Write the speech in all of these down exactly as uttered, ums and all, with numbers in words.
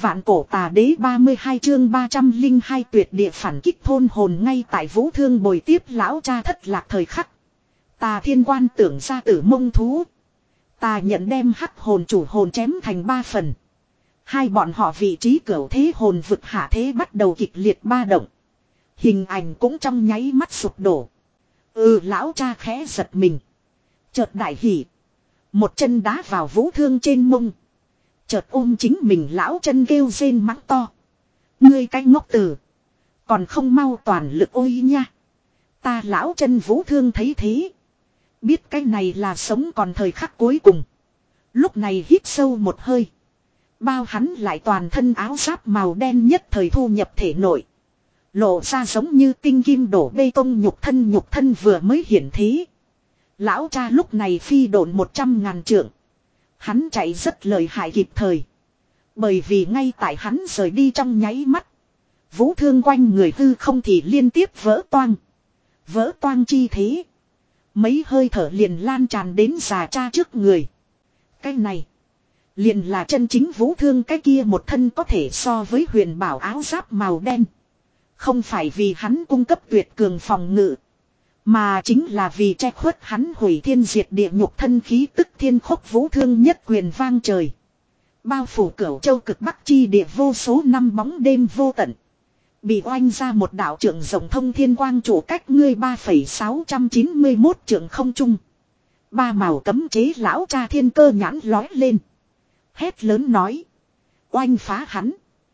Vạn cổ tà đế ba mươi hai chương ba trăm linh hai tuyệt địa phản kích thôn hồn ngay tại Vũ Thương bồi tiếp lão cha thất lạc thời khắc. Tà thiên quan tưởng ra tử mông thú. Tà nhận đem hắc hồn chủ hồn chém thành ba phần. Hai bọn họ vị trí cửu thế hồn vực hạ thế bắt đầu kịch liệt ba động. Hình ảnh cũng trong nháy mắt sụp đổ. Ừ, lão cha khẽ giật mình. Chợt đại hỉ. Một chân đá vào Vũ Thương trên mông. Chợt ôm chính mình lão chân kêu rên mắng to. Ngươi cái ngốc tử. Còn không mau toàn lực ôi nha. Ta lão chân Vũ Thương thấy thế. Biết cái này là sống còn thời khắc cuối cùng. Lúc này hít sâu một hơi. Bao hắn lại toàn thân áo giáp màu đen nhất thời thu nhập thể nội. Lộ ra giống như tinh kim đổ bê tông nhục thân nhục thân vừa mới hiển thế. Lão cha lúc này phi độn một trăm ngàn trượng. Hắn chạy rất lợi hại kịp thời. Bởi vì ngay tại hắn rời đi trong nháy mắt. Vũ Thương quanh người hư không thì liên tiếp vỡ toang. Vỡ toang chi thế. Mấy hơi thở liền lan tràn đến già cha trước người. Cái này. Liền là chân chính Vũ Thương cái kia một thân có thể so với huyền bảo áo giáp màu đen. Không phải vì hắn cung cấp tuyệt cường phòng ngự. Mà chính là vì che khuất hắn hủy thiên diệt địa nhục thân khí tức thiên khốc Vũ Thương nhất quyền vang trời. Bao phủ cửu châu cực bắc chi địa vô số năm bóng đêm vô tận. Bị oanh ra một đạo trượng rộng thông thiên quang chủ cách ngươi ba phẩy sáu chín mốt trượng không trung. Ba màu cấm chế lão cha thiên cơ nhãn lói lên. Hét lớn nói. Oanh phá hắn.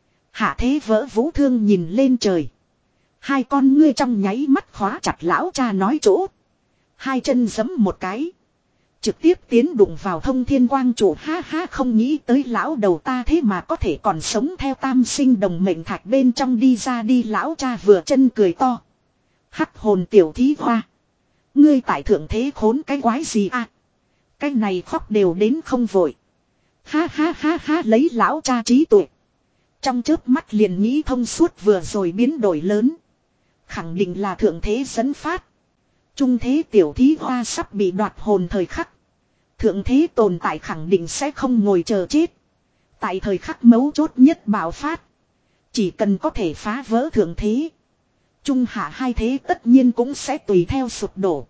Hạ thế vỡ Vũ Thương nhìn lên trời. Hai con ngươi trong nháy mắt khóa chặt lão cha nói chỗ. Hai chân giẫm một cái. Trực tiếp tiến đụng vào thông thiên quang chủ, ha ha, không nghĩ tới lão đầu ta thế mà có thể còn sống theo tam sinh đồng mệnh thạch bên trong đi ra đi. Lão cha vừa chân cười to. Hắc hồn tiểu thí hoa. Ngươi tại thượng thế khốn cái quái gì à? Cái này khóc đều đến không vội. Ha ha ha ha, lấy lão cha trí tuệ. Trong chớp mắt liền nghĩ thông suốt vừa rồi biến đổi lớn. Khẳng định là thượng thế dẫn phát. Trung thế tiểu thí hoa sắp bị đoạt hồn thời khắc. Thượng thế tồn tại khẳng định sẽ không ngồi chờ chết. Tại thời khắc mấu chốt nhất bạo phát. Chỉ cần có thể phá vỡ thượng thế. Trung hạ hai thế tất nhiên cũng sẽ tùy theo sụp đổ.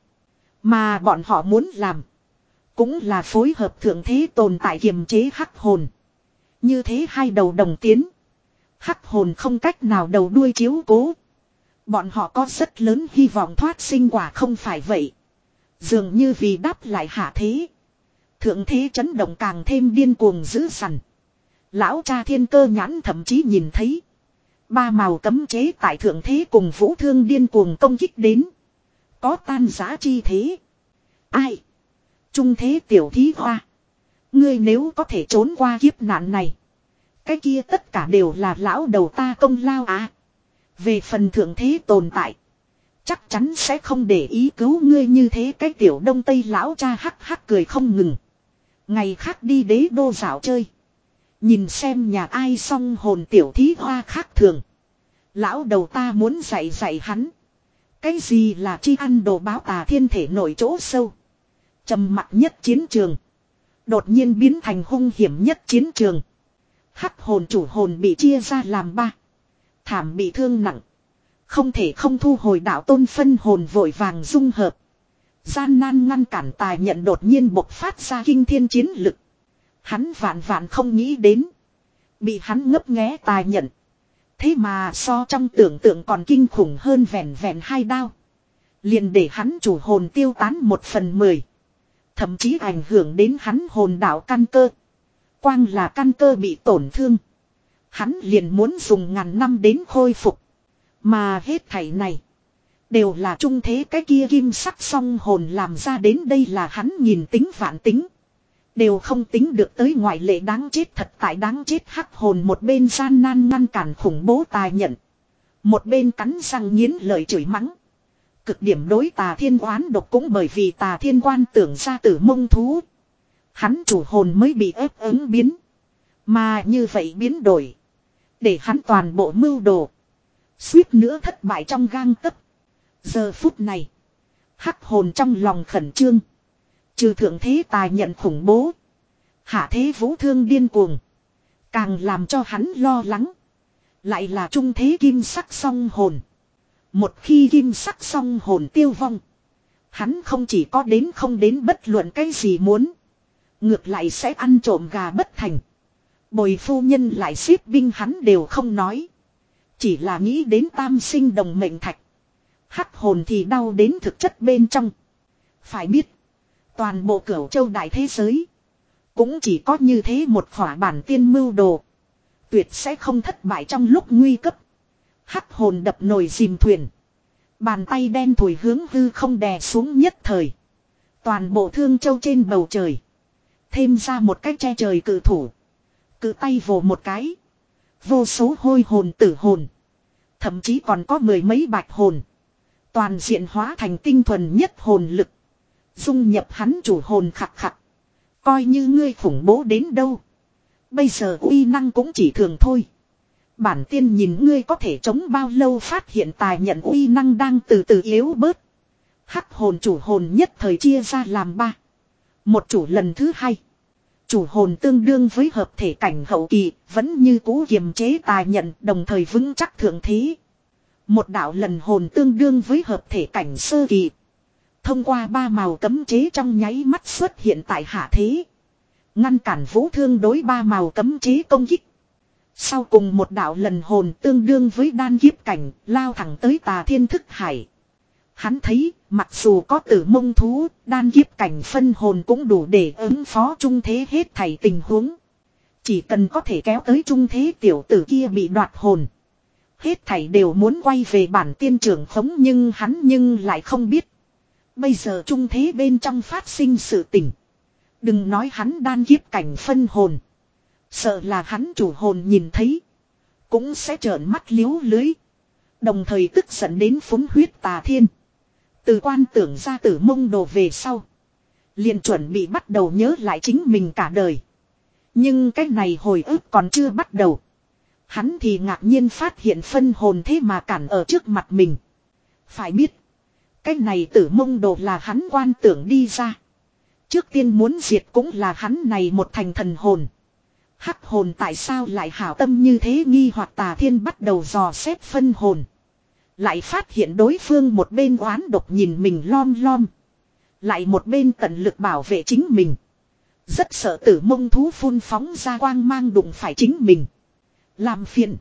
Mà bọn họ muốn làm. Cũng là phối hợp thượng thế tồn tại kiềm chế hắc hồn. Như thế hai đầu đồng tiến. Hắc hồn không cách nào đầu đuôi chiếu cố. Bọn họ có rất lớn hy vọng thoát sinh, quả không phải vậy. Dường như vì đáp lại hạ thế. Thượng thế chấn động càng thêm điên cuồng dữ dằn. Lão cha thiên cơ nhãn thậm chí nhìn thấy. Ba màu cấm chế tại thượng thế cùng Vũ Thương điên cuồng công kích đến. Có tan giá chi thế. Ai? Trung thế tiểu thí hoa. Ngươi nếu có thể trốn qua kiếp nạn này. Cái kia tất cả đều là lão đầu ta công lao à. Về phần thượng thế tồn tại. Chắc chắn sẽ không để ý cứu ngươi như thế. Cái tiểu đông tây lão cha hắc hắc cười không ngừng. Ngày khác đi đế đô dạo chơi. Nhìn xem nhà ai song hồn tiểu thí hoa khác thường. Lão đầu ta muốn dạy dạy hắn. Cái gì là chi ăn đồ báo tà thiên thể nổi chỗ sâu. Trầm mặc nhất chiến trường. Đột nhiên biến thành hung hiểm nhất chiến trường. Hắc hồn chủ hồn bị chia ra làm ba. Thảm bị thương nặng. Không thể không thu hồi đạo tôn phân hồn vội vàng dung hợp. Gian nan ngăn cản tài nhận đột nhiên bộc phát ra kinh thiên chiến lực. Hắn vạn vạn không nghĩ đến. Bị hắn ngấp nghé tài nhận. Thế mà so trong tưởng tượng còn kinh khủng hơn vẹn vẹn hai đao. Liền để hắn chủ hồn tiêu tán một phần mười. Thậm chí ảnh hưởng đến hắn hồn đạo căn cơ. Quang là căn cơ bị tổn thương. Hắn liền muốn dùng ngàn năm đến khôi phục. Mà hết thảy này. Đều là trung thế cái kia kim sắc song hồn làm ra, đến đây là hắn nhìn tính vạn tính. Đều không tính được tới ngoại lệ đáng chết thật tại đáng chết hắc hồn một bên gian nan ngăn cản khủng bố tài nhận. Một bên cắn răng nghiến lợi chửi mắng. Cực điểm đối tà thiên oán độc cũng bởi vì tà thiên quan tưởng ra tử mông thú. Hắn chủ hồn mới bị ép ứng biến. Mà như vậy biến đổi. Để hắn toàn bộ mưu đồ. Suýt nữa thất bại trong gang tấc. Giờ phút này. Hắc hồn trong lòng khẩn trương. Trừ thượng thế tài nhận khủng bố. Hạ thế Vũ Thương điên cuồng. Càng làm cho hắn lo lắng. Lại là trung thế kim sắc song hồn. Một khi kim sắc song hồn tiêu vong. Hắn không chỉ có đến không đến bất luận cái gì muốn. Ngược lại sẽ ăn trộm gà bất thành. Bồi phu nhân lại xếp binh hắn đều không nói. Chỉ là nghĩ đến tam sinh đồng mệnh thạch. Hắc hồn thì đau đến thực chất bên trong. Phải biết. Toàn bộ Cửu Châu đại thế giới. Cũng chỉ có như thế một khỏa bản tiên mưu đồ. Tuyệt sẽ không thất bại trong lúc nguy cấp. Hắc hồn đập nồi dìm thuyền. Bàn tay đen thủi hướng hư không đè xuống nhất thời. Toàn bộ Thương Châu trên bầu trời. Thêm ra một cái che trời cự thủ. Cự tay vồ một cái. Vô số hôi hồn tử hồn. Thậm chí còn có mười mấy bạch hồn. Toàn diện hóa thành tinh thuần nhất hồn lực. Dung nhập hắn chủ hồn khặt khặt. Coi như ngươi khủng bố đến đâu. Bây giờ uy năng cũng chỉ thường thôi. Bản tiên nhìn ngươi có thể chống bao lâu phát hiện tài nhận uy năng đang từ từ yếu bớt. Hắc hồn chủ hồn nhất thời chia ra làm ba. Một chủ lần thứ hai. Chủ hồn tương đương với hợp thể cảnh hậu kỳ, vẫn như cũ kiềm chế tài nhận đồng thời vững chắc thượng thế. Một đạo lần hồn tương đương với hợp thể cảnh sơ kỳ. Thông qua ba màu cấm chế trong nháy mắt xuất hiện tại hạ thế. Ngăn cản vũ thương đối ba màu cấm chế công kích. Sau cùng một đạo lần hồn tương đương với đan kiếp cảnh, lao thẳng tới Tà Thiên thức hải. Hắn thấy, mặc dù có tử mông thú, đan kiếp cảnh phân hồn cũng đủ để ứng phó trung thế hết thảy tình huống. Chỉ cần có thể kéo tới trung thế tiểu tử kia bị đoạt hồn. Hết thảy đều muốn quay về bản tiên trưởng khống nhưng hắn nhưng lại không biết. Bây giờ trung thế bên trong phát sinh sự tình. Đừng nói hắn đan kiếp cảnh phân hồn. Sợ là hắn chủ hồn nhìn thấy. Cũng sẽ trợn mắt liếu lưới. Đồng thời tức giận đến phúng huyết Tà Thiên. Từ quan tưởng ra tử mông đồ về sau. Liền chuẩn bị bắt đầu nhớ lại chính mình cả đời. Nhưng cái này hồi ức còn chưa bắt đầu. Hắn thì ngạc nhiên phát hiện phân hồn thế mà cản ở trước mặt mình. Phải biết. Cái này tử mông đồ là hắn quan tưởng đi ra. Trước tiên muốn diệt cũng là hắn này một thành thần hồn. Hắc hồn tại sao lại hảo tâm như thế nghi hoặc Tà Thiên bắt đầu dò xét phân hồn. Lại phát hiện đối phương một bên oán độc nhìn mình lom lom. Lại một bên tận lực bảo vệ chính mình. Rất sợ tử mông thú phun phóng ra quang mang đụng phải chính mình. Làm phiền.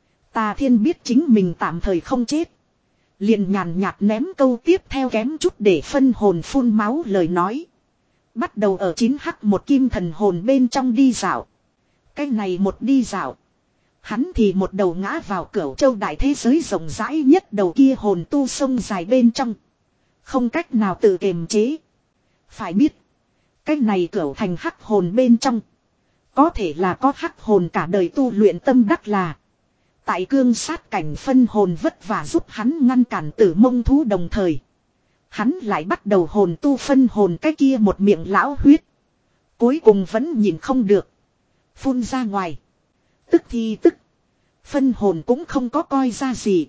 Tà Thiên biết chính mình tạm thời không chết. Liền nhàn nhạt ném câu tiếp theo kém chút để phân hồn phun máu lời nói. Bắt đầu ở chín hắc một kim thần hồn bên trong đi dạo. Cái này một đi dạo. Hắn thì một đầu ngã vào Cửu Châu đại thế giới rộng rãi nhất đầu kia hồn tu sông dài bên trong. Không cách nào tự kiềm chế. Phải biết. Cái này Cửu thành hắc hồn bên trong. Có thể là có hắc hồn cả đời tu luyện tâm đắc là. Tại cương sát cảnh phân hồn vất vả giúp hắn ngăn cản tử mông thú đồng thời. Hắn lại bắt đầu hồn tu phân hồn cái kia một miệng lão huyết. Cuối cùng vẫn nhìn không được. Phun ra ngoài. Tức thì tức. Phân hồn cũng không có coi ra gì.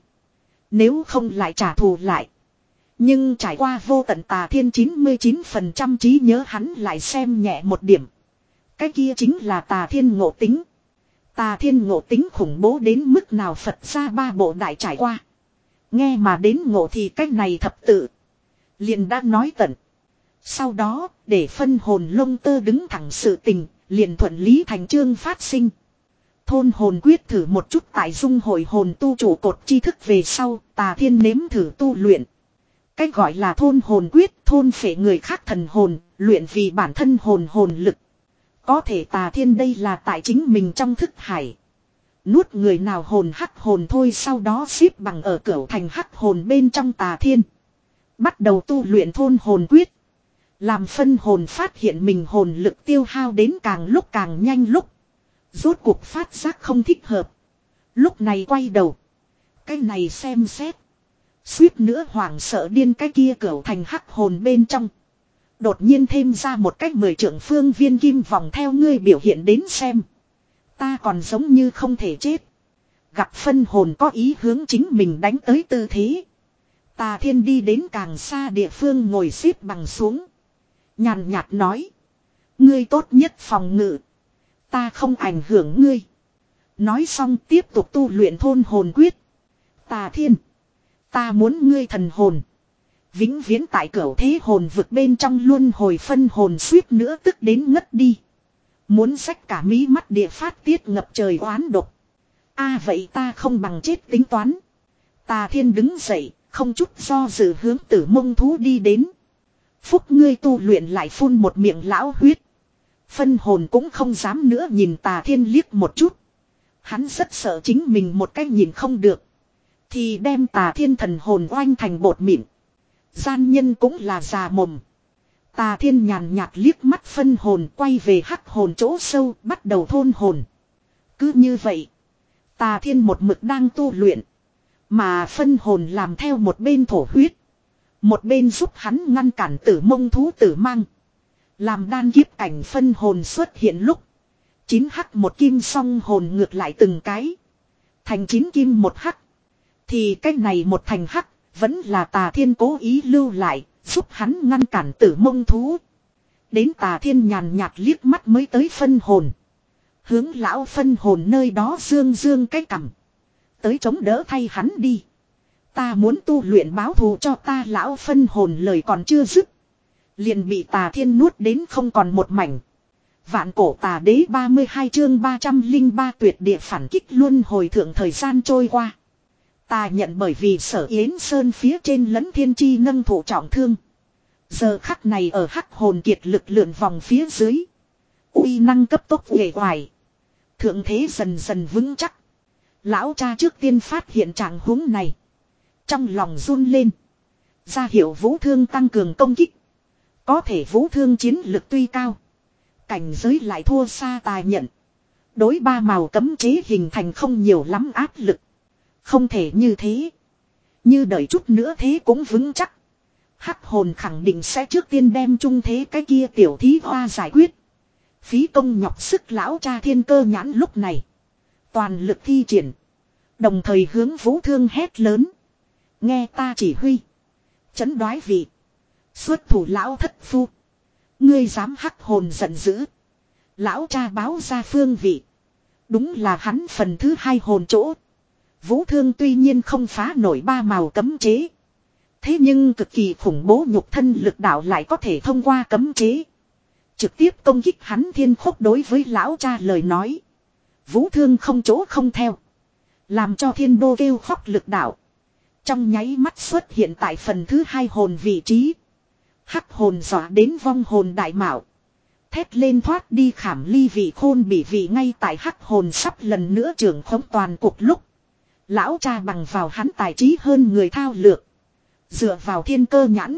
Nếu không lại trả thù lại. Nhưng trải qua vô tận Tà Thiên chín mươi chín phần trăm trí nhớ hắn lại xem nhẹ một điểm. Cái kia chính là Tà Thiên ngộ tính. Tà Thiên ngộ tính khủng bố đến mức nào Phật ra ba bộ đại trải qua. Nghe mà đến ngộ thì cách này thập tự. Liền đã nói tận. Sau đó, để phân hồn lông tơ đứng thẳng sự tình, liền thuận lý thành chương phát sinh. Thôn hồn quyết thử một chút tại dung hội hồn tu chủ cột tri thức về sau, Tà Thiên nếm thử tu luyện. Cách gọi là thôn hồn quyết, thôn phệ người khác thần hồn, luyện vì bản thân hồn hồn lực. Có thể Tà Thiên đây là tại chính mình trong thức hải. Nuốt người nào hồn hắc hồn thôi sau đó xếp bằng ở cửu thành hắc hồn bên trong Tà Thiên. Bắt đầu tu luyện thôn hồn quyết. Làm phân hồn phát hiện mình hồn lực tiêu hao đến càng lúc càng nhanh lúc. Rốt cuộc phát giác không thích hợp. Lúc này quay đầu. Cái này xem xét. Suýt nữa hoảng sợ điên cái kia cửu thành hắc hồn bên trong. Đột nhiên thêm ra một cách mười trượng phương viên kim vòng theo ngươi biểu hiện đến xem. Ta còn giống như không thể chết. Gặp phân hồn có ý hướng chính mình đánh tới tư thế. Tà Thiên đi đến càng xa địa phương ngồi xếp bằng xuống. Nhàn nhạt nói. Ngươi tốt nhất phòng ngự. Ta không ảnh hưởng ngươi. Nói xong tiếp tục tu luyện thôn hồn quyết. Tà Thiên. Ta muốn ngươi thần hồn. Vĩnh viễn tại cửu thế hồn vực bên trong luân hồi phân hồn suýt nữa tức đến ngất đi. Muốn xách cả mí mắt địa phát tiết ngập trời oán độc. A vậy ta không bằng chết tính toán. Tà Thiên đứng dậy, không chút do dự hướng Tử Mông thú đi đến. Phúc ngươi tu luyện lại phun một miệng lão huyết. Phân hồn cũng không dám nữa nhìn Tà Thiên liếc một chút. Hắn rất sợ chính mình một cách nhìn không được. Thì đem Tà Thiên thần hồn oanh thành bột mịn. Gian nhân cũng là già mồm. Tà Thiên nhàn nhạt liếc mắt phân hồn quay về hắc hồn chỗ sâu bắt đầu thôn hồn. Cứ như vậy. Tà Thiên một mực đang tu luyện. Mà phân hồn làm theo một bên thổ huyết. Một bên giúp hắn ngăn cản Tử Mông thú tử mang. Làm đan kiếp cảnh phân hồn xuất hiện lúc. Chín hắc một kim song hồn ngược lại từng cái. Thành chín kim một hắc. Thì cái này một thành hắc. Vẫn là Tà Thiên cố ý lưu lại. Giúp hắn ngăn cản Tử Mông thú. Đến Tà Thiên nhàn nhạt liếc mắt mới tới phân hồn. Hướng lão phân hồn nơi đó dương dương cái cằm. Tới chống đỡ thay hắn đi. Ta muốn tu luyện báo thù cho ta lão phân hồn lời còn chưa dứt. Liền bị Tà Thiên nuốt đến không còn một mảnh. Vạn cổ tà đế ba mươi hai chương ba trăm lẻ ba tuyệt địa phản kích luân hồi thượng thời gian trôi qua. Ta nhận bởi vì Sở Yến Sơn phía trên lẫn thiên chi nâng thụ trọng thương. Giờ khắc này ở hắc hồn kiệt lực lượn vòng phía dưới. Uy năng cấp tốc uể oải. Thượng thế dần dần vững chắc. Lão cha trước tiên phát hiện trạng huống này. Trong lòng run lên. Ra hiệu vũ thương tăng cường công kích. Có thể vũ thương chiến lực tuy cao. Cảnh giới lại thua xa tài nhận. Đối ba màu cấm chế hình thành không nhiều lắm áp lực. Không thể như thế. Như đợi chút nữa thế cũng vững chắc. Hắc hồn khẳng định sẽ trước tiên đem trung thế cái kia tiểu thí hoa giải quyết. Phí công nhọc sức lão cha thiên cơ nhãn lúc này. Toàn lực thi triển. Đồng thời hướng vũ thương hét lớn. Nghe ta chỉ huy. Chấn đoái vị. Xuất thủ lão thất phu. Ngươi dám hắc hồn giận dữ. Lão cha báo ra phương vị. Đúng là hắn phần thứ hai hồn chỗ. Vũ thương tuy nhiên không phá nổi ba màu cấm chế. Thế nhưng cực kỳ khủng bố nhục thân lực đạo lại có thể thông qua cấm chế. Trực tiếp công kích hắn thiên khốc đối với lão cha lời nói. Vũ thương không chỗ không theo. Làm cho thiên đô kêu khóc lực đạo. Trong nháy mắt xuất hiện tại phần thứ hai hồn vị trí. Hắc hồn dọa đến vong hồn đại mạo. Thét lên thoát đi khảm ly vị khôn bị vị ngay tại hắc hồn sắp lần nữa trưởng khống toàn cục lúc. Lão cha bằng vào hắn tài trí hơn người thao lược. Dựa vào thiên cơ nhãn.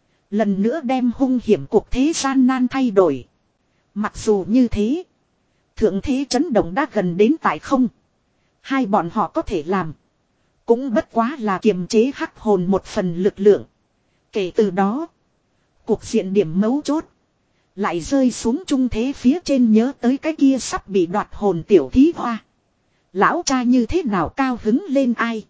Lần nữa đem hung hiểm cuộc thế gian nan thay đổi. Mặc dù như thế. Thượng thế chấn động đã gần đến tại không. Hai bọn họ có thể làm. Cũng bất quá là kiềm chế hắc hồn một phần lực lượng. Kể từ đó. Cuộc diện điểm mấu chốt. Lại rơi xuống trung thế phía trên nhớ tới cái kia sắp bị đoạt hồn tiểu thí hoa. Lão cha như thế nào cao hứng lên ai.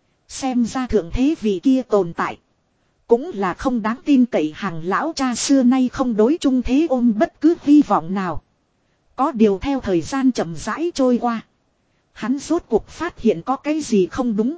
Xem ra thượng thế vì kia tồn tại. Cũng là không đáng tin cậy hàng lão cha xưa nay không đối trung thế ôm bất cứ hy vọng nào. Có điều theo thời gian chậm rãi trôi qua. Hắn rốt cuộc phát hiện có cái gì không đúng.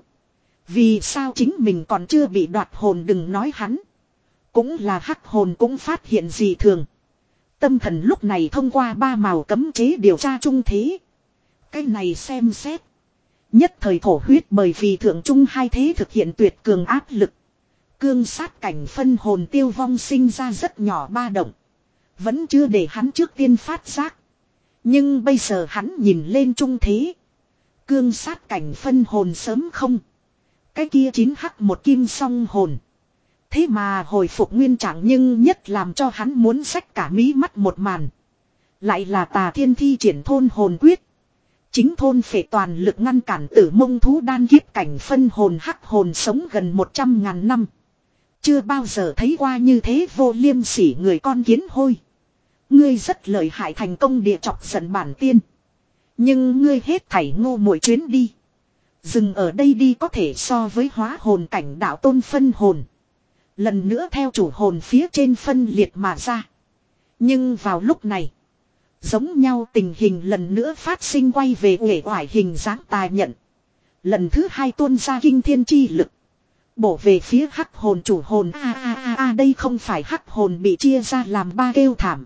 Vì sao chính mình còn chưa bị đoạt hồn đừng nói hắn. Cũng là hắc hồn cũng phát hiện gì thường. Tâm thần lúc này thông qua ba màu cấm chế điều tra trung thế. Cái này xem xét. Nhất thời thổ huyết bởi vì thượng trung hai thế thực hiện tuyệt cường áp lực. Cương sát cảnh phân hồn tiêu vong sinh ra rất nhỏ ba động. Vẫn chưa để hắn trước tiên phát giác. Nhưng bây giờ hắn nhìn lên trung thế. Cương sát cảnh phân hồn sớm không. Cái kia chín hắc một kim song hồn. Thế mà hồi phục nguyên trạng nhưng nhất làm cho hắn muốn xách cả mí mắt một màn. Lại là Tà Thiên thi triển thôn hồn quyết. Chính thôn phệ toàn lực ngăn cản Tử Mông thú đan kiếp cảnh phân hồn hắc hồn sống gần một trăm ngàn năm. Chưa bao giờ thấy qua như thế vô liêm sỉ người con kiến hôi. Ngươi rất lợi hại thành công địa chọc giận bản tiên. Nhưng ngươi hết thảy ngu muội chuyến đi. Dừng ở đây đi có thể so với hóa hồn cảnh đạo tôn phân hồn. Lần nữa theo chủ hồn phía trên phân liệt mà ra. Nhưng vào lúc này. Giống nhau tình hình lần nữa phát sinh quay về uể oải hình dáng tà nhận. Lần thứ hai tuôn ra kinh thiên chi lực. Bổ về phía hắc hồn chủ hồn. A a a a đây không phải hắc hồn bị chia ra làm ba kêu thảm.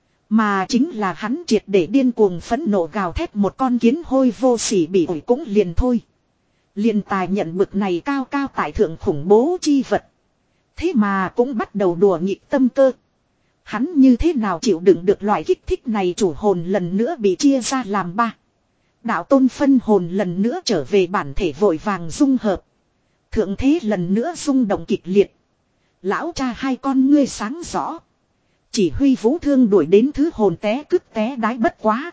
Mà chính là hắn triệt để điên cuồng phẫn nộ gào thét một con kiến hôi vô sỉ bị ủi cũng liền thôi. Liền tài nhận bực này cao cao tại thượng khủng bố chi vật. Thế mà cũng bắt đầu đùa nghịch tâm cơ. Hắn như thế nào chịu đựng được loại kích thích này chủ hồn lần nữa bị chia ra làm ba. Đạo tôn phân hồn lần nữa trở về bản thể vội vàng dung hợp. Thượng thế lần nữa rung động kịch liệt. Lão cha hai con ngươi sáng rõ. Chỉ huy vũ thương đuổi đến thứ hồn té cứt té đái bất quá.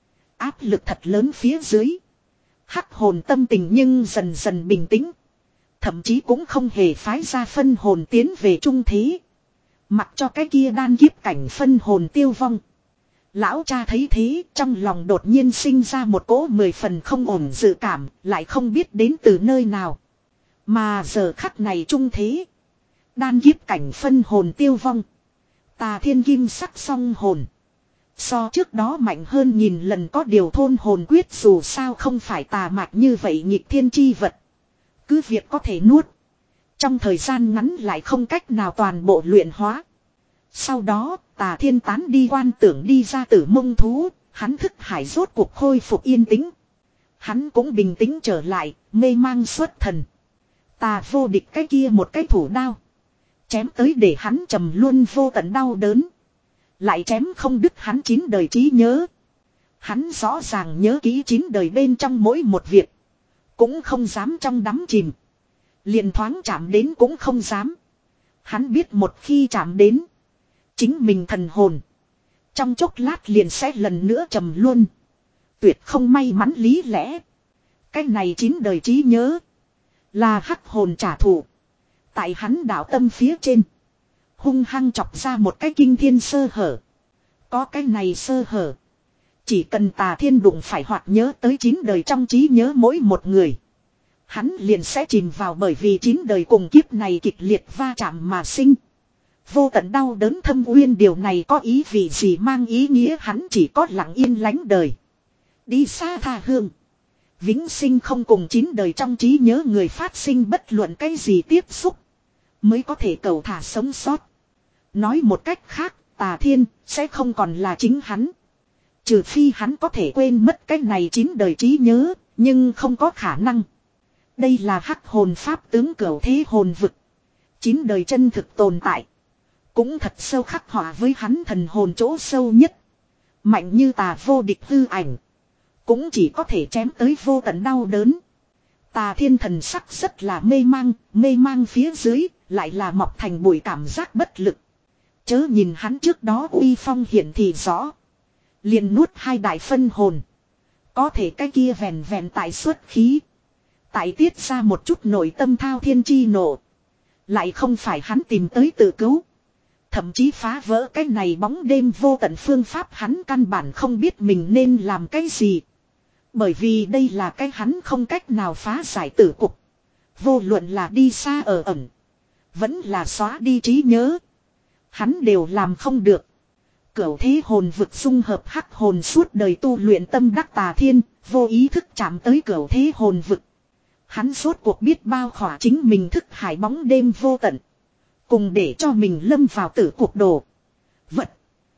Áp lực thật lớn phía dưới. Hắc hồn tâm tình nhưng dần dần bình tĩnh. Thậm chí cũng không hề phái ra phân hồn tiến về trung thế. Mặc cho cái kia đan kiếp cảnh phân hồn tiêu vong. Lão cha thấy thế trong lòng đột nhiên sinh ra một cỗ mười phần không ổn dự cảm. Lại không biết đến từ nơi nào. Mà giờ khắc này trung thế. Đan kiếp cảnh phân hồn tiêu vong. Tà thiên kim sắc song hồn. So trước đó mạnh hơn nghìn lần có điều thôn hồn quyết dù sao không phải tà mạch như vậy nghịch thiên chi vật. Cứ việc có thể nuốt. Trong thời gian ngắn lại không cách nào toàn bộ luyện hóa. Sau đó tà thiên tán đi quan tưởng đi ra tử mông thú. Hắn thức hải rốt cuộc khôi phục yên tĩnh. Hắn cũng bình tĩnh trở lại, mê mang xuất thần. Tà vô địch cái kia một cái thủ đao. Chém tới để hắn trầm luôn vô tận đau đớn. Lại chém không đứt hắn chín đời trí nhớ. Hắn rõ ràng nhớ kỹ chín đời bên trong mỗi một việc. Cũng không dám trong đắm chìm. Liền thoáng chạm đến cũng không dám. Hắn biết một khi chạm đến. Chính mình thần hồn. Trong chốc lát liền sẽ lần nữa trầm luôn. Tuyệt không may mắn lý lẽ. Cái này chín đời trí nhớ. Là hắc hồn trả thù. Tại hắn đạo tâm phía trên. Hung hăng chọc ra một cái kinh thiên sơ hở. Có cái này sơ hở. Chỉ cần tà thiên đụng phải hoặc nhớ tới chín đời trong trí nhớ mỗi một người. Hắn liền sẽ chìm vào bởi vì chín đời cùng kiếp này kịch liệt va chạm mà sinh. Vô tận đau đớn thâm uyên điều này có ý vị gì mang ý nghĩa hắn chỉ có lặng yên lánh đời. Đi xa tha hương. Vĩnh sinh không cùng chín đời trong trí nhớ người phát sinh bất luận cái gì tiếp xúc. Mới có thể cầu thả sống sót. Nói một cách khác, tà thiên sẽ không còn là chính hắn. Trừ phi hắn có thể quên mất cái này chín đời trí nhớ, nhưng không có khả năng. Đây là hắc hồn pháp tướng cửu thế hồn vực. Chín đời chân thực tồn tại. Cũng thật sâu khắc họa với hắn thần hồn chỗ sâu nhất. Mạnh như tà vô địch hư ảnh. Cũng chỉ có thể chém tới vô tận đau đớn. Tà thiên thần sắc rất là mê mang, mê mang phía dưới, lại là mọc thành bụi cảm giác bất lực. Chớ nhìn hắn trước đó uy phong hiện thì rõ. Liền nuốt hai đại phân hồn. Có thể cái kia vẹn vẹn tại xuất khí. Tại tiết ra một chút nội tâm thao thiên chi nộ. Lại không phải hắn tìm tới tự cứu. Thậm chí phá vỡ cái này bóng đêm vô tận phương pháp hắn căn bản không biết mình nên làm cái gì. Bởi vì đây là cái hắn không cách nào phá giải tử cục. Vô luận là đi xa ở ẩn. Vẫn là xóa đi trí nhớ. Hắn đều làm không được. Cửu thế hồn vực dung hợp hắc hồn suốt đời tu luyện tâm đắc tà thiên. Vô ý thức chạm tới cửu thế hồn vực. Hắn suốt cuộc biết bao khỏa chính mình thức hải bóng đêm vô tận. Cùng để cho mình lâm vào tử cuộc đồ. Vật.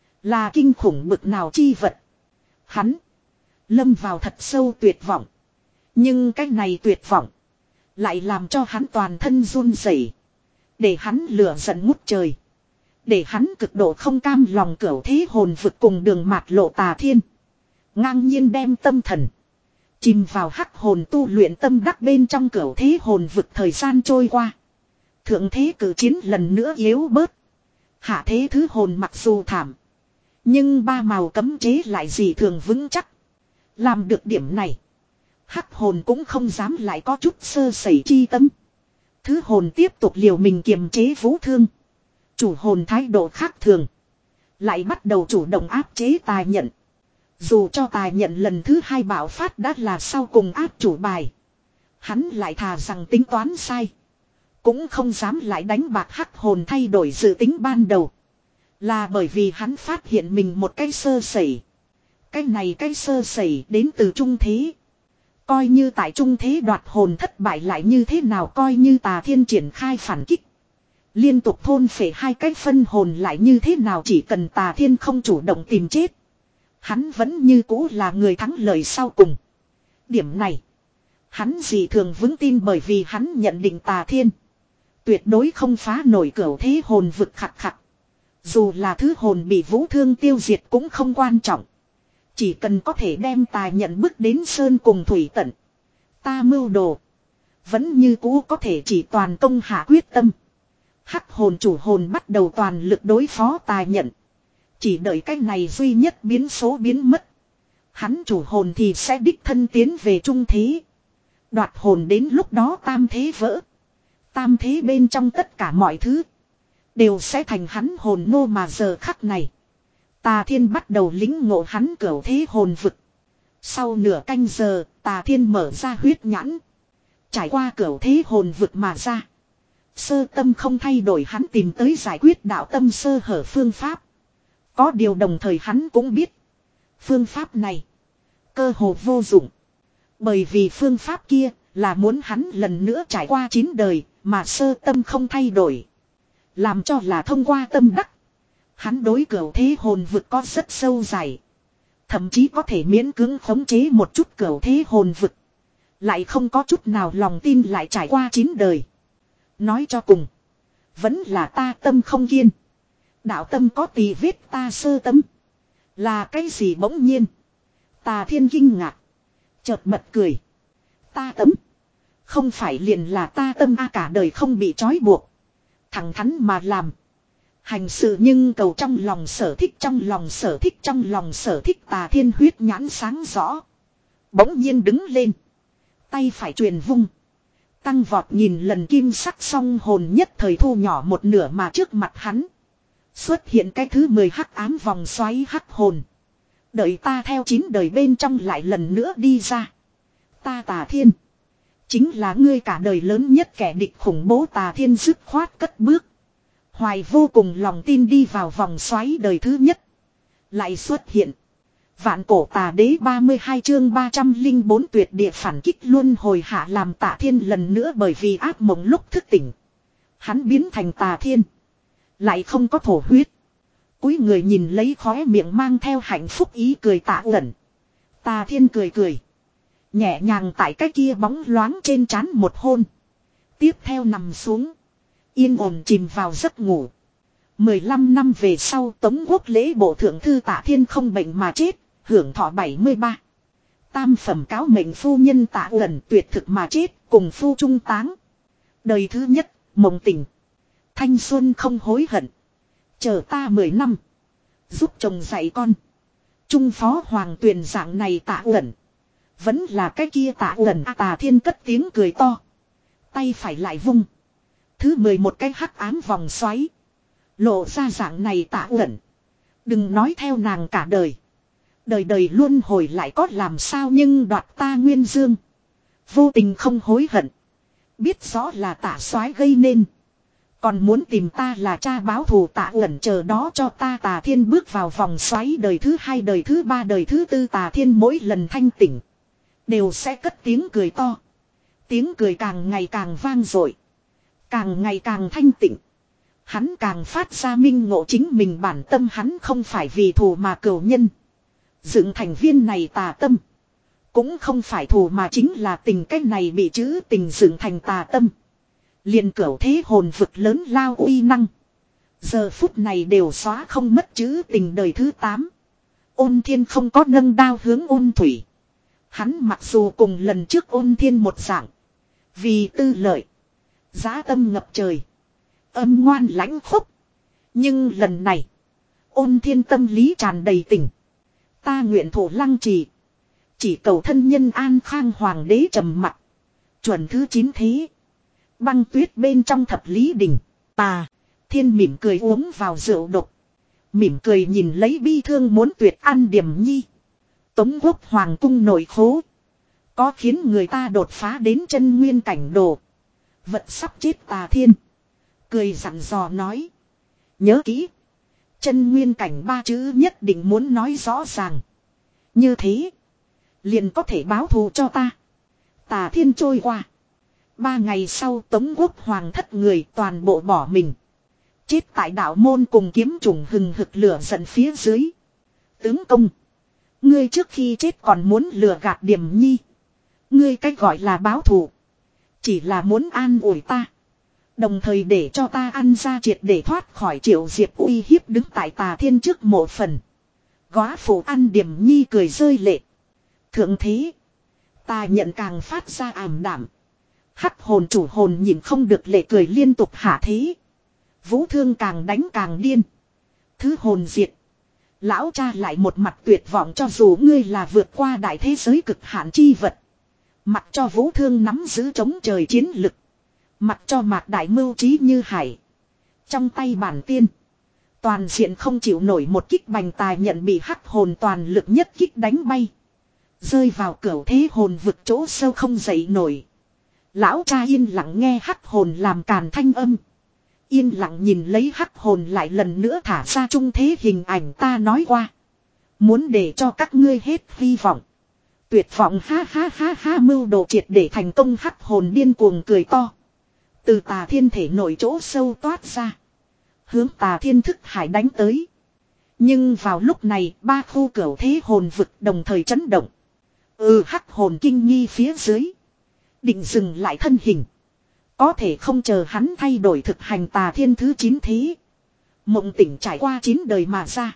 Là kinh khủng bực nào chi vật. Hắn. Lâm vào thật sâu tuyệt vọng. Nhưng cái này tuyệt vọng. Lại làm cho hắn toàn thân run rẩy. Để hắn lửa giận ngút trời. Để hắn cực độ không cam lòng cửu thế hồn vực cùng đường mạt lộ tà thiên. Ngang nhiên đem tâm thần. Chìm vào hắc hồn tu luyện tâm đắc bên trong cửu thế hồn vực thời gian trôi qua. Thượng thế cử chiến lần nữa yếu bớt. Hạ thế thứ hồn mặc dù thảm. Nhưng ba màu cấm chế lại gì thường vững chắc. Làm được điểm này. Hắc hồn cũng không dám lại có chút sơ sẩy chi tâm. Thứ hồn tiếp tục liều mình kiềm chế vũ thương. Chủ hồn thái độ khác thường. Lại bắt đầu chủ động áp chế tài nhận. Dù cho tài nhận lần thứ hai bạo phát đã là sau cùng áp chủ bài. Hắn lại thà rằng tính toán sai. Cũng không dám lại đánh bạc hắc hồn thay đổi dự tính ban đầu. Là bởi vì hắn phát hiện mình một cái sơ sẩy. cái này cái sơ sẩy đến từ trung thế. Coi như tại trung thế đoạt hồn thất bại lại như thế nào, coi như Tà Thiên triển khai phản kích. Liên tục thôn phệ hai cái phân hồn lại như thế nào, chỉ cần Tà Thiên không chủ động tìm chết. Hắn vẫn như cũ là người thắng lợi sau cùng. Điểm này. Hắn dị thường vững tin, bởi vì hắn nhận định Tà Thiên tuyệt đối không phá nổi cửu thế hồn vực khặt khặt. Dù là thứ hồn bị vũ thương tiêu diệt cũng không quan trọng. Chỉ cần có thể đem Tà nhận bước đến sơn cùng thủy tận. Ta mưu đồ. Vẫn như cũ có thể chỉ toàn công hạ quyết tâm. Hắc hồn chủ hồn bắt đầu toàn lực đối phó Tà nhận. Chỉ đợi cái này duy nhất biến số biến mất. Hắn chủ hồn thì sẽ đích thân tiến về trung thế. Đoạt hồn đến lúc đó tam thế vỡ. Tam thế bên trong tất cả mọi thứ. Đều sẽ thành hắn hồn nô, mà giờ khắc này. Tà Thiên bắt đầu lính ngộ hắn cửu thế hồn vực. Sau nửa canh giờ, Tà Thiên mở ra huyết nhãn. Trải qua cửu thế hồn vực mà ra. Sơ tâm không thay đổi, hắn tìm tới giải quyết đạo tâm sơ hở phương pháp. Có điều đồng thời hắn cũng biết. Phương pháp này. Cơ hồ vô dụng. Bởi vì phương pháp kia là muốn hắn lần nữa trải qua chín đời. Mà sơ tâm không thay đổi. Làm cho là thông qua tâm đắc. Hắn đối cửu thế hồn vực có rất sâu dài. Thậm chí có thể miễn cưỡng khống chế một chút cửu thế hồn vực. Lại không có chút nào lòng tin lại trải qua chín đời. Nói cho cùng. Vẫn là ta tâm không kiên. Đạo tâm có tì vết ta sơ tâm. Là cái gì bỗng nhiên. Tà Thiên kinh ngạc. Chợt bật cười. Ta tâm. Không phải liền là ta tâm a, cả đời không bị trói buộc. Thẳng thắn mà làm. Hành sự nhưng cầu trong lòng sở thích, trong lòng sở thích, trong lòng sở thích. Tà Thiên huyết nhãn sáng rõ. Bỗng nhiên đứng lên. Tay phải truyền vung. Tăng vọt nhìn lần kim sắc song hồn nhất thời thu nhỏ một nửa, mà trước mặt hắn. Xuất hiện cái thứ mười hắc ám vòng xoáy hắc hồn. Đợi ta theo chín đời bên trong lại lần nữa đi ra. Ta Tà Thiên. Chính là ngươi cả đời lớn nhất kẻ địch khủng bố. Tà Thiên dứt khoát cất bước. Hoài vô cùng lòng tin đi vào vòng xoáy đời thứ nhất. Lại xuất hiện. Vạn cổ tà đế ba mươi hai chương ba trăm linh bốn tuyệt địa phản kích luân hồi hạ, làm Tà Thiên lần nữa bởi vì ác mộng lúc thức tỉnh. Hắn biến thành Tà Thiên. Lại không có thổ huyết. Cúi người nhìn lấy khóe miệng mang theo hạnh phúc ý cười Tạ Ẩn. Tà Thiên cười cười. Nhẹ nhàng tại cái kia bóng loáng trên trán một hôn. Tiếp theo nằm xuống. Yên ổn chìm vào giấc ngủ. mười lăm năm về sau, Tống Quốc lễ bộ thượng thư Tạ Thiên không bệnh mà chết, hưởng thọ bảy mươi ba. Tam phẩm cáo mệnh phu nhân Tạ Ẩn tuyệt thực mà chết, cùng phu trung táng. Đời thứ nhất, mộng tình. Thanh xuân không hối hận. Chờ ta mười năm. Giúp chồng dạy con. Trung phó hoàng tuyền dạng này Tạ Ẩn. Vẫn là cái kia Tạ Ẩn. Tà Thiên cất tiếng cười to. Tay phải lại vung. Thứ mười một cái hắc ám vòng xoáy. Lộ ra dạng này Tạ Ẩn. Đừng nói theo nàng cả đời. Đời đời luôn hồi lại có làm sao, nhưng đoạt ta nguyên dương. Vô tình không hối hận. Biết rõ là Tạ soái gây nên. Còn muốn tìm ta là cha báo thù. Tạ Ẩn chờ đó cho ta. Tà Thiên bước vào vòng xoáy đời thứ hai, đời thứ ba, đời thứ tư. Tà Thiên mỗi lần thanh tỉnh. Đều sẽ cất tiếng cười to. Tiếng cười càng ngày càng vang dội. Càng ngày càng thanh tịnh. Hắn càng phát ra minh ngộ chính mình bản tâm, hắn không phải vì thù mà cừu nhân. Dựng thành viên này tà tâm. Cũng không phải thù mà chính là tình, cách này bị chữ tình dựng thành tà tâm. Liền cửu thế hồn vực lớn lao uy năng. Giờ phút này đều xóa không mất chữ tình. Đời thứ tám. Ôn Thiên không có nâng đao hướng Ôn Thủy. Hắn mặc dù cùng lần trước Ôn Thiên một dạng. Vì tư lợi. Giá tâm ngập trời. Âm ngoan lãnh khúc. Nhưng lần này. Ôn Thiên tâm lý tràn đầy tình. Ta nguyện thủ lăng trì. Chỉ cầu thân nhân an khang. Hoàng đế trầm mặc. Chuẩn thứ chín thế. Băng tuyết bên trong thập lý đỉnh. Tà Thiên mỉm cười uống vào rượu độc. Mỉm cười nhìn lấy bi thương muốn tuyệt ăn Điềm Nhi. Tống Quốc hoàng cung nội khố. Có khiến người ta đột phá đến chân nguyên cảnh đồ. Vật sắp chết Tà Thiên. Cười dặn dò nói. Nhớ kỹ. Chân nguyên cảnh ba chữ nhất định muốn nói rõ ràng. Như thế. Liền có thể báo thù cho ta. Tà thiên trôi qua. Ba ngày sau Tống Quốc hoàng thất người toàn bộ bỏ mình. Chết tại đạo môn cùng kiếm trùng hừng hực lửa giận phía dưới. Tướng công. Ngươi trước khi chết còn muốn lừa gạt Điểm Nhi. Ngươi cách gọi là báo thù. Chỉ là muốn an ủi ta. Đồng thời để cho ta ăn ra triệt để thoát khỏi Triệu Diệp uy hiếp đứng tại Tà Thiên trước mộ phần. Góa phụ ăn Điểm Nhi cười rơi lệ. Thượng thế. Ta nhận càng phát ra ảm đảm. Hắc hồn chủ hồn nhìn không được lệ cười liên tục hạ thế. Vũ Thương càng đánh càng điên. Thứ hồn diệt. Lão cha lại một mặt tuyệt vọng cho dù ngươi là vượt qua đại thế giới cực hạn chi vật. Mặc cho Vũ Thương nắm giữ chống trời chiến lực. Mặc cho mạc đại mưu trí như hải. Trong tay bản tiên. Toàn diện không chịu nổi một kích bành tài nhận bị hắc hồn toàn lực nhất kích đánh bay. Rơi vào cửu thế hồn vực chỗ sâu không dậy nổi. Lão cha yên lặng nghe hắc hồn làm càn thanh âm. Yên lặng nhìn lấy hắc hồn lại lần nữa thả ra trung thế hình ảnh ta nói qua. Muốn để cho các ngươi hết hy vọng. Tuyệt vọng ha ha ha ha mưu đồ triệt để thành công hắc hồn điên cuồng cười to. Từ Tà Thiên thể nổi chỗ sâu toát ra. Hướng Tà Thiên thức hải đánh tới. Nhưng vào lúc này ba khu cửu thế hồn vực đồng thời chấn động. Ừ hắc hồn kinh nghi phía dưới. Định dừng lại thân hình. Có thể không chờ hắn thay đổi thực hành Tà Thiên thứ chín thế. Mộng tỉnh trải qua chín đời mà ra.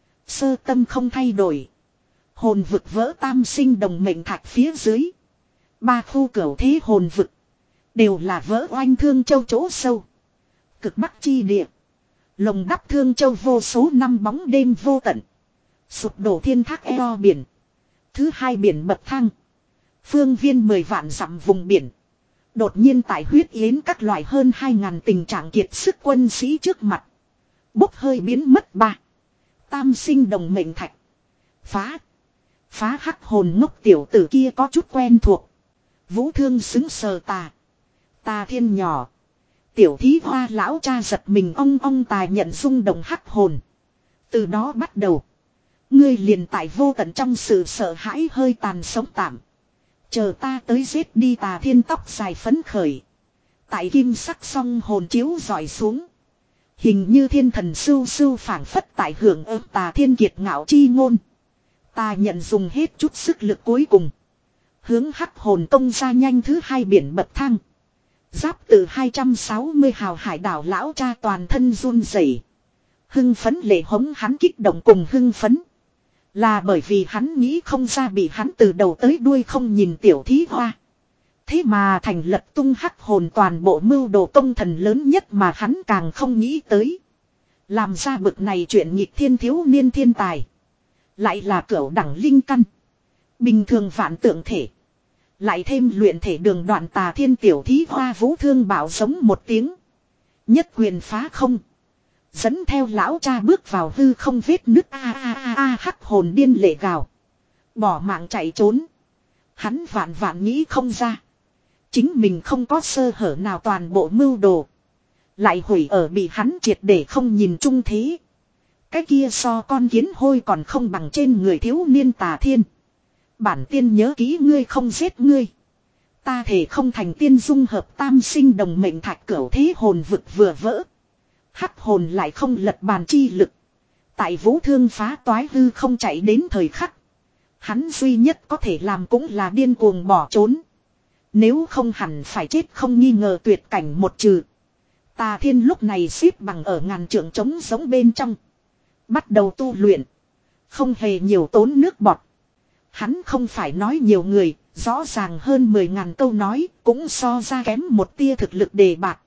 Sơ tâm không thay đổi. Hồn vực vỡ tam sinh đồng mệnh thạch phía dưới. Ba khu cửu thế hồn vực. Đều là vỡ oanh Thương Châu chỗ sâu. Cực Bắc chi địa. Lồng đắp Thương Châu vô số năm bóng đêm vô tận. Sụp đổ thiên thác eo biển. Thứ hai biển bậc thang. Phương viên mười vạn dặm vùng biển. Đột nhiên tại huyết yến các loại hơn hai ngàn tình trạng kiệt sức quân sĩ trước mặt. Bốc hơi biến mất ba. Tam sinh đồng mệnh thạch. Phá. Phá hắc hồn ngốc tiểu tử kia có chút quen thuộc. Vũ Thương xứng sờ tà. Tà Thiên nhỏ. Tiểu thí hoa lão cha giật mình ong ong tài nhận rung động hắc hồn. Từ đó bắt đầu. Ngươi liền tại vô tận trong sự sợ hãi hơi tàn sống tạm. Chờ ta tới giết đi Tà Thiên tóc dài phấn khởi. Tại kim sắc song hồn chiếu dọi xuống. Hình như thiên thần sưu sưu phảng phất tại hưởng ứng Tà Thiên kiệt ngạo chi ngôn. Ta nhận dùng hết chút sức lực cuối cùng. Hướng hắc hồn công ra nhanh thứ hai biển bậc thang. Giáp từ hai trăm sáu mươi hào hải đảo lão cha toàn thân run rẩy. Hưng phấn lệ hống hắn kích động cùng hưng phấn. Là bởi vì hắn nghĩ không ra bị hắn từ đầu tới đuôi không nhìn tiểu thí hoa. Thế mà thành lật tung hắc hồn toàn bộ mưu đồ công thần lớn nhất mà hắn càng không nghĩ tới. Làm ra bực này chuyện nghịch thiên thiếu niên thiên tài. Lại là cửu đẳng linh căn. Bình thường vạn tượng thể. Lại thêm luyện thể đường đoạn Tà Thiên tiểu thí hoa Vũ Thương bảo giống một tiếng. Nhất quyền phá không. Dẫn theo lão cha bước vào hư không vết nứt a a a a hắc hồn điên lệ gào. Bỏ mạng chạy trốn. Hắn vạn vạn nghĩ không ra. Chính mình không có sơ hở nào toàn bộ mưu đồ. Lại hủy ở bị hắn triệt để không nhìn chung thế. Cái kia so con kiến hôi còn không bằng trên người thiếu niên Tà Thiên. Bản tiên nhớ kỹ ngươi không giết ngươi. Ta thể không thành tiên dung hợp tam sinh đồng mệnh thạch cửu thế hồn vực vừa vỡ. Hắc hồn lại không lật bàn chi lực. Tại Vũ Thương phá toái hư không chạy đến thời khắc. Hắn duy nhất có thể làm cũng là điên cuồng bỏ trốn. Nếu không hẳn phải chết không nghi ngờ tuyệt cảnh một trừ. Tà Thiên lúc này xếp bằng ở ngàn trượng trống giống bên trong. Bắt đầu tu luyện. Không hề nhiều tốn nước bọt. Hắn không phải nói nhiều người, rõ ràng hơn mười ngàn câu nói, cũng so ra kém một tia thực lực đề bạc.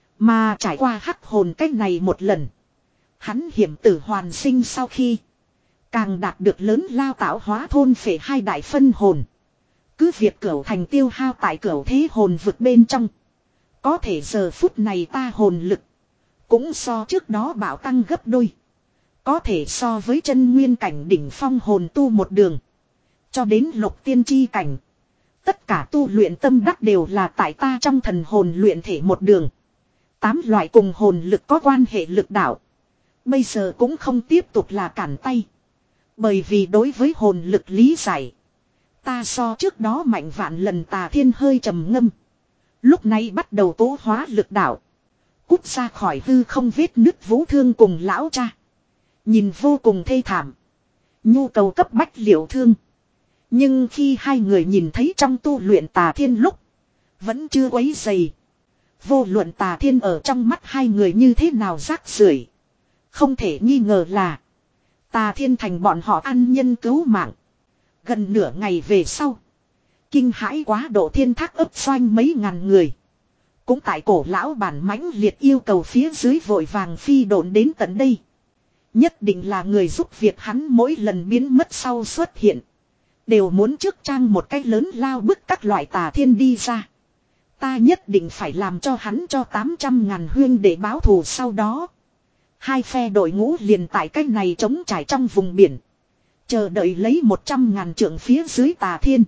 Mà trải qua hắc hồn cách này một lần. Hắn hiểm tử hoàn sinh sau khi càng đạt được lớn lao tạo hóa thôn phệ hai đại phân hồn. Cứ việc cửu thành tiêu hao tại cửu thế hồn vực bên trong. Có thể giờ phút này ta hồn lực cũng so trước đó bảo tăng gấp đôi. Có thể so với chân nguyên cảnh đỉnh phong hồn tu một đường. Cho đến lục tiên chi cảnh. Tất cả tu luyện tâm đắc đều là tại ta trong thần hồn luyện thể một đường. Tám loại cùng hồn lực có quan hệ lực đạo. Bây giờ cũng không tiếp tục là cản tay. Bởi vì đối với hồn lực lý giải. Ta so trước đó mạnh vạn lần Tà Thiên hơi trầm ngâm. Lúc này bắt đầu tố hóa lực đạo. Cút ra khỏi hư không vết nứt Vũ Thương cùng lão cha. Nhìn vô cùng thê thảm. Nhu cầu cấp bách liệu thương. Nhưng khi hai người nhìn thấy trong tu luyện Tà Thiên lúc. Vẫn chưa quấy dày. Vô luận Tà Thiên ở trong mắt hai người như thế nào rác rưởi. Không thể nghi ngờ là. Tà Thiên thành bọn họ ăn nhân cứu mạng. Gần nửa ngày về sau. Kinh hãi quá độ thiên thác ấp xoanh mấy ngàn người. Cũng tại cổ lão bản mãnh liệt yêu cầu phía dưới vội vàng phi độn đến tận đây. Nhất định là người giúp việc hắn mỗi lần biến mất sau xuất hiện. Đều muốn trước trang một cái lớn lao bức các loại Tà Thiên đi ra. Ta nhất định phải làm cho hắn cho tám trăm ngàn huyên để báo thù sau đó. Hai phe đội ngũ liền tại cách này trống trải trong vùng biển. Chờ đợi lấy một trăm ngàn trượng phía dưới Tà Thiên.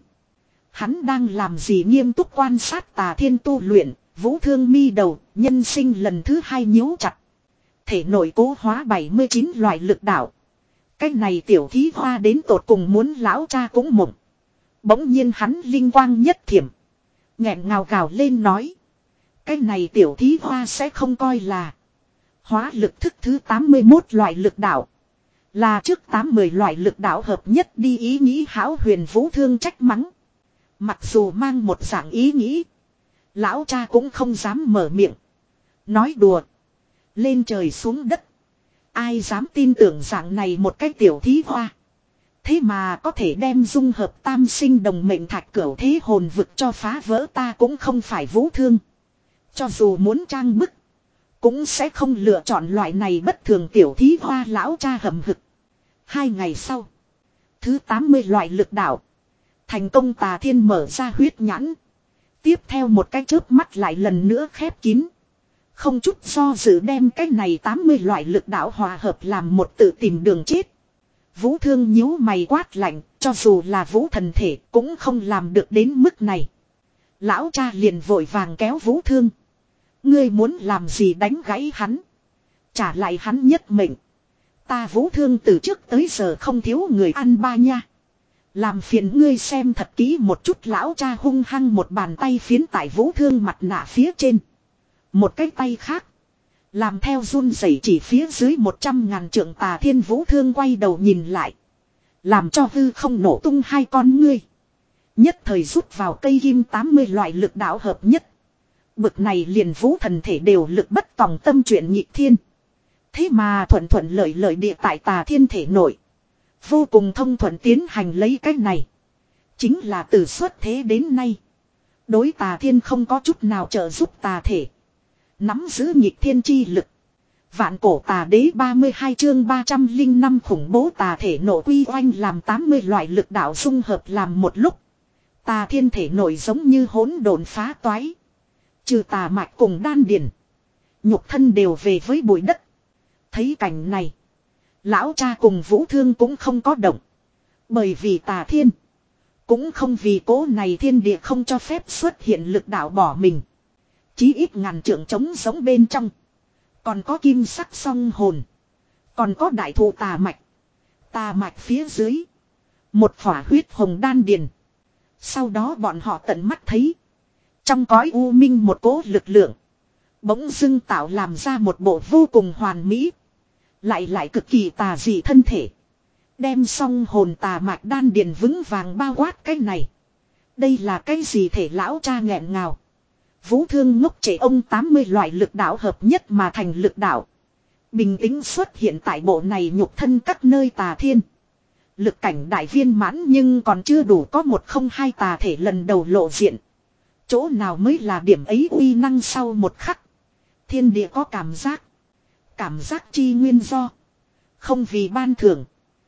Hắn đang làm gì nghiêm túc quan sát Tà Thiên tu luyện, Vũ Thương mi đầu, nhân sinh lần thứ hai nhíu chặt. Thể nội cố hóa bảy mươi chín loại lực đạo. Cách này tiểu thí hoa đến tột cùng muốn lão cha cũng mộng. Bỗng nhiên hắn linh quang nhất thiểm. Nghẹn ngào gào lên nói. Cái này tiểu thí hoa sẽ không coi là. Hóa lực thức thứ tám mươi mốt loại lực đạo. Là trước tám mươi loại lực đạo hợp nhất đi ý nghĩ hão huyền Vũ Thương trách mắng. Mặc dù mang một dạng ý nghĩ. Lão cha cũng không dám mở miệng. Nói đùa. Lên trời xuống đất. Ai dám tin tưởng dạng này một cái tiểu thí hoa. Thế mà có thể đem dung hợp tam sinh đồng mệnh thạch cửu thế hồn vực cho phá vỡ ta cũng không phải Vũ Thương. Cho dù muốn trang bức. Cũng sẽ không lựa chọn loại này bất thường tiểu thí hoa lão cha hầm hực. Hai ngày sau. Thứ tám mươi loại lực đạo. Thành công Tà Thiên mở ra huyết nhãn. Tiếp theo một cái chớp mắt lại lần nữa khép kín. Không chút do dự đem cái này tám mươi loại lực đạo hòa hợp làm một tự tìm đường chết. Vũ Thương nhíu mày quát lạnh, cho dù là Vũ thần thể cũng không làm được đến mức này. Lão cha liền vội vàng kéo Vũ Thương. Ngươi muốn làm gì đánh gãy hắn. Trả lại hắn nhất mệnh. Ta Vũ Thương từ trước tới giờ không thiếu người ăn ba nha. Làm phiền ngươi xem thật kỹ một chút lão cha hung hăng một bàn tay phiến tại Vũ Thương mặt nạ phía trên. Một cái tay khác. Làm theo run rẩy chỉ phía dưới một trăm ngàn trượng Tà Thiên Vũ Thương quay đầu nhìn lại. Làm cho hư không nổ tung hai con ngươi. Nhất thời rút vào cây kim tám mươi loại lực đạo hợp nhất. Bực này liền Vũ thần thể đều lực bất tòng tâm chuyện nhịp thiên. Thế mà thuận thuận lợi lợi địa tại Tà Thiên thể nội. Vô cùng thông thuận tiến hành lấy cách này. Chính là từ xuất thế đến nay. Đối Tà Thiên không có chút nào trợ giúp Tà thể. Nắm giữ nhịp thiên chi lực. Vạn cổ Tà Đế ba mươi hai chương ba trăm lẻ năm khủng bố Tà thể nổ quy oanh làm tám mươi loại lực đạo dung hợp làm một lúc. Tà Thiên thể nổi giống như hỗn độn phá toái. Trừ tà mạch cùng đan điền. Nhục thân đều về với bụi đất. Thấy cảnh này. Lão cha cùng Vũ Thương cũng không có động. Bởi vì Tà Thiên. Cũng không vì cố này thiên địa không cho phép xuất hiện lực đạo bỏ mình. Chí ít ngàn trượng trống giống bên trong. Còn có kim sắc song hồn. Còn có đại thụ tà mạch. Tà mạch phía dưới. Một phỏa huyết hồng đan điền. Sau đó bọn họ tận mắt thấy. Trong cõi u minh một cỗ lực lượng. Bỗng dưng tạo làm ra một bộ vô cùng hoàn mỹ. Lại lại cực kỳ tà dị thân thể. Đem song hồn tà mạch đan điền vững vàng bao quát cái này. Đây là cái gì thể lão cha nghẹn ngào. Vũ Thương ngốc trẻ ông tám mươi loại lực đạo hợp nhất mà thành lực đạo. Bình tĩnh xuất hiện tại bộ này nhục thân các nơi Tà Thiên. Lực cảnh đại viên mãn nhưng còn chưa đủ có một không hai tà thể lần đầu lộ diện. Chỗ nào mới là điểm ấy uy năng sau một khắc. Thiên địa có cảm giác. Cảm giác chi nguyên do. Không vì ban thưởng.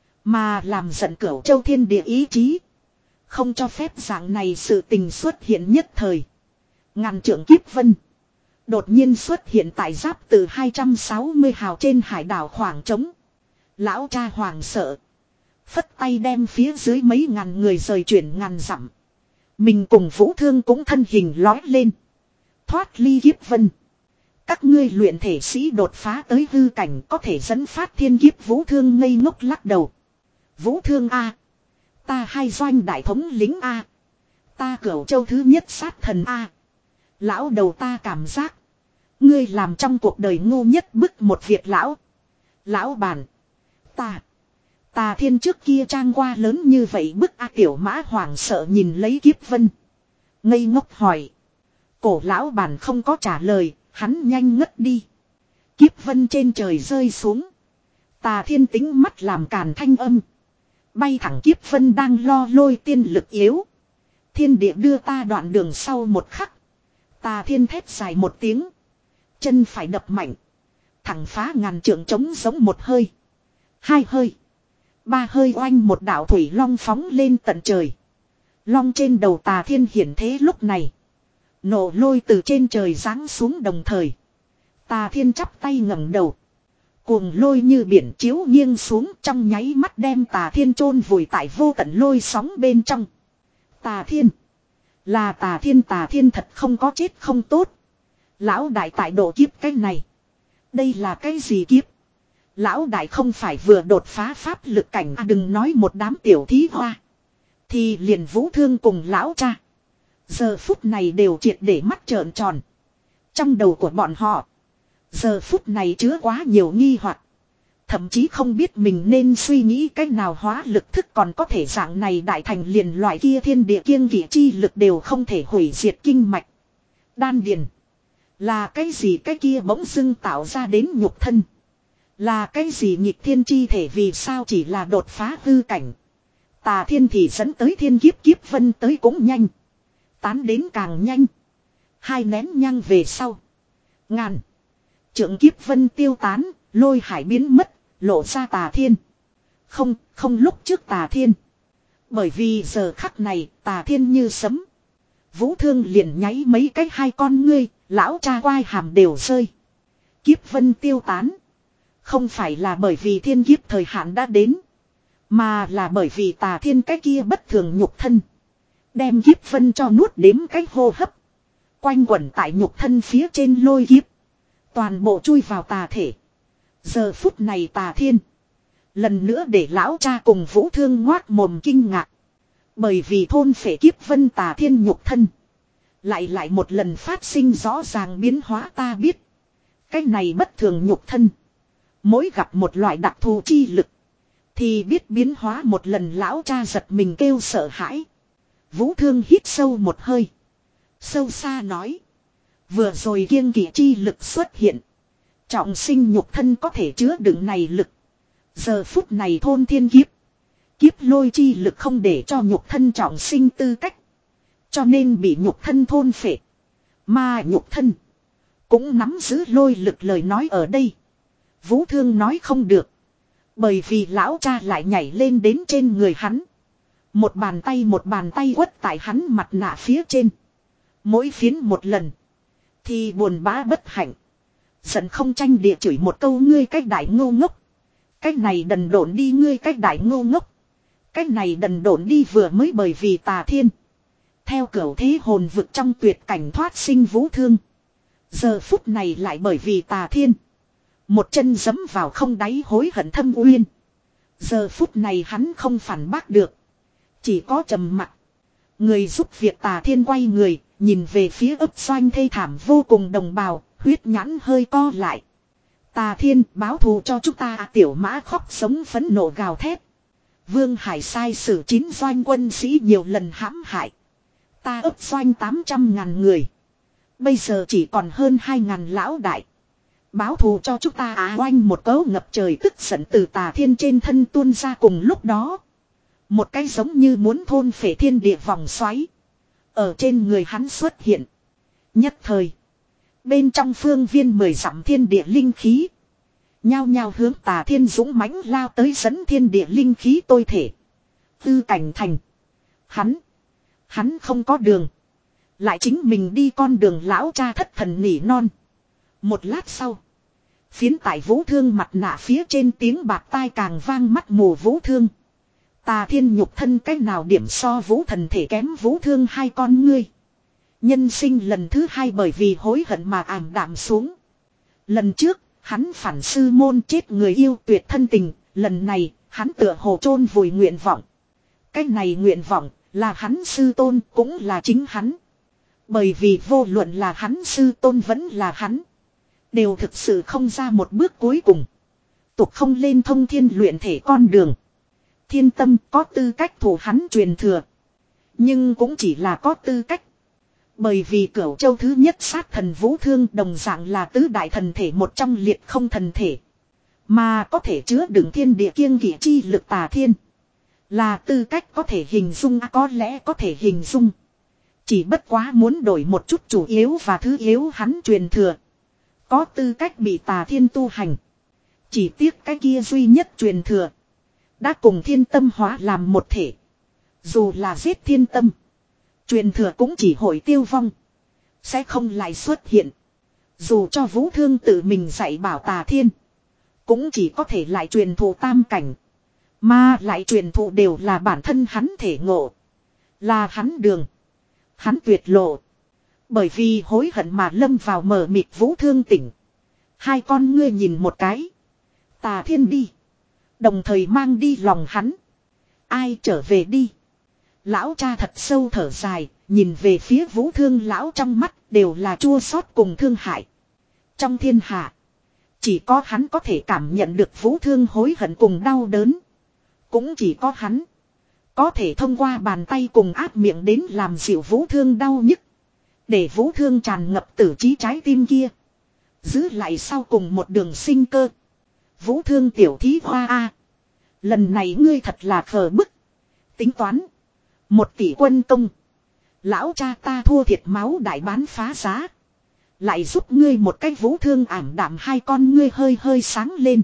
Mà làm giận cửu châu thiên địa ý chí. Không cho phép dạng này sự tình xuất hiện nhất thời. Ngàn trượng kiếp vân. Đột nhiên xuất hiện tại giáp từ hai trăm sáu mươi hào trên hải đảo khoảng trống. Lão cha hoàng sợ. Phất tay đem phía dưới mấy ngàn người rời chuyển ngàn dặm. Mình cùng Vũ Thương cũng thân hình lói lên. Thoát ly kiếp vân. Các ngươi luyện thể sĩ đột phá tới hư cảnh có thể dẫn phát thiên kiếp. Vũ Thương ngây ngốc lắc đầu. Vũ Thương A. Ta hai doanh đại thống lính A. Ta Cửu Châu thứ nhất sát thần A. Lão đầu ta cảm giác. Ngươi làm trong cuộc đời ngu nhất bức một việc lão. Lão bản. Ta. Tà Thiên trước kia trang qua lớn như vậy bức A Tiểu Mã hoảng sợ nhìn lấy Kiếp Vân. Ngây ngốc hỏi. Cổ lão bản không có trả lời, hắn nhanh ngất đi. Kiếp Vân trên trời rơi xuống. Tà Thiên tính mắt làm càn thanh âm. Bay thẳng Kiếp Vân đang lo lôi tiên lực yếu. Thiên địa đưa ta đoạn đường sau một khắc. Tà Thiên thét dài một tiếng. Chân phải đập mạnh. Thẳng phá ngàn trượng trống giống một hơi. Hai hơi. Ba hơi oanh một đạo thủy long phóng lên tận trời. Long trên đầu Tà Thiên hiển thế lúc này. Nổ lôi từ trên trời giáng xuống đồng thời. Tà Thiên chắp tay ngẩng đầu. Cuồng lôi như biển chiếu nghiêng xuống trong nháy mắt đem Tà Thiên chôn vùi tại vô tận lôi sóng bên trong. Tà Thiên. Là Tà Thiên Tà Thiên thật không có chết không tốt. Lão đại tại độ kiếp cái này. Đây là cái gì kiếp? Lão đại không phải vừa đột phá pháp lực cảnh à, đừng nói một đám tiểu thí hoa. Thì liền Vũ Thương cùng lão cha. Giờ phút này đều triệt để mắt trợn tròn. Trong đầu của bọn họ. Giờ phút này chứa quá nhiều nghi hoặc. Thậm chí không biết mình nên suy nghĩ cách nào hóa lực thức còn có thể dạng này đại thành liền loại kia thiên địa kiêng kỵ chi lực đều không thể hủy diệt kinh mạch. Đan điền. Là cái gì cái kia bỗng dưng tạo ra đến nhục thân. Là cái gì nhịp thiên chi thể vì sao chỉ là đột phá hư cảnh. Tà Thiên thì dẫn tới thiên kiếp Kiếp Vân tới cũng nhanh. Tán đến càng nhanh. Hai nén nhang về sau. Ngàn. Trượng Kiếp Vân tiêu tán, lôi hải biến mất, lộ ra Tà Thiên. Không, không lúc trước Tà Thiên. Bởi vì giờ khắc này, Tà Thiên như sấm. Vũ Thương liền nháy mấy cái hai con ngươi, lão cha quai hàm đều rơi. Kiếp Vân tiêu tán. Không phải là bởi vì thiên kiếp thời hạn đã đến. Mà là bởi vì Tà Thiên cái kia bất thường nhục thân. Đem Kiếp Vân cho nuốt đếm cái hô hấp. Quanh quẩn tại nhục thân phía trên lôi kiếp. Toàn bộ chui vào tà thể. Giờ phút này Tà Thiên. Lần nữa để lão cha cùng Vũ Thương ngoác mồm kinh ngạc. Bởi vì thôn phệ Kiếp Vân Tà Thiên nhục thân. Lại lại một lần phát sinh rõ ràng biến hóa ta biết. Cái này bất thường nhục thân. Mỗi gặp một loại đặc thù chi lực. Thì biết biến hóa một lần lão cha giật mình kêu sợ hãi. Vũ Thương hít sâu một hơi. Sâu xa nói. Vừa rồi kiêng kỵ chi lực xuất hiện. Trọng sinh nhục thân có thể chứa đựng này lực. Giờ phút này thôn thiên kiếp. Kiếp lôi chi lực không để cho nhục thân trọng sinh tư cách. Cho nên bị nhục thân thôn phệ. Mà nhục thân. Cũng nắm giữ lôi lực lời nói ở đây. Vũ Thương nói không được. Bởi vì lão cha lại nhảy lên đến trên người hắn. Một bàn tay một bàn tay quất tại hắn mặt nạ phía trên. Mỗi phiến một lần. Thì buồn bã bất hạnh. Giận không tranh địa chửi một câu ngươi cách đại ngô ngốc. Cách này đần độn đi ngươi cách đại ngô ngốc. Cách này đần độn đi vừa mới bởi vì Tà Thiên. Theo cửu thế hồn vực trong tuyệt cảnh thoát sinh Vũ Thương. Giờ phút này lại bởi vì Tà Thiên. Một chân giẫm vào không đáy hối hận thâm uyên. Giờ phút này hắn không phản bác được. Chỉ có trầm mặc. Người giúp việc Tà Thiên quay người. Nhìn về phía ấp doanh thê thảm vô cùng đồng bào. Huyết nhãn hơi co lại. Tà Thiên báo thù cho chúng ta à, tiểu mã khóc sống phẫn nộ gào thét. Vương Hải sai sử chín doanh quân sĩ nhiều lần hãm hại. Ta ấp doanh tám trăm ngàn người. Bây giờ chỉ còn hơn hai ngàn lão đại. Báo thù cho chúng ta à oanh một cấu ngập trời tức giận từ Tà Thiên trên thân tuôn ra cùng lúc đó. Một cái giống như muốn thôn phệ thiên địa vòng xoáy. Ở trên người hắn xuất hiện. Nhất thời. Bên trong phương viên mười dặm thiên địa linh khí. Nhao nhao hướng Tà Thiên dũng mãnh lao tới dẫn thiên địa linh khí tôi thể. Tư cảnh thành. Hắn. Hắn không có đường. Lại chính mình đi con đường lão cha thất thần nỉ non. Một lát sau. Phiến tại Vũ Thương mặt nạ phía trên tiếng bạc tai càng vang mắt mù Vũ Thương. Tà Thiên nhục thân cách nào điểm so Vũ thần thể kém Vũ Thương hai con ngươi. Nhân sinh lần thứ hai bởi vì hối hận mà ảm đạm xuống. Lần trước, hắn phản sư môn chết người yêu tuyệt thân tình, lần này, Hắn tựa hồ chôn vùi nguyện vọng. Cái này nguyện vọng là hắn sư tôn cũng là chính hắn. Bởi vì vô luận là hắn sư tôn vẫn là hắn. Đều thực sự không ra một bước cuối cùng. Tục không lên thông thiên luyện thể con đường. Thiên tâm có tư cách thủ hắn truyền thừa. Nhưng cũng chỉ là có tư cách. Bởi vì Cửu Châu thứ nhất sát thần Vũ Thương đồng dạng là tứ đại thần thể một trong liệt không thần thể. Mà có thể chứa đựng thiên địa kiêng kỵ chi lực Tà Thiên. Là tư cách có thể hình dung à, có lẽ có thể hình dung. Chỉ bất quá muốn đổi một chút chủ yếu và thứ yếu hắn truyền thừa. Có tư cách bị Tà Thiên tu hành. Chỉ tiếc cái kia duy nhất truyền thừa. Đã cùng thiên tâm hóa làm một thể. Dù là giết thiên tâm. Truyền thừa cũng chỉ hội tiêu vong. Sẽ không lại xuất hiện. Dù cho Vũ Thương tự mình dạy bảo Tà Thiên. Cũng chỉ có thể lại truyền thụ tam cảnh. Mà lại truyền thụ đều là bản thân hắn thể ngộ. Là hắn đường. Hắn tuyệt lộ. Bởi vì hối hận mà lâm vào mờ mịt Vũ Thương tỉnh. Hai con ngươi nhìn một cái. Tà Thiên đi. Đồng thời mang đi lòng hắn. Ai trở về đi. Lão cha thật sâu thở dài. Nhìn về phía Vũ Thương lão trong mắt đều là chua xót cùng thương hại. Trong thiên hạ. Chỉ có hắn có thể cảm nhận được Vũ Thương hối hận cùng đau đớn. Cũng chỉ có hắn. Có thể thông qua bàn tay cùng áp miệng đến làm dịu Vũ Thương đau nhức. Để Vũ Thương tràn ngập tử trí trái tim kia. Giữ lại sau cùng một đường sinh cơ. Vũ Thương tiểu thí hoa a. Lần này ngươi thật là khờ bức. Tính toán. Một tỷ quân công. Lão cha ta thua thiệt máu đại bán phá giá. Lại giúp ngươi một cái Vũ Thương ảm đạm hai con ngươi hơi hơi sáng lên.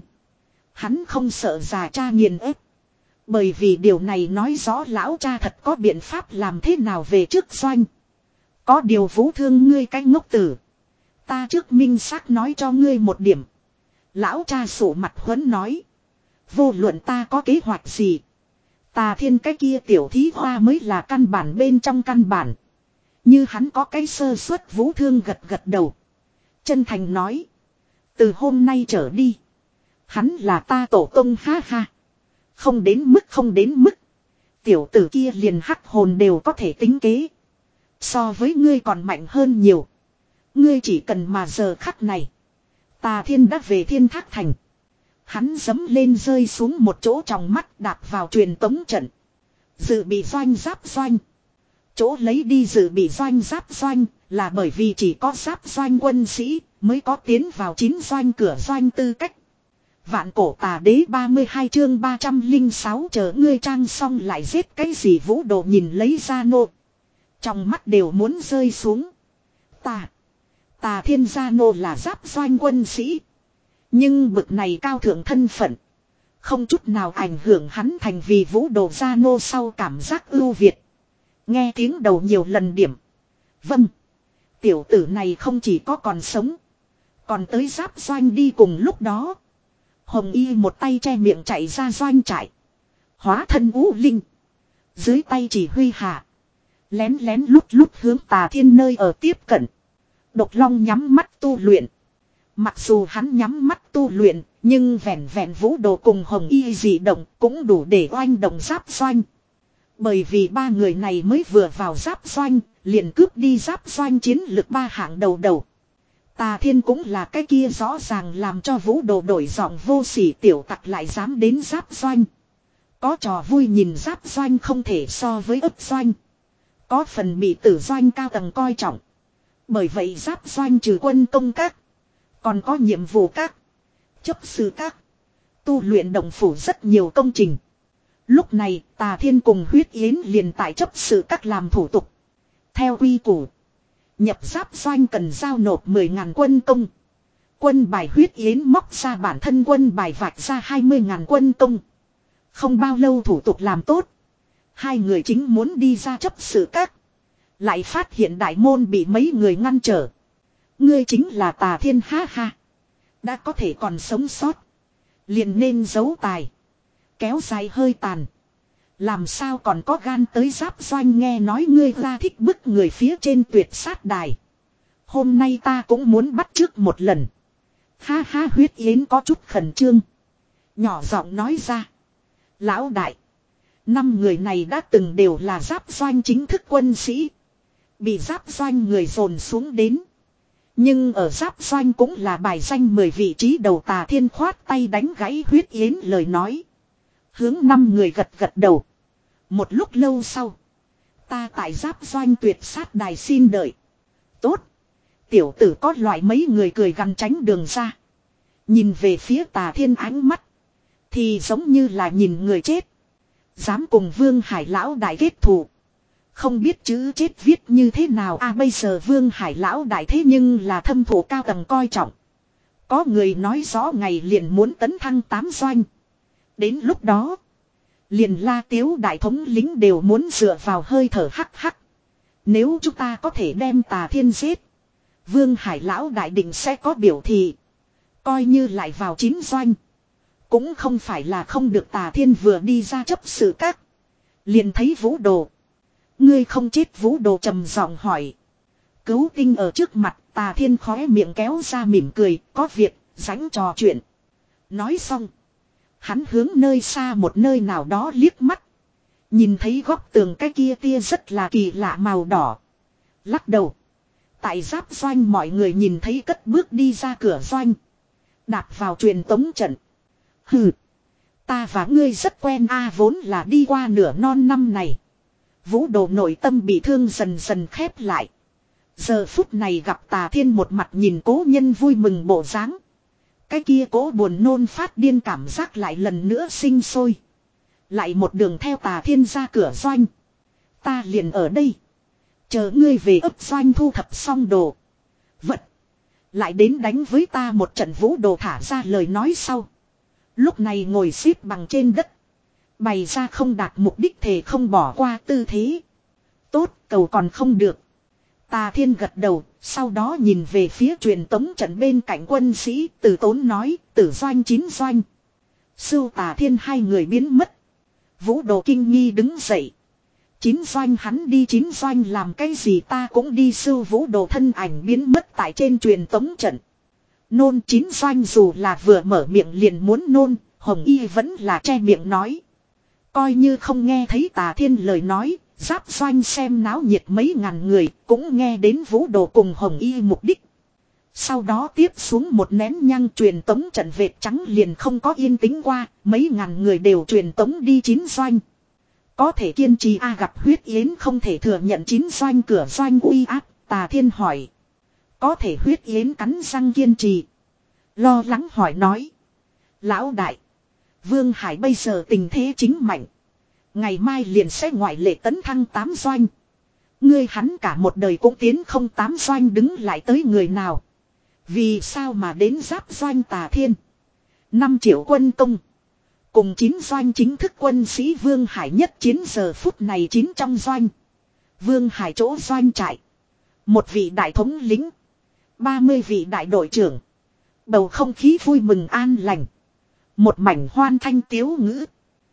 Hắn không sợ già cha nghiền ép. Bởi vì điều này nói rõ lão cha thật có biện pháp làm thế nào về trước doanh. Có điều Vũ Thương ngươi cái ngốc tử. Ta trước minh xác nói cho ngươi một điểm. Lão cha sổ mặt huấn nói. Vô luận ta có kế hoạch gì. Tà Thiên cái kia tiểu thí hoa mới là căn bản bên trong căn bản. Như hắn có cái sơ suất Vũ Thương gật gật đầu. Chân thành nói. Từ hôm nay trở đi. Hắn là ta tổ tông ha ha. Không đến mức không đến mức. Tiểu tử kia liền hắc hồn đều có thể tính kế. So với ngươi còn mạnh hơn nhiều. Ngươi chỉ cần mà giờ khắc này. Tà Thiên đã về Thiên Thác Thành. Hắn giẫm lên rơi xuống một chỗ trong mắt đạp vào truyền tống trận. Dự bị doanh giáp doanh. Chỗ lấy đi dự bị doanh giáp doanh là bởi vì chỉ có giáp doanh quân sĩ mới có tiến vào chín doanh cửa doanh tư cách. Vạn cổ tà đế ba mươi hai chương ba trăm lẻ sáu chờ ngươi trang xong lại giết cái gì Vũ Đồ nhìn lấy ra nô. Trong mắt đều muốn rơi xuống. Tà. Tà Thiên gia nô là giáp doanh quân sĩ. Nhưng bực này cao thượng thân phận. Không chút nào ảnh hưởng hắn thành vì Vũ Đồ gia nô sau cảm giác ưu việt. Nghe tiếng đầu nhiều lần điểm. Vâng. Tiểu tử này không chỉ có còn sống. Còn tới giáp doanh đi cùng lúc đó. Hồng Y một tay che miệng chạy ra doanh trại. Hóa thân U Linh. Dưới tay chỉ huy hạ. Lén lén lút lút hướng Tà Thiên nơi ở tiếp cận. Độc Long nhắm mắt tu luyện. Mặc dù hắn nhắm mắt tu luyện. Nhưng vẹn vẹn Vũ Đồ cùng Hồng Y dị động cũng đủ để oanh động giáp doanh. Bởi vì ba người này mới vừa vào giáp doanh. Liền cướp đi giáp doanh chiến lực ba hạng đầu đầu. Tà Thiên cũng là cái kia rõ ràng làm cho Vũ Đồ đổi giọng vô sỉ tiểu tặc lại dám đến giáp doanh. Có trò vui nhìn giáp doanh không thể so với ấp doanh. Có phần bị tử doanh cao tầng coi trọng. Bởi vậy giáp doanh trừ quân công các. Còn có nhiệm vụ các. Chấp sự các. Tu luyện đồng phủ rất nhiều công trình. Lúc này Tà Thiên cùng Huyết Yến liền tại chấp sự các làm thủ tục. Theo quy củ. Nhập giáp doanh cần giao nộp mười ngàn quân công. Quân bài Huyết Yến móc ra bản thân quân bài vạch ra hai mươi ngàn quân công. Không bao lâu thủ tục làm tốt. Hai người chính muốn đi ra chấp sự các. Lại phát hiện đại môn bị mấy người ngăn trở. Ngươi chính là Tà Thiên ha ha. Đã có thể còn sống sót. Liền nên giấu tài. Kéo dài hơi tàn. Làm sao còn có gan tới giáp doanh nghe nói ngươi ra thích bức người phía trên tuyệt sát đài. Hôm nay ta cũng muốn bắt trước một lần. Ha ha Huyết Yến có chút khẩn trương. Nhỏ giọng nói ra. Lão đại. Năm người này đã từng đều là giáp doanh chính thức quân sĩ. Bị giáp doanh người dồn xuống đến. Nhưng ở giáp doanh cũng là bài danh mười vị trí đầu. Tà Thiên khoát tay đánh gãy Huyết Yến lời nói. Hướng năm người gật gật đầu. Một lúc lâu sau. Ta tại giáp doanh tuyệt sát đài xin đợi. Tốt. Tiểu tử có loại mấy người cười gằn tránh đường ra. Nhìn về phía Tà Thiên ánh mắt. Thì giống như là nhìn người chết. Dám cùng Vương Hải lão đại kết thù. Không biết chữ chết viết như thế nào à bây giờ Vương Hải lão đại thế nhưng là thâm thụ cao tầng coi trọng. Có người nói rõ ngày liền muốn tấn thăng tám doanh. Đến lúc đó. Liền La Tiếu đại thống lính đều muốn dựa vào hơi thở hắc hắc. Nếu chúng ta có thể đem Tà Thiên giết. Vương Hải lão đại định sẽ có biểu thị. Coi như lại vào chín doanh. Cũng không phải là không được. Tà Thiên vừa đi ra chấp sự các. Liền thấy Vũ Đồ. Ngươi không chết Vũ Đồ trầm giọng hỏi. Cứu tinh ở trước mặt. Tà Thiên khóe miệng kéo ra mỉm cười. Có việc rảnh trò chuyện. Nói xong. Hắn hướng nơi xa một nơi nào đó liếc mắt. Nhìn thấy góc tường cái kia tia rất là kỳ lạ màu đỏ. Lắc đầu. Tại giáp doanh mọi người nhìn thấy cất bước đi ra cửa doanh. Đạp vào truyền tống trận. Hừ. Ta và ngươi rất quen a à, vốn là đi qua nửa non năm này. Vũ Đồ nội tâm bị thương dần dần khép lại. Giờ phút này gặp Tà Thiên một mặt nhìn cố nhân vui mừng bộ dáng. Cái kia cố buồn nôn phát điên cảm giác lại lần nữa sinh sôi. Lại một đường theo Tà Thiên ra cửa doanh. Ta liền ở đây. Chờ ngươi về ấp doanh thu thập xong đồ. Vật. Lại đến đánh với ta một trận. Vũ Đồ thả ra lời nói sau. Lúc này ngồi xếp bằng trên đất. Bày ra không đạt mục đích thể không bỏ qua tư thế. Tốt cầu còn không được. Tà Thiên gật đầu. Sau đó nhìn về phía truyền tống trận bên cạnh quân sĩ. Từ tốn nói tử doanh chín doanh. Sưu Tà Thiên hai người biến mất. Vũ Đồ kinh nghi đứng dậy. Chín doanh hắn đi chín doanh làm cái gì ta cũng đi. Sưu Vũ Đồ thân ảnh biến mất tại trên truyền tống trận. Nôn chín doanh dù là vừa mở miệng liền muốn nôn. Hồng Y vẫn là che miệng nói. Coi như không nghe thấy Tà Thiên lời nói. Giáp doanh xem náo nhiệt mấy ngàn người. Cũng nghe đến Vũ Đồ cùng Hồng Y mục đích. Sau đó tiếp xuống một nén nhang truyền tống trận vệt trắng liền không có yên tĩnh qua. Mấy ngàn người đều truyền tống đi chín doanh. Có thể kiên trì a à, gặp Huyết Yến không thể thừa nhận chín doanh cửa doanh uy áp. Tà Thiên hỏi. Có thể Huyết Yến cắn răng kiên trì. Lo lắng hỏi nói. Lão đại. Vương Hải bây giờ tình thế chính mạnh. Ngày mai liền sẽ ngoại lệ tấn thăng tám doanh. Ngươi hắn cả một đời cũng tiến không tám doanh đứng lại tới người nào. Vì sao mà đến giáp doanh Tà Thiên. năm triệu quân công. Cùng chín doanh chính thức quân sĩ Vương Hải nhất chiến giờ phút này chín trong doanh. Vương Hải chỗ doanh trại. Một vị đại thống lĩnh. ba mươi vị đại đội trưởng. Bầu không khí vui mừng an lành. Một mảnh hoan thanh tiếu ngữ.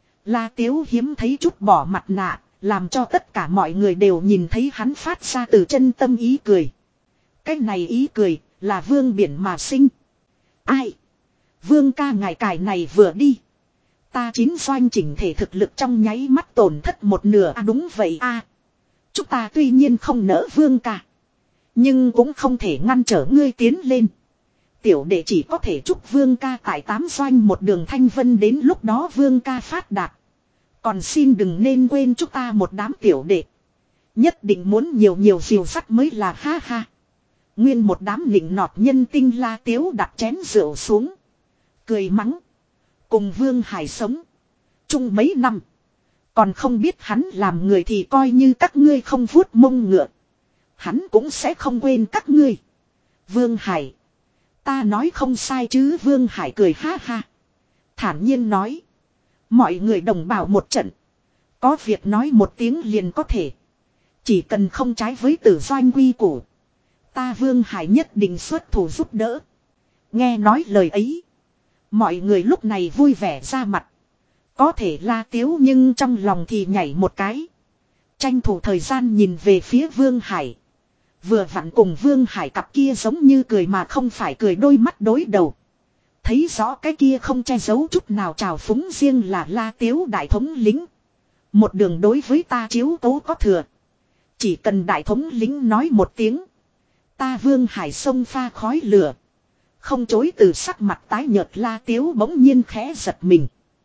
La Tiếu hiếm thấy chút bỏ mặt nạ. Làm cho tất cả mọi người đều nhìn thấy hắn phát ra từ chân tâm ý cười. Cái này ý cười là Vương biển mà sinh. Ai? Vương ca ngài cải này vừa đi. Ta chín doanh chỉnh thể thực lực trong nháy mắt tổn thất một nửa à đúng vậy a à. Chúng ta tuy nhiên không nỡ Vương ca. Nhưng cũng không thể ngăn trở ngươi tiến lên. Tiểu đệ chỉ có thể chúc Vương ca tại tám doanh một đường thanh vân đến lúc đó Vương ca phát đạt. Còn xin đừng nên quên chúng ta một đám tiểu đệ. Nhất định muốn nhiều nhiều diều sắc mới là ha ha. Nguyên một đám nịnh nọt nhân tinh La Tiếu đặt chén rượu xuống. Cười mắng. Cùng Vương Hải sống. Chung mấy năm. Còn không biết hắn làm người thì coi như các ngươi không vuốt mông ngựa. Hắn cũng sẽ không quên các ngươi. Vương Hải. Ta nói không sai chứ Vương Hải cười ha ha. Thản nhiên nói. Mọi người đồng bảo một trận. Có việc nói một tiếng liền có thể. Chỉ cần không trái với tử doanh quy củ. Ta Vương Hải nhất định xuất thủ giúp đỡ. Nghe nói lời ấy. Mọi người lúc này vui vẻ ra mặt. Có thể La Tiếu nhưng trong lòng thì nhảy một cái. Tranh thủ thời gian nhìn về phía Vương Hải. Vừa vặn cùng Vương Hải cặp kia giống như cười mà không phải cười đôi mắt đối đầu. thấy rõ cái kia không che giấu chút nào trào phúng riêng là La Tiếu đại thống lính. Một đường đối với ta chiếu cố có thừa. Chỉ cần đại thống lính nói một tiếng. Ta Vương Hải sông pha khói lửa. Không chối từ sắc mặt tái nhợt La Tiếu bỗng nhiên khẽ giật mình.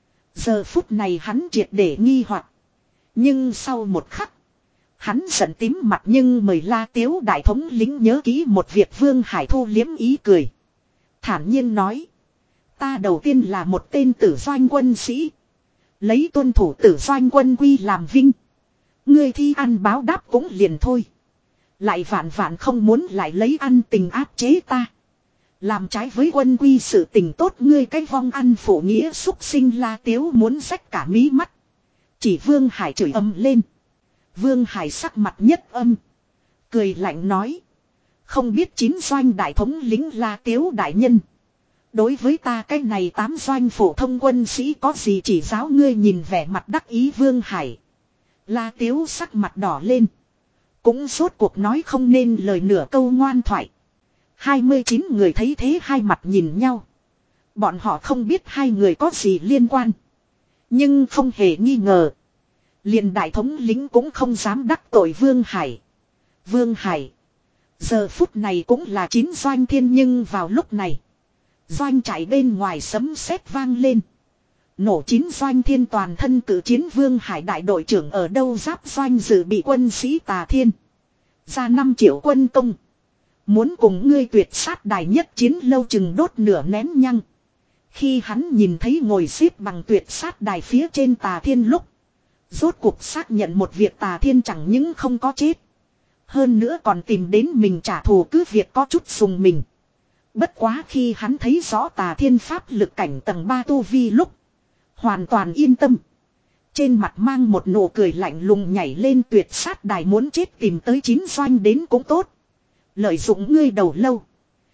Giờ phút này hắn triệt để nghi hoặc. Nhưng sau một khắc. Hắn giận tím mặt nhưng mời La Tiếu đại thống lính nhớ kỹ một việc. Vương Hải thu liếm ý cười. Thản nhiên nói. Ta đầu tiên là một tên tử doanh quân sĩ. Lấy tuân thủ tử doanh quân quy làm vinh. Ngươi thi ăn báo đáp cũng liền thôi. Lại vạn vạn không muốn lại lấy ăn tình áp chế ta. Làm trái với quân quy sự tình tốt ngươi cái vong ăn phổ nghĩa xúc sinh La Tiếu muốn rách cả mí mắt. Chỉ Vương Hải chửi ầm lên. Vương Hải sắc mặt nhất âm. Cười lạnh nói. Không biết chín doanh đại thống lính La Tiếu đại nhân. Đối với ta cái này tám doanh phổ thông quân sĩ có gì chỉ giáo ngươi nhìn vẻ mặt đắc ý Vương Hải. La Tiếu sắc mặt đỏ lên. Cũng rốt cuộc nói không nên lời nửa câu ngoan thoại. hai mươi chín người thấy thế hai mặt nhìn nhau. Bọn họ không biết hai người có gì liên quan. Nhưng không hề nghi ngờ. Liền đại thống lính cũng không dám đắc tội Vương Hải. Vương Hải. Giờ phút này cũng là chín doanh thiên nhưng vào lúc này. Doanh trại bên ngoài sấm sét vang lên. Nổ chín doanh thiên toàn thân cử chiến Vương Hải đại đội trưởng ở đâu giáp doanh dự bị quân sĩ Tà Thiên. Ra năm triệu quân công. Muốn cùng ngươi tuyệt sát đài nhất chiến lâu chừng đốt nửa nén nhăng. Khi hắn nhìn thấy ngồi xếp bằng tuyệt sát đài phía trên Tà Thiên lúc. Rốt cuộc xác nhận một việc Tà Thiên chẳng những không có chết. Hơn nữa còn tìm đến mình trả thù cứ việc có chút dùng mình. Bất quá khi hắn thấy rõ Tà Thiên pháp lực cảnh tầng ba tu vi lúc. Hoàn toàn yên tâm. Trên mặt mang một nụ cười lạnh lùng nhảy lên tuyệt sát đài muốn chết tìm tới chín doanh đến cũng tốt. Lợi dụng ngươi đầu lâu.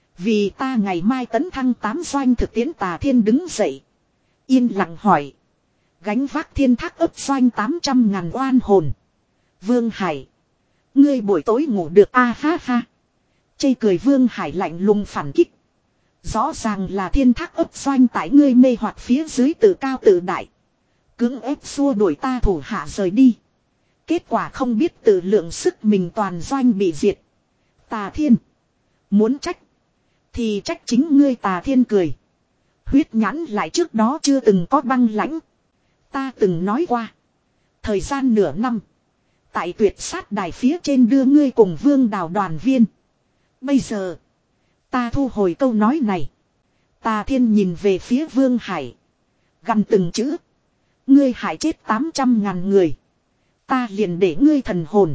Vì ta ngày mai tấn thăng tám doanh thực tiễn Tà Thiên đứng dậy. Yên lặng hỏi. Gánh vác thiên thác ấp doanh tám trăm ngàn oan hồn. Vương Hải. Ngươi buổi tối ngủ được a ha ha. Chê cười Vương Hải lạnh lùng phản kích. Rõ ràng là thiên thác ấp doanh tại ngươi mê hoặc phía dưới tự cao tự đại. Cưỡng ép xua đuổi ta thủ hạ rời đi. Kết quả không biết tự lượng sức mình toàn doanh bị diệt. Tà Thiên. Muốn trách. Thì trách chính ngươi Tà Thiên cười. Huyết nhãn lại trước đó chưa từng có băng lãnh. Ta từng nói qua. Thời gian nửa năm. Tại tuyệt sát đài phía trên đưa ngươi cùng Vương Đào đoàn viên. Bây giờ. Ta thu hồi câu nói này. Tà Thiên nhìn về phía Vương Hải. Gần từng chữ. Ngươi hại chết tám trăm ngàn người. Ta liền để ngươi thần hồn.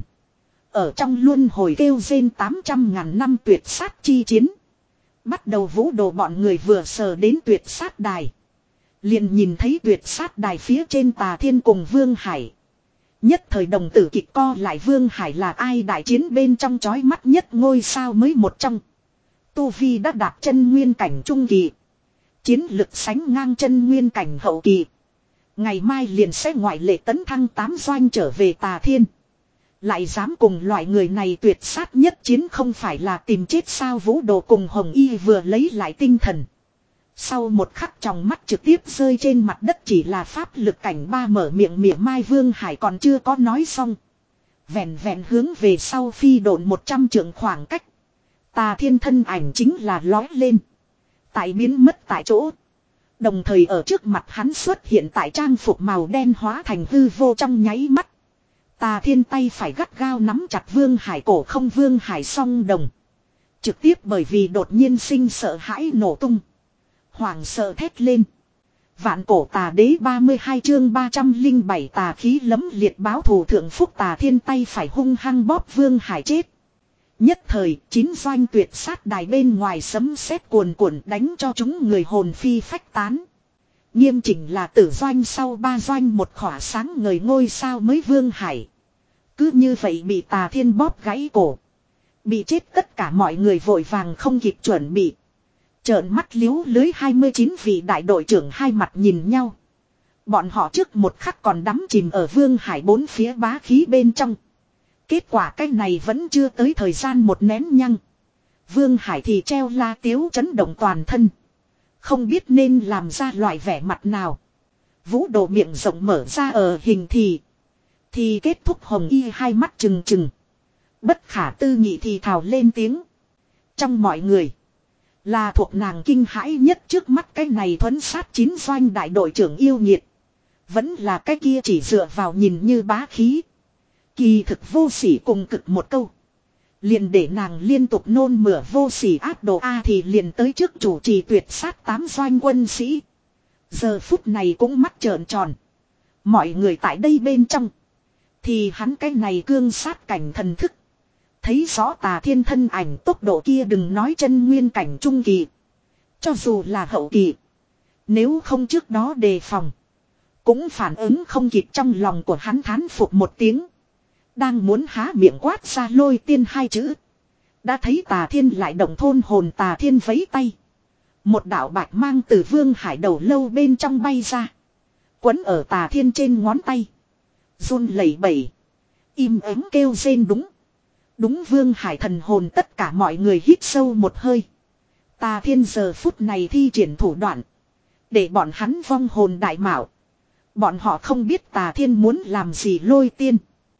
Ở trong luân hồi kêu rên tám trăm ngàn năm tuyệt sát chi chiến. Bắt đầu vũ đồ bọn người vừa sờ đến tuyệt sát đài. Liền nhìn thấy tuyệt sát đài phía trên Tà Thiên cùng Vương Hải. Nhất thời đồng tử kịch co lại Vương Hải là ai đại chiến bên trong chói mắt nhất ngôi sao mới một trong. Tu Vi đã đạt chân nguyên cảnh trung kỳ. Chiến lực sánh ngang chân nguyên cảnh hậu kỳ. Ngày mai liền sẽ ngoại lệ tấn thăng tám doanh trở về Tà Thiên. Lại dám cùng loại người này tuyệt sát nhất chiến không phải là tìm chết sao vũ đồ cùng Hồng Y vừa lấy lại tinh thần. Sau một khắc trong mắt trực tiếp rơi trên mặt đất chỉ là pháp lực cảnh ba mở miệng mỉa mai Vương Hải còn chưa có nói xong. Vẹn vẹn hướng về sau phi độn một trăm trượng khoảng cách. Tà Thiên thân ảnh chính là lói lên. Tại biến mất tại chỗ. Đồng thời ở trước mặt hắn xuất hiện tại trang phục màu đen hóa thành hư vô trong nháy mắt. Tà Thiên tay phải gắt gao nắm chặt Vương Hải cổ không Vương Hải song đồng. Trực tiếp bởi vì đột nhiên sinh sợ hãi nổ tung. Hoảng sợ thét lên. Vạn cổ tà đế ba mươi hai chương ba trăm lẻ bảy tà khí lấm liệt báo thù thượng phúc Tà Thiên tay phải hung hăng bóp Vương Hải chết. Nhất thời chín doanh tuyệt sát đài bên ngoài sấm sét cuồn cuộn đánh cho chúng người hồn phi phách tán. Nghiêm chỉnh là tử doanh sau ba doanh một khỏa sáng ngời ngôi sao mới Vương Hải. Cứ như vậy bị Tà Thiên bóp gãy cổ. Bị chết tất cả mọi người vội vàng không kịp chuẩn bị. Trợn mắt liếu lưới hai mươi chín vị đại đội trưởng hai mặt nhìn nhau. Bọn họ trước một khắc còn đắm chìm ở Vương Hải bốn phía bá khí bên trong. Kết quả cái này vẫn chưa tới thời gian một nén nhăng. Vương Hải thì treo La Tiếu chấn động toàn thân. Không biết nên làm ra loại vẻ mặt nào. Vũ Độ miệng rộng mở ra ở hình thì. Thì kết thúc Hồng Y hai mắt trừng trừng. Bất khả tư nghị thì thào lên tiếng. Trong mọi người. Là thuộc nàng kinh hãi nhất trước mắt cái này thuấn sát chín doanh đại đội trưởng yêu nhiệt. Vẫn là cái kia chỉ dựa vào nhìn như bá khí. Kỳ thực vô sỉ cùng cực một câu. Liền để nàng liên tục nôn mửa vô sỉ ác đồ A thì liền tới trước chủ trì tuyệt sát tám doanh quân sĩ. Giờ phút này cũng mắt trợn tròn. Mọi người tại đây bên trong. Thì hắn cái này cương sát cảnh thần thức. Thấy rõ Tà Thiên thân ảnh tốc độ kia đừng nói chân nguyên cảnh trung kỳ. Cho dù là hậu kỳ. Nếu không trước đó đề phòng. Cũng phản ứng không kịp trong lòng của hắn thán phục một tiếng. Đang muốn há miệng quát ra lôi tiên hai chữ. Đã thấy Tà Thiên lại động thôn hồn Tà Thiên vẫy tay. Một đạo bạch mang từ Vương Hải đầu lâu bên trong bay ra. Quấn ở Tà Thiên trên ngón tay. Run lẩy bẩy. Im ắng kêu rên đúng. Đúng Vương Hải thần hồn tất cả mọi người hít sâu một hơi. Tà Thiên giờ phút này thi triển thủ đoạn. Để bọn hắn vong hồn đại mạo. Bọn họ không biết Tà Thiên muốn làm gì lôi tiên.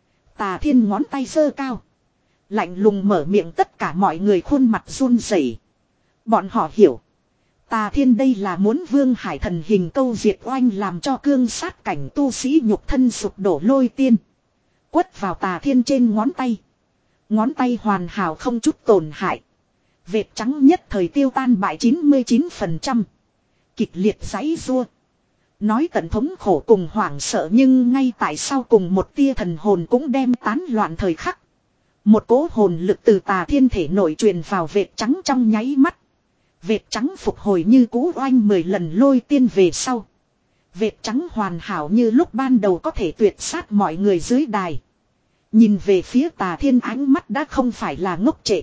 Tà Thiên ngón tay giơ cao. Lạnh lùng mở miệng tất cả mọi người khuôn mặt run rẩy. Bọn họ hiểu. Tà Thiên đây là muốn Vương Hải thần hình câu diệt oanh làm cho cương sát cảnh tu sĩ nhục thân sụp đổ lôi tiên. Quất vào Tà Thiên trên ngón tay. Ngón tay hoàn hảo không chút tổn hại. Vệt trắng nhất thời tiêu tan bại chín mươi chín phần trăm. Kịch liệt giãy giụa. Nói tận thống khổ cùng hoảng sợ nhưng ngay tại sau cùng một tia thần hồn cũng đem tán loạn thời khắc. Một cỗ hồn lực từ Tà Thiên thể nội truyền vào vệt trắng trong nháy mắt. Vệt trắng phục hồi như cũ oanh mười lần lôi tiên về sau. Vệt trắng hoàn hảo như lúc ban đầu có thể tuyệt sát mọi người dưới đài. Nhìn về phía Tà Thiên ánh mắt đã không phải là ngốc trệ.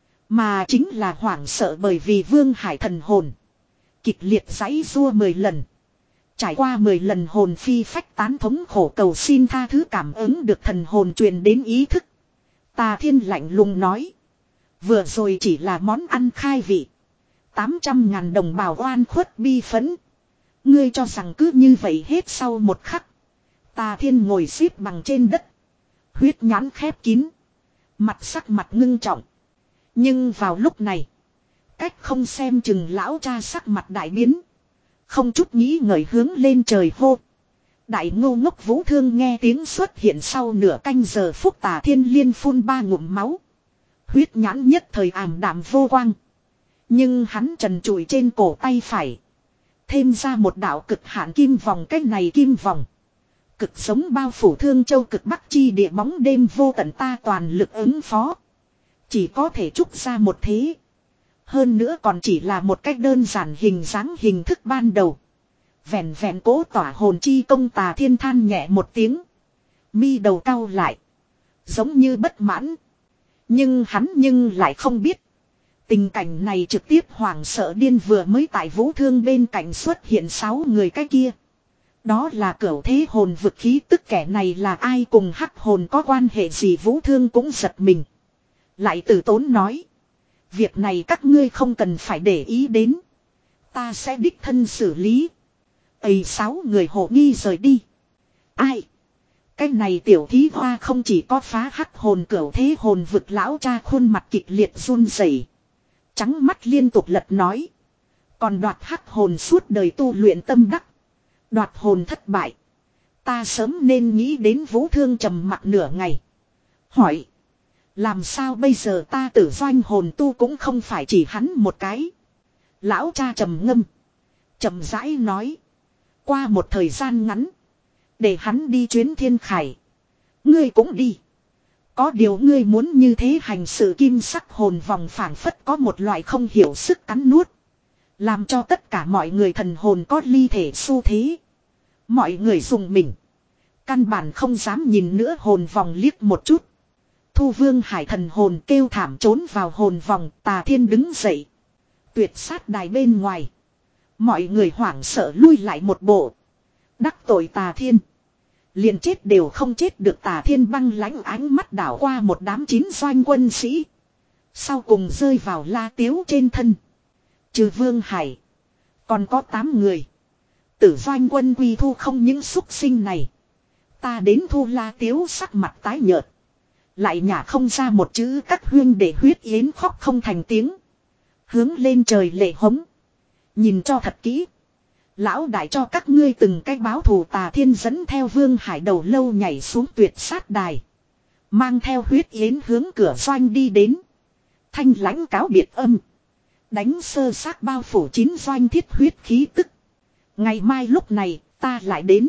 Mà chính là hoảng sợ bởi vì Vương Hải thần hồn. Kịch liệt giãy giụa mười lần. Trải qua mười lần hồn phi phách tán thống khổ cầu xin tha thứ cảm ứng được thần hồn truyền đến ý thức. Tà Thiên lạnh lùng nói. Vừa rồi chỉ là món ăn khai vị. tám trăm ngàn đồng bào oan khuất bi phấn. Ngươi cho rằng cứ như vậy hết sau một khắc. Tà Thiên ngồi xếp bằng trên đất. Huyết nhãn khép kín. Mặt sắc mặt ngưng trọng. Nhưng vào lúc này. Cách không xem chừng lão cha sắc mặt đại biến. Không chút nghĩ ngợi hướng lên trời hô. Đại ngô ngốc Vũ Thương nghe tiếng xuất hiện sau nửa canh giờ phúc Tà Thiên liên phun ba ngụm máu. Huyết nhãn nhất thời ảm đạm vô quang. Nhưng hắn trần trụi trên cổ tay phải. Thêm ra một đạo cực hạn kim vòng cách này kim vòng. Cực sống bao phủ Thương Châu cực bắc chi địa bóng đêm vô tận ta toàn lực ứng phó. Chỉ có thể trúc ra một thế. Hơn nữa còn chỉ là một cách đơn giản hình dáng hình thức ban đầu. Vẹn vẹn cố tỏa hồn chi công Tà Thiên than nhẹ một tiếng. Mi đầu cau lại. Giống như bất mãn. Nhưng hắn nhưng lại không biết. Tình cảnh này trực tiếp hoảng sợ điên vừa mới tại Vũ Thương bên cạnh xuất hiện sáu người cái kia. Đó là cửu thế hồn vực khí tức kẻ này là ai cùng hắc hồn có quan hệ gì Vũ Thương cũng giật mình. Lại từ tốn nói. Việc này các ngươi không cần phải để ý đến. Ta sẽ đích thân xử lý. Ây sáu người hộ nghi rời đi. Ai? Cái này tiểu thí hoa không chỉ có phá hắc hồn cửu thế hồn vực lão cha khuôn mặt kịch liệt run rẩy, trắng mắt liên tục lật nói. Còn đoạt hắc hồn suốt đời tu luyện tâm đắc. Đoạt hồn thất bại. Ta sớm nên nghĩ đến Vũ Thương trầm mặc nửa ngày. Hỏi. Làm sao bây giờ ta tử doanh hồn tu cũng không phải chỉ hắn một cái. Lão cha trầm ngâm. Trầm rãi nói. Qua một thời gian ngắn. Để hắn đi chuyến thiên khải. Ngươi cũng đi. Có điều ngươi muốn như thế hành sự kim sắc hồn vòng phảng phất có một loại không hiểu sức cắn nuốt. Làm cho tất cả mọi người thần hồn có ly thể xu thế. Mọi người dùng mình. Căn bản không dám nhìn nữa hồn vòng liếc một chút. Thu Vương Hải thần hồn kêu thảm trốn vào hồn vòng. Tà Thiên đứng dậy. Tuyệt sát đài bên ngoài. Mọi người hoảng sợ lui lại một bộ. Đắc tội Tà Thiên. Liền chết đều không chết được. Tà Thiên băng lãnh ánh mắt đảo qua một đám chín doanh quân sĩ. Sau cùng rơi vào La Tiếu trên thân. Trừ Vương Hải. Còn có tám người. Tử Doanh Quân quy thu không những xúc sinh này. Ta đến thu La Tiếu sắc mặt tái nhợt. Lại nhả không ra một chữ, các huyên để huyết yến khóc không thành tiếng. Hướng lên trời lệ hống. Nhìn cho thật kỹ. Lão đại cho các ngươi từng cái báo thù. Tà Thiên dẫn theo Vương Hải đầu lâu nhảy xuống tuyệt sát đài. Mang theo huyết yến hướng cửa doanh đi đến. Thanh lãnh cáo biệt âm. Đánh sơ xác bao phủ chín doanh thiết huyết khí tức. Ngày mai lúc này ta lại đến.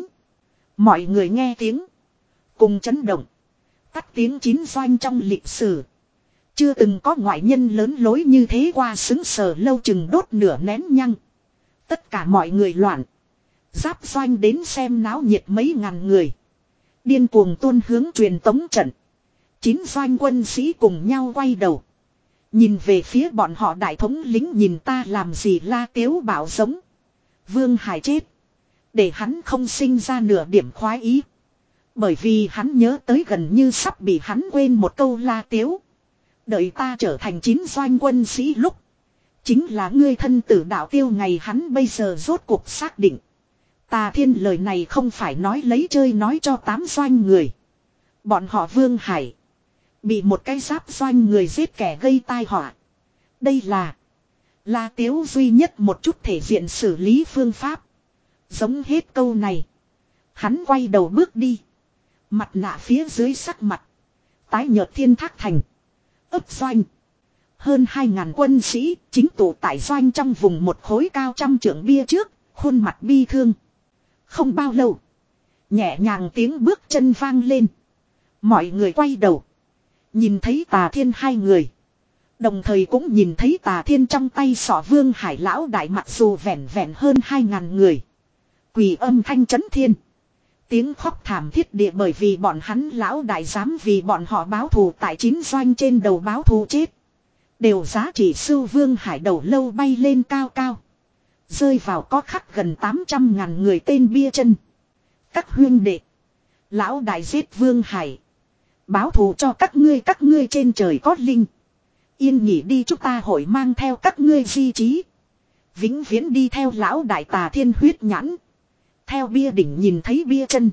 Mọi người nghe tiếng. Cùng chấn động. Tắt tiếng chín doanh trong lịch sử. Chưa từng có ngoại nhân lớn lối như thế qua, xứng sờ lâu chừng đốt nửa nén nhăng. Tất cả mọi người loạn. Giáp doanh đến xem náo nhiệt mấy ngàn người. Điên cuồng tuôn hướng truyền tống trận. Chín doanh quân sĩ cùng nhau quay đầu. Nhìn về phía bọn họ đại thống lính, nhìn ta làm gì? La Tiếu bảo giống. Vương Hải chết. Để hắn không sinh ra nửa điểm khoái ý. Bởi vì hắn nhớ tới gần như sắp bị hắn quên một câu La Tiếu. Đợi ta trở thành chín doanh quân sĩ lúc. Chính là ngươi thân tử đạo tiêu ngày. Hắn bây giờ rốt cuộc xác định. Tà Thiên lời này không phải nói lấy chơi, nói cho tám doanh người. Bọn họ Vương Hải. Bị một cái giáp doanh người giết kẻ gây tai họa. Đây là La Tiếu duy nhất một chút thể diện xử lý phương pháp. Giống hết câu này. Hắn quay đầu bước đi. Mặt nạ phía dưới sắc mặt. Tái nhợt Thiên Thác Thành. Ấp doanh. Hơn hai ngàn quân sĩ chính tụ tại doanh trong vùng một khối cao trăm trượng bia trước. Khuôn mặt bi thương. Không bao lâu. Nhẹ nhàng tiếng bước chân vang lên. Mọi người quay đầu. Nhìn thấy Tà Thiên hai người. Đồng thời cũng nhìn thấy Tà Thiên trong tay sọ Vương Hải lão đại, mặc dù vẹn vẹn hơn hai ngàn người. Quỳ âm thanh chấn thiên. Tiếng khóc thảm thiết địa, bởi vì bọn hắn lão đại dám vì bọn họ báo thù tại chín doanh trên đầu báo thù chết. Đều giá trị sưu Vương Hải đầu lâu bay lên cao cao. Rơi vào có khắc gần tám trăm ngàn người tên bia chân. Các huyên đệ. Lão đại giết Vương Hải. Báo thù cho các ngươi, các ngươi trên trời có linh. Yên nghỉ đi, chúng ta hội mang theo các ngươi di trí. Vĩnh viễn đi theo lão đại. Tà Thiên huyết nhãn. Theo bia đỉnh nhìn thấy bia chân.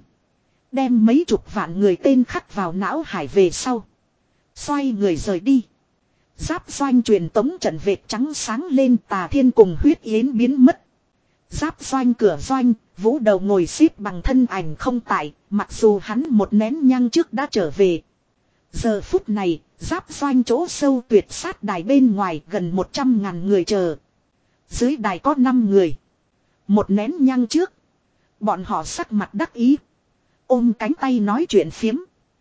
Đem mấy chục vạn người tên khắc vào não hải về sau. Xoay người rời đi. Giáp doanh truyền tống trận vệt trắng sáng lên. Tà Thiên cùng huyết yến biến mất. Giáp doanh cửa doanh. Vũ đầu ngồi xếp bằng thân ảnh không tại. Mặc dù hắn một nén nhang trước đã trở về. Giờ phút này, giáp doanh chỗ sâu tuyệt sát đài bên ngoài gần một trăm ngàn người chờ. Dưới đài có năm người. Một nén nhang trước. Bọn họ sắc mặt đắc ý. Ôm cánh tay nói chuyện phiếm.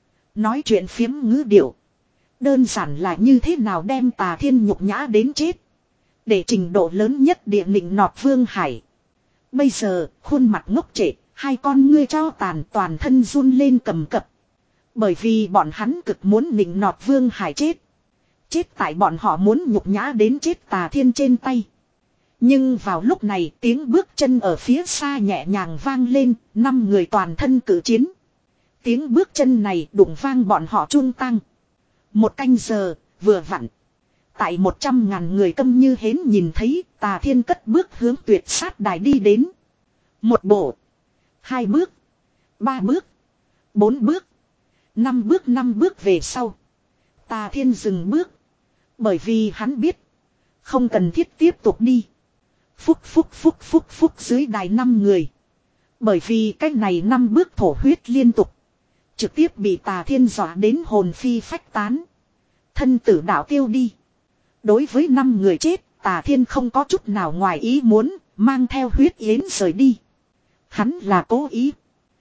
Nói chuyện phiếm ngữ điệu. Đơn giản là như thế nào đem Tà Thiên nhục nhã đến chết. Để trình độ lớn nhất địa nịnh nọt Vương Hải. Bây giờ, khuôn mặt ngốc trệ, hai con ngươi cho tàn, toàn thân run lên cầm cập. Bởi vì bọn hắn cực muốn nịnh nọt Vương Hải chết. Chết tại bọn họ muốn nhục nhã đến chết Tà Thiên trên tay. Nhưng vào lúc này tiếng bước chân ở phía xa nhẹ nhàng vang lên, năm người toàn thân cử chiến. Tiếng bước chân này đụng vang bọn họ trung tăng. Một canh giờ, vừa vặn. Tại một trăm ngàn người câm như hến nhìn thấy Tà Thiên cất bước hướng tuyệt sát đài đi đến. Một bộ. Hai bước. Ba bước. Bốn bước. Năm bước năm bước về sau. Tà Thiên dừng bước. Bởi vì hắn biết. Không cần thiết tiếp tục đi. Phúc phúc phúc phúc phúc dưới đài năm người. Bởi vì cách này năm bước thổ huyết liên tục. Trực tiếp bị Tà Thiên dọa đến hồn phi phách tán. Thân tử đạo tiêu đi. Đối với năm người chết, Tà Thiên không có chút nào ngoài ý muốn, mang theo huyết yến rời đi. Hắn là cố ý.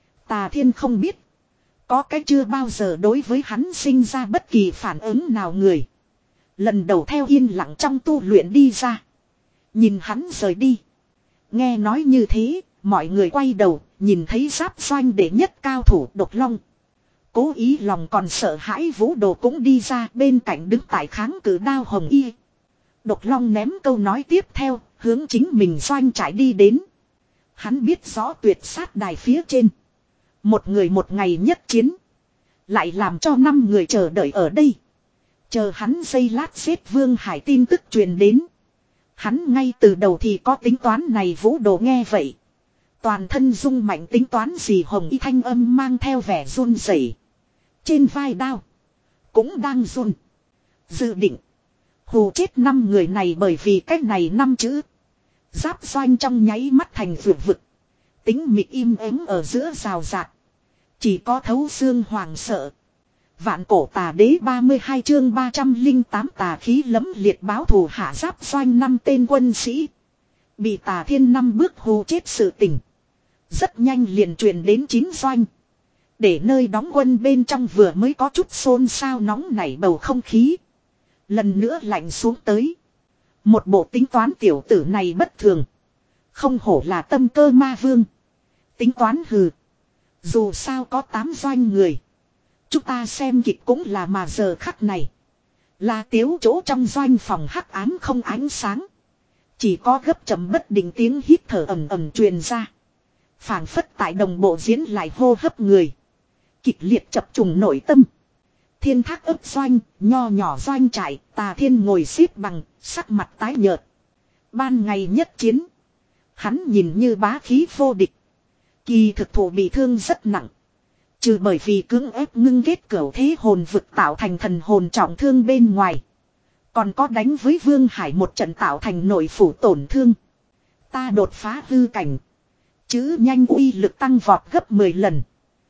Tà Thiên không biết. Có cái chưa bao giờ đối với hắn sinh ra bất kỳ phản ứng nào người. Lần đầu theo yên lặng trong tu luyện đi ra. Nhìn hắn rời đi. Nghe nói như thế, mọi người quay đầu, nhìn thấy giáp doanh đệ nhất cao thủ Độc Long. Cố ý lòng còn sợ hãi Vũ Đồ cũng đi ra, bên cạnh đứng tại kháng cự đao hồng y. Độc Long ném câu nói tiếp theo, hướng chính mình doanh trải đi đến. Hắn biết rõ tuyệt sát đài phía trên. Một người một ngày nhất chiến. Lại làm cho năm người chờ đợi ở đây. Chờ hắn giây lát xếp Vương Hải tin tức truyền đến. Hắn ngay từ đầu thì có tính toán này. Vũ Đồ nghe vậy. Toàn thân rung mạnh, tính toán gì hồng y thanh âm mang theo vẻ run rẩy. Trên vai đao. Cũng đang run. Dự định. Hù chết năm người này bởi vì cách này năm chữ. Giáp doanh trong nháy mắt thành vượt vực. Tính mịt im ắng ở giữa rào rạt. Chỉ có thấu xương hoàng sợ. Vạn cổ tà đế ba mươi hai chương ba trăm lẻ tám tà khí lẫm liệt báo thù hạ giáp doanh năm tên quân sĩ. Bị tà thiên năm bước hù chết sự tình. Rất nhanh liền truyền đến chín doanh. Để nơi đóng quân bên trong vừa mới có chút xôn xao nóng nảy bầu không khí. Lần nữa lạnh xuống tới. Một bộ tính toán tiểu tử này bất thường. Không hổ là tâm cơ ma vương. Tính toán hừ. Dù sao có tám doanh người. Chúng ta xem kịch cũng là mà giờ khắc này. Là tiếu chỗ trong doanh phòng hắc ám không ánh sáng. Chỉ có gấp chậm bất định tiếng hít thở ầm ầm truyền ra. Phảng phất tại đồng bộ diễn lại hô hấp người. Kịch liệt chập trùng nội tâm. Thiên thác ấp doanh, nho nhỏ doanh trại, Tà Thiên ngồi xếp bằng, sắc mặt tái nhợt. Ban ngày nhất chiến. Hắn nhìn như bá khí vô địch. Kỳ thực thụ bị thương rất nặng. Trừ bởi vì cưỡng ép ngưng kết cửu thế hồn vực tạo thành thần hồn trọng thương bên ngoài. Còn có đánh với Vương Hải một trận tạo thành nội phủ tổn thương. Ta đột phá hư cảnh. Chữ nhanh uy lực tăng vọt gấp mười lần.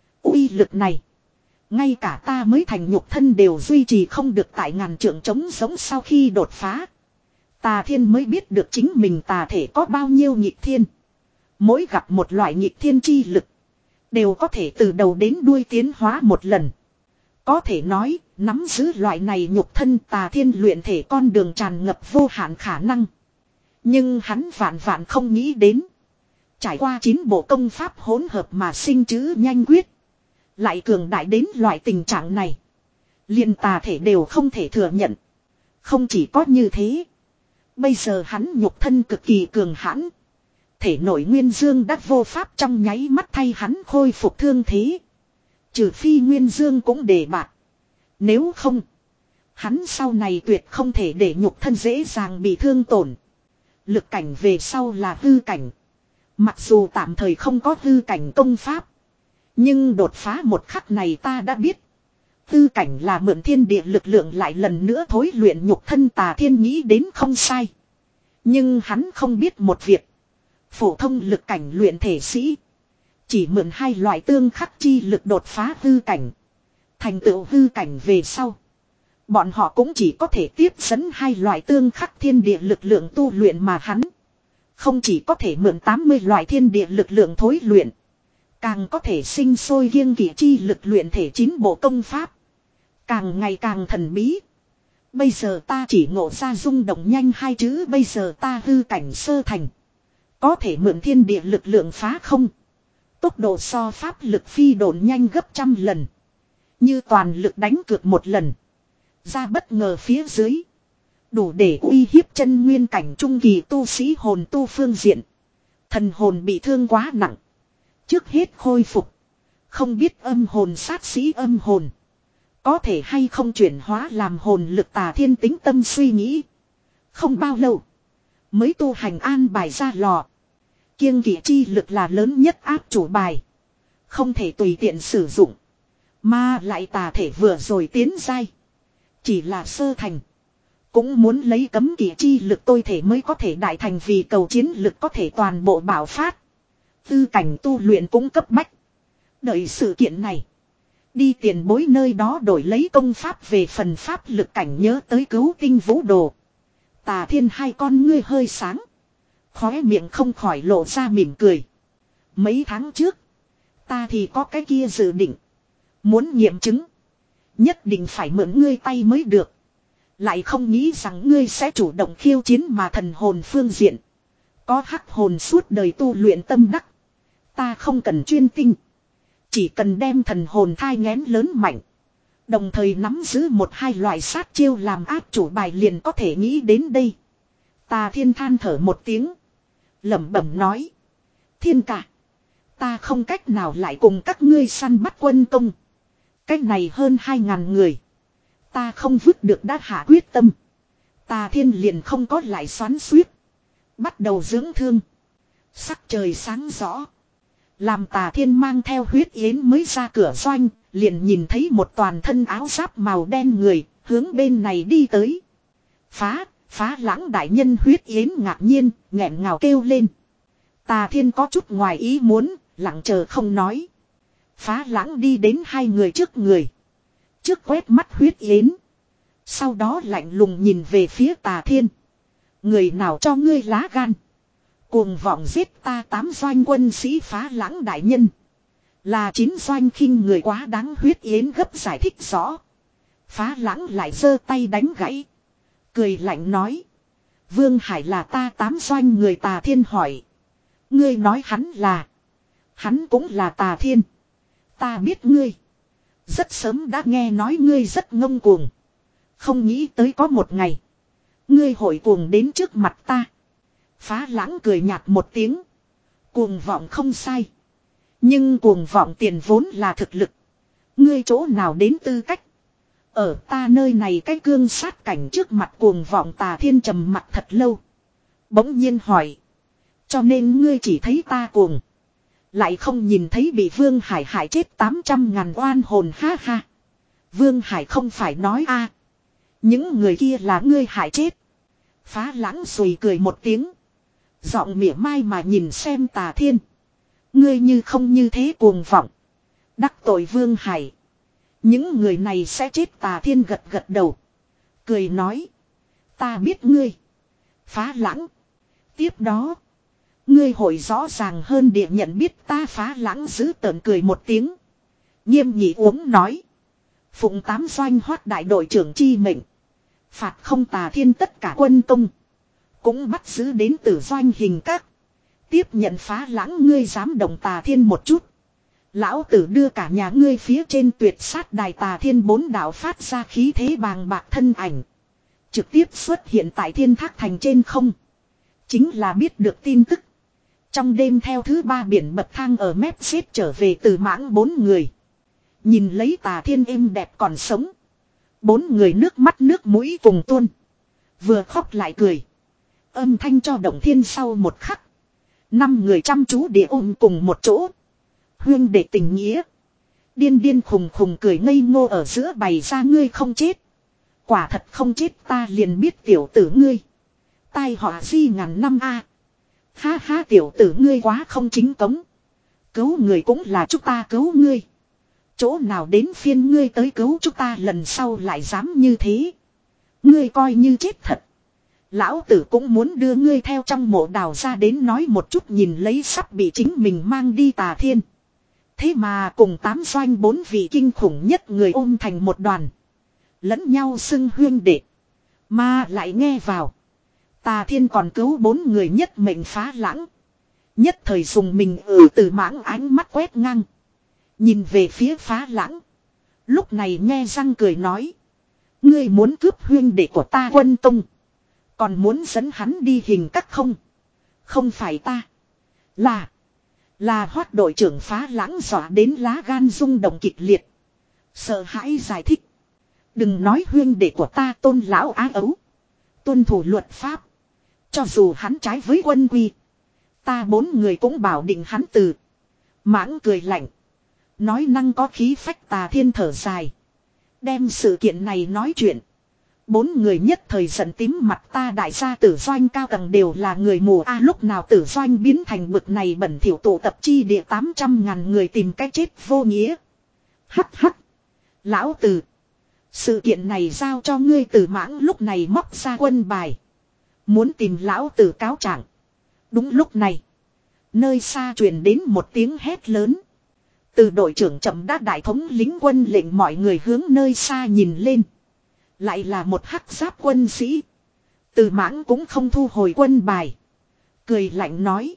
Uy lực này. Ngay cả ta mới thành nhục thân đều duy trì không được tại ngàn trượng trống giống sau khi đột phá. Tà Thiên mới biết được chính mình tà thể có bao nhiêu nhịp thiên. Mỗi gặp một loại nhịp thiên chi lực. Đều có thể từ đầu đến đuôi tiến hóa một lần. Có thể nói, nắm giữ loại này nhục thân Tà Thiên luyện thể con đường tràn ngập vô hạn khả năng. Nhưng hắn vạn vạn không nghĩ đến. Trải qua chín bộ công pháp hỗn hợp mà sinh chữ nhanh quyết. Lại cường đại đến loại tình trạng này. Liền tà thể đều không thể thừa nhận. Không chỉ có như thế. Bây giờ hắn nhục thân cực kỳ cường hãn. Thể nội Nguyên Dương đã vô pháp trong nháy mắt thay hắn khôi phục thương thế. Trừ phi Nguyên Dương cũng đề bạt. Nếu không. Hắn sau này tuyệt không thể để nhục thân dễ dàng bị thương tổn. Lực cảnh về sau là hư cảnh. Mặc dù tạm thời không có hư cảnh công pháp. Nhưng đột phá một khắc này ta đã biết. Hư cảnh là mượn thiên địa lực lượng lại lần nữa thối luyện nhục thân Tà Thiên nghĩ đến không sai. Nhưng hắn không biết một việc. Phổ thông lực cảnh luyện thể sĩ. Chỉ mượn hai loại tương khắc chi lực đột phá hư cảnh. Thành tựu hư cảnh về sau. Bọn họ cũng chỉ có thể tiếp dẫn hai loại tương khắc thiên địa lực lượng tu luyện mà hắn. Không chỉ có thể mượn tám mươi loại thiên địa lực lượng thối luyện. Càng có thể sinh sôi kiêng kỵ chi lực luyện thể chín bộ công pháp. Càng ngày càng thần bí. Bây giờ ta chỉ ngộ ra rung động nhanh hai chữ bây giờ ta hư cảnh sơ thành. Có thể mượn thiên địa lực lượng phá không. Tốc độ so pháp lực phi độn nhanh gấp trăm lần. Như toàn lực đánh cược một lần. Ra bất ngờ phía dưới. Đủ để uy hiếp chân nguyên cảnh trung kỳ tu sĩ hồn tu phương diện. Thần hồn bị thương quá nặng. Trước hết khôi phục. Không biết âm hồn sát sĩ âm hồn. Có thể hay không chuyển hóa làm hồn lực Tà Thiên tính tâm suy nghĩ. Không bao lâu. Mới tu hành an bài ra lò. Kiêng kỵ chi lực là lớn nhất áp chủ bài. Không thể tùy tiện sử dụng. Mà lại tà thể vừa rồi tiến giai. Chỉ là sơ thành. Cũng muốn lấy cấm kỵ chi lực tôi thể mới có thể đại thành vì cầu chiến lực có thể toàn bộ bảo phát. Tư cảnh tu luyện cũng cấp bách. Đợi sự kiện này. Đi tiền bối nơi đó đổi lấy công pháp về phần pháp lực cảnh nhớ tới cứu tinh vũ đồ. Tà Thiên hai con ngươi hơi sáng. Khóe miệng không khỏi lộ ra mỉm cười. Mấy tháng trước. Ta thì có cái kia dự định. Muốn nghiệm chứng. Nhất định phải mượn ngươi tay mới được. Lại không nghĩ rằng ngươi sẽ chủ động khiêu chiến mà thần hồn phương diện. Có hắc hồn suốt đời tu luyện tâm đắc. Ta không cần chuyên tinh. Chỉ cần đem thần hồn thai nghén lớn mạnh. Đồng thời nắm giữ một hai loại sát chiêu làm áp chủ bài liền có thể nghĩ đến đây. Tà Thiên than thở một tiếng. Lẩm bẩm nói. Thiên cả. Ta không cách nào lại cùng các ngươi săn bắt quân công. Cách này hơn hai ngàn người. Ta không vứt được đã hạ quyết tâm. Tà Thiên liền không có lại xoắn xuýt. Bắt đầu dưỡng thương. Sắc trời sáng rõ. Làm Tà Thiên mang theo Huyết Yến mới ra cửa doanh, liền nhìn thấy một toàn thân áo giáp màu đen người, hướng bên này đi tới. Phá, phá lãng đại nhân. Huyết Yến ngạc nhiên, nghẹn ngào kêu lên. Tà Thiên có chút ngoài ý muốn, lặng chờ không nói. Phá lãng đi đến hai người trước người. Trước quét mắt Huyết Yến. Sau đó lạnh lùng nhìn về phía Tà Thiên. Người nào cho ngươi lá gan? Cuồng vọng giết ta tám doanh quân sĩ. Phá lãng đại nhân. Là chín doanh khinh người quá đáng. Huyết Yến gấp giải thích rõ. Phá lãng lại giơ tay đánh gãy. Cười lạnh nói. Vương Hải là ta tám doanh người. Tà Thiên hỏi. Ngươi nói hắn là. Hắn cũng là Tà Thiên. Ta biết ngươi. Rất sớm đã nghe nói ngươi rất ngông cuồng. Không nghĩ tới có một ngày. Ngươi hội cuồng đến trước mặt ta. Phá lãng cười nhạt một tiếng. Cuồng vọng không sai. Nhưng cuồng vọng tiền vốn là thực lực. Ngươi chỗ nào đến tư cách. Ở ta nơi này cái cương sát cảnh trước mặt cuồng vọng. Tà Thiên trầm mặt thật lâu. Bỗng nhiên hỏi. Cho nên ngươi chỉ thấy ta cuồng. Lại không nhìn thấy bị Vương Hải hại chết tám trăm ngàn oan hồn. Ha ha. Vương Hải không phải nói a những người kia là ngươi hại chết. Phá lãng sùi cười một tiếng. Giọng mỉa mai mà nhìn xem Tà Thiên. Ngươi như không như thế cuồng vọng. Đắc tội Vương Hải. Những người này sẽ chết. Tà Thiên gật gật đầu. Cười nói. Ta biết ngươi. Phá lãng. Tiếp đó. Ngươi hội rõ ràng hơn địa nhận biết ta. Phá lãng giữ tợn cười một tiếng. Nghiêm nhị uống nói. Phụng tám doanh hoát đại đội trưởng chi mệnh. Phạt không Tà Thiên tất cả quân công. Cũng bắt giữ đến tử doanh hình các. Tiếp nhận. Phá lãng ngươi dám động Tà Thiên một chút. Lão tử đưa cả nhà ngươi phía trên tuyệt sát đài. Tà Thiên bốn đạo phát ra khí thế bàng bạc thân ảnh. Trực tiếp xuất hiện tại Thiên Thác Thành trên không. Chính là biết được tin tức. Trong đêm theo thứ ba biển bậc thang ở mép xếp trở về từ mãng bốn người. Nhìn lấy Tà Thiên êm đẹp còn sống. Bốn người nước mắt nước mũi cùng tuôn. Vừa khóc lại cười. Âm thanh cho động thiên. Sau một khắc. Năm người chăm chú địa ôm cùng một chỗ. Huyên đệ tình nghĩa. Điên điên khùng khùng cười ngây ngô ở giữa bày ra. Ngươi không chết. Quả thật không chết ta liền biết tiểu tử ngươi. Tai họa di ngàn năm a. Ha ha tiểu tử ngươi quá không chính cống. Cứu người cũng là chúng ta cứu ngươi. Chỗ nào đến phiên ngươi tới cứu chúng ta lần sau lại dám như thế. Ngươi coi như chết thật. Lão tử cũng muốn đưa ngươi theo trong mộ đào ra đến nói một chút nhìn lấy sắp bị chính mình mang đi Tà Thiên. Thế mà cùng tám doanh bốn vị kinh khủng nhất người ôm thành một đoàn. Lẫn nhau xưng huyên đệ. Mà lại nghe vào. Tà Thiên còn cứu bốn người nhất mệnh. Phá lãng. Nhất thời dùng mình ở từ mãng ánh mắt quét ngang. Nhìn về phía Phá lãng. Lúc này nghe răng cười nói. Ngươi muốn cướp huyên đệ của ta quân tung. Còn muốn dẫn hắn đi hình các không. Không phải ta. Là. Là hoát đội trưởng. Phá lãng dọa đến lá gan rung động kịch liệt. Sợ hãi giải thích. Đừng nói huyên đệ của ta Tôn lão á ấu. Tuân thủ luật pháp. Cho dù hắn trái với quân quy. Ta bốn người cũng bảo định hắn từ. Mãng cười lạnh. Nói năng có khí phách. Tà Thiên thở dài. Đem sự kiện này nói chuyện. Bốn người nhất thời giận tím mặt. Ta đại gia tử doanh cao tầng đều là người mù a. Lúc nào tử doanh biến thành bực này bẩn thỉu tụ tập chi địa tám trăm ngàn người tìm cách chết vô nghĩa. Hắc hắc. Lão tử. Sự kiện này giao cho ngươi. Tử mãng lúc này móc ra quân bài. Muốn tìm lão tử cáo trạng. Đúng lúc này. Nơi xa truyền đến một tiếng hét lớn. Từ đội trưởng chậm đát đại thống lính quân lệnh mọi người hướng nơi xa nhìn lên. Lại là một hắc giáp quân sĩ. Từ mãng cũng không thu hồi quân bài. Cười lạnh nói.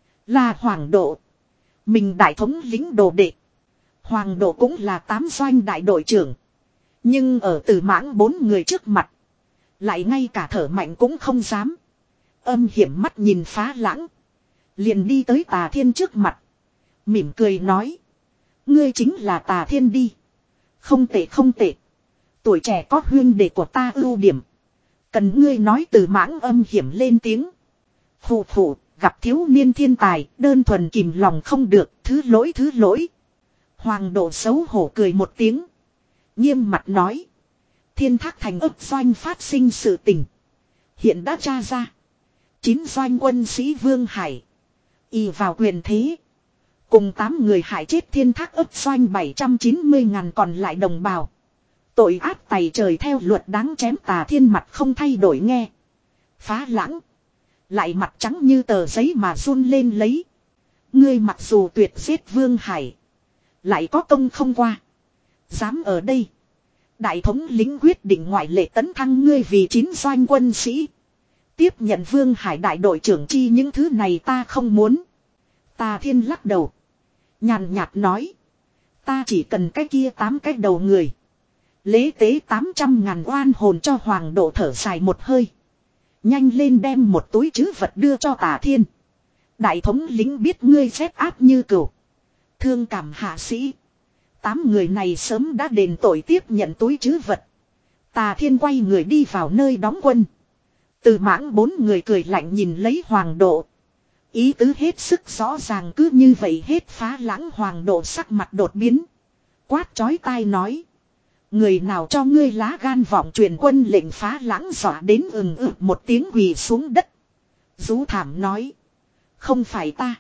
Là Hoàng Độ. Mình đại thống lính đồ đệ. Hoàng Độ cũng là tám doanh đại đội trưởng. Nhưng ở từ mãng bốn người trước mặt. Lại ngay cả thở mạnh cũng không dám. Âm hiểm mắt nhìn Phá lãng. Liền đi tới Tà Thiên trước mặt. Mỉm cười nói. Ngươi chính là Tà Thiên đi. Không tệ không tệ. Tuổi trẻ có huyên đệ của ta ưu điểm. Cần ngươi nói. Từ mãng âm hiểm lên tiếng. Phù phù, gặp thiếu niên thiên tài, đơn thuần kìm lòng không được, thứ lỗi thứ lỗi. Hoàng độ xấu hổ cười một tiếng. Nghiêm mặt nói. Thiên Thác Thành ấp doanh phát sinh sự tình. Hiện đã tra ra. Chín doanh quân sĩ Vương Hải. Y vào quyền thế. Cùng tám người hại chết Thiên Thác ấp doanh bảy trăm chín mươi ngàn còn lại đồng bào. Tội ác tày trời theo luật đáng chém. Tà Thiên mặt không thay đổi nghe. Phá Lãng. Lại mặt trắng như tờ giấy mà run lên lấy. Ngươi mặc dù tuyệt giết Vương Hải. Lại có công không qua. Dám ở đây. Đại thống lĩnh quyết định ngoại lệ tấn thăng ngươi vì chín doanh quân sĩ. Tiếp nhận Vương Hải đại đội trưởng chi những thứ này ta không muốn. Tà Thiên lắc đầu. Nhàn nhạt nói. Ta chỉ cần cái kia tám cái đầu người. Lễ tế tám trăm ngàn oan hồn cho Hoàng độ thở dài một hơi. Nhanh lên đem một túi trữ vật đưa cho Tà Thiên. Đại thống lĩnh biết ngươi rét áp như cừu. Thương cảm hạ sĩ. Tám người này sớm đã đền tội tiếp nhận túi trữ vật. Tà Thiên quay người đi vào nơi đóng quân. Từ Mãng bốn người cười lạnh nhìn lấy Hoàng độ. Ý tứ hết sức rõ ràng cứ như vậy hết. Phá Lãng Hoàng độ sắc mặt đột biến. Quát chói tai nói. Người nào cho ngươi lá gan vọng truyền quân lệnh. Phá Lãng dọa đến ừng ực một tiếng quỳ xuống đất. Rú thảm nói. Không phải ta.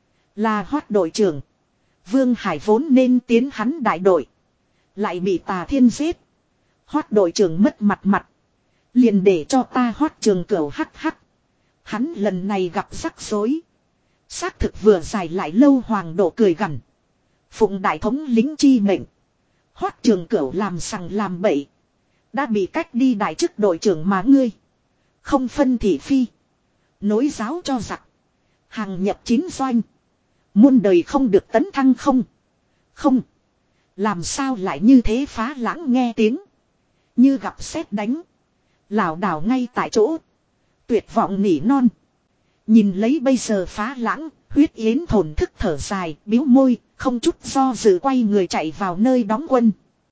Là Hoát đội trưởng. Vương Hải vốn nên tiến hắn đại đội. Lại bị Tà Thiên giết. Hoát đội trưởng mất mặt mặt. Liền để cho ta Hoát Trường Cửu hắc hắc. Hắn lần này gặp rắc rối. Xác thực vừa dài lại lâu. Hoàng độ cười gằn. Phụng đại thống lĩnh chi mệnh. Hoát Trường Cửu làm sằng làm bậy. Đã bị cách đi đại chức đội trưởng mà ngươi. Không phân thị phi. Nối giáo cho giặc. Hàng nhập chín doanh. Muôn đời không được tấn thăng không. Không. Làm sao lại như thế. Phá Lãng nghe tiếng. Như gặp sét đánh. Lảo đảo ngay tại chỗ. Tuyệt vọng nỉ non. Nhìn lấy bây giờ Phá Lãng. Huyết Yến thổn thức thở dài. Biếu môi. Không chút do dự quay người chạy vào nơi đóng quân.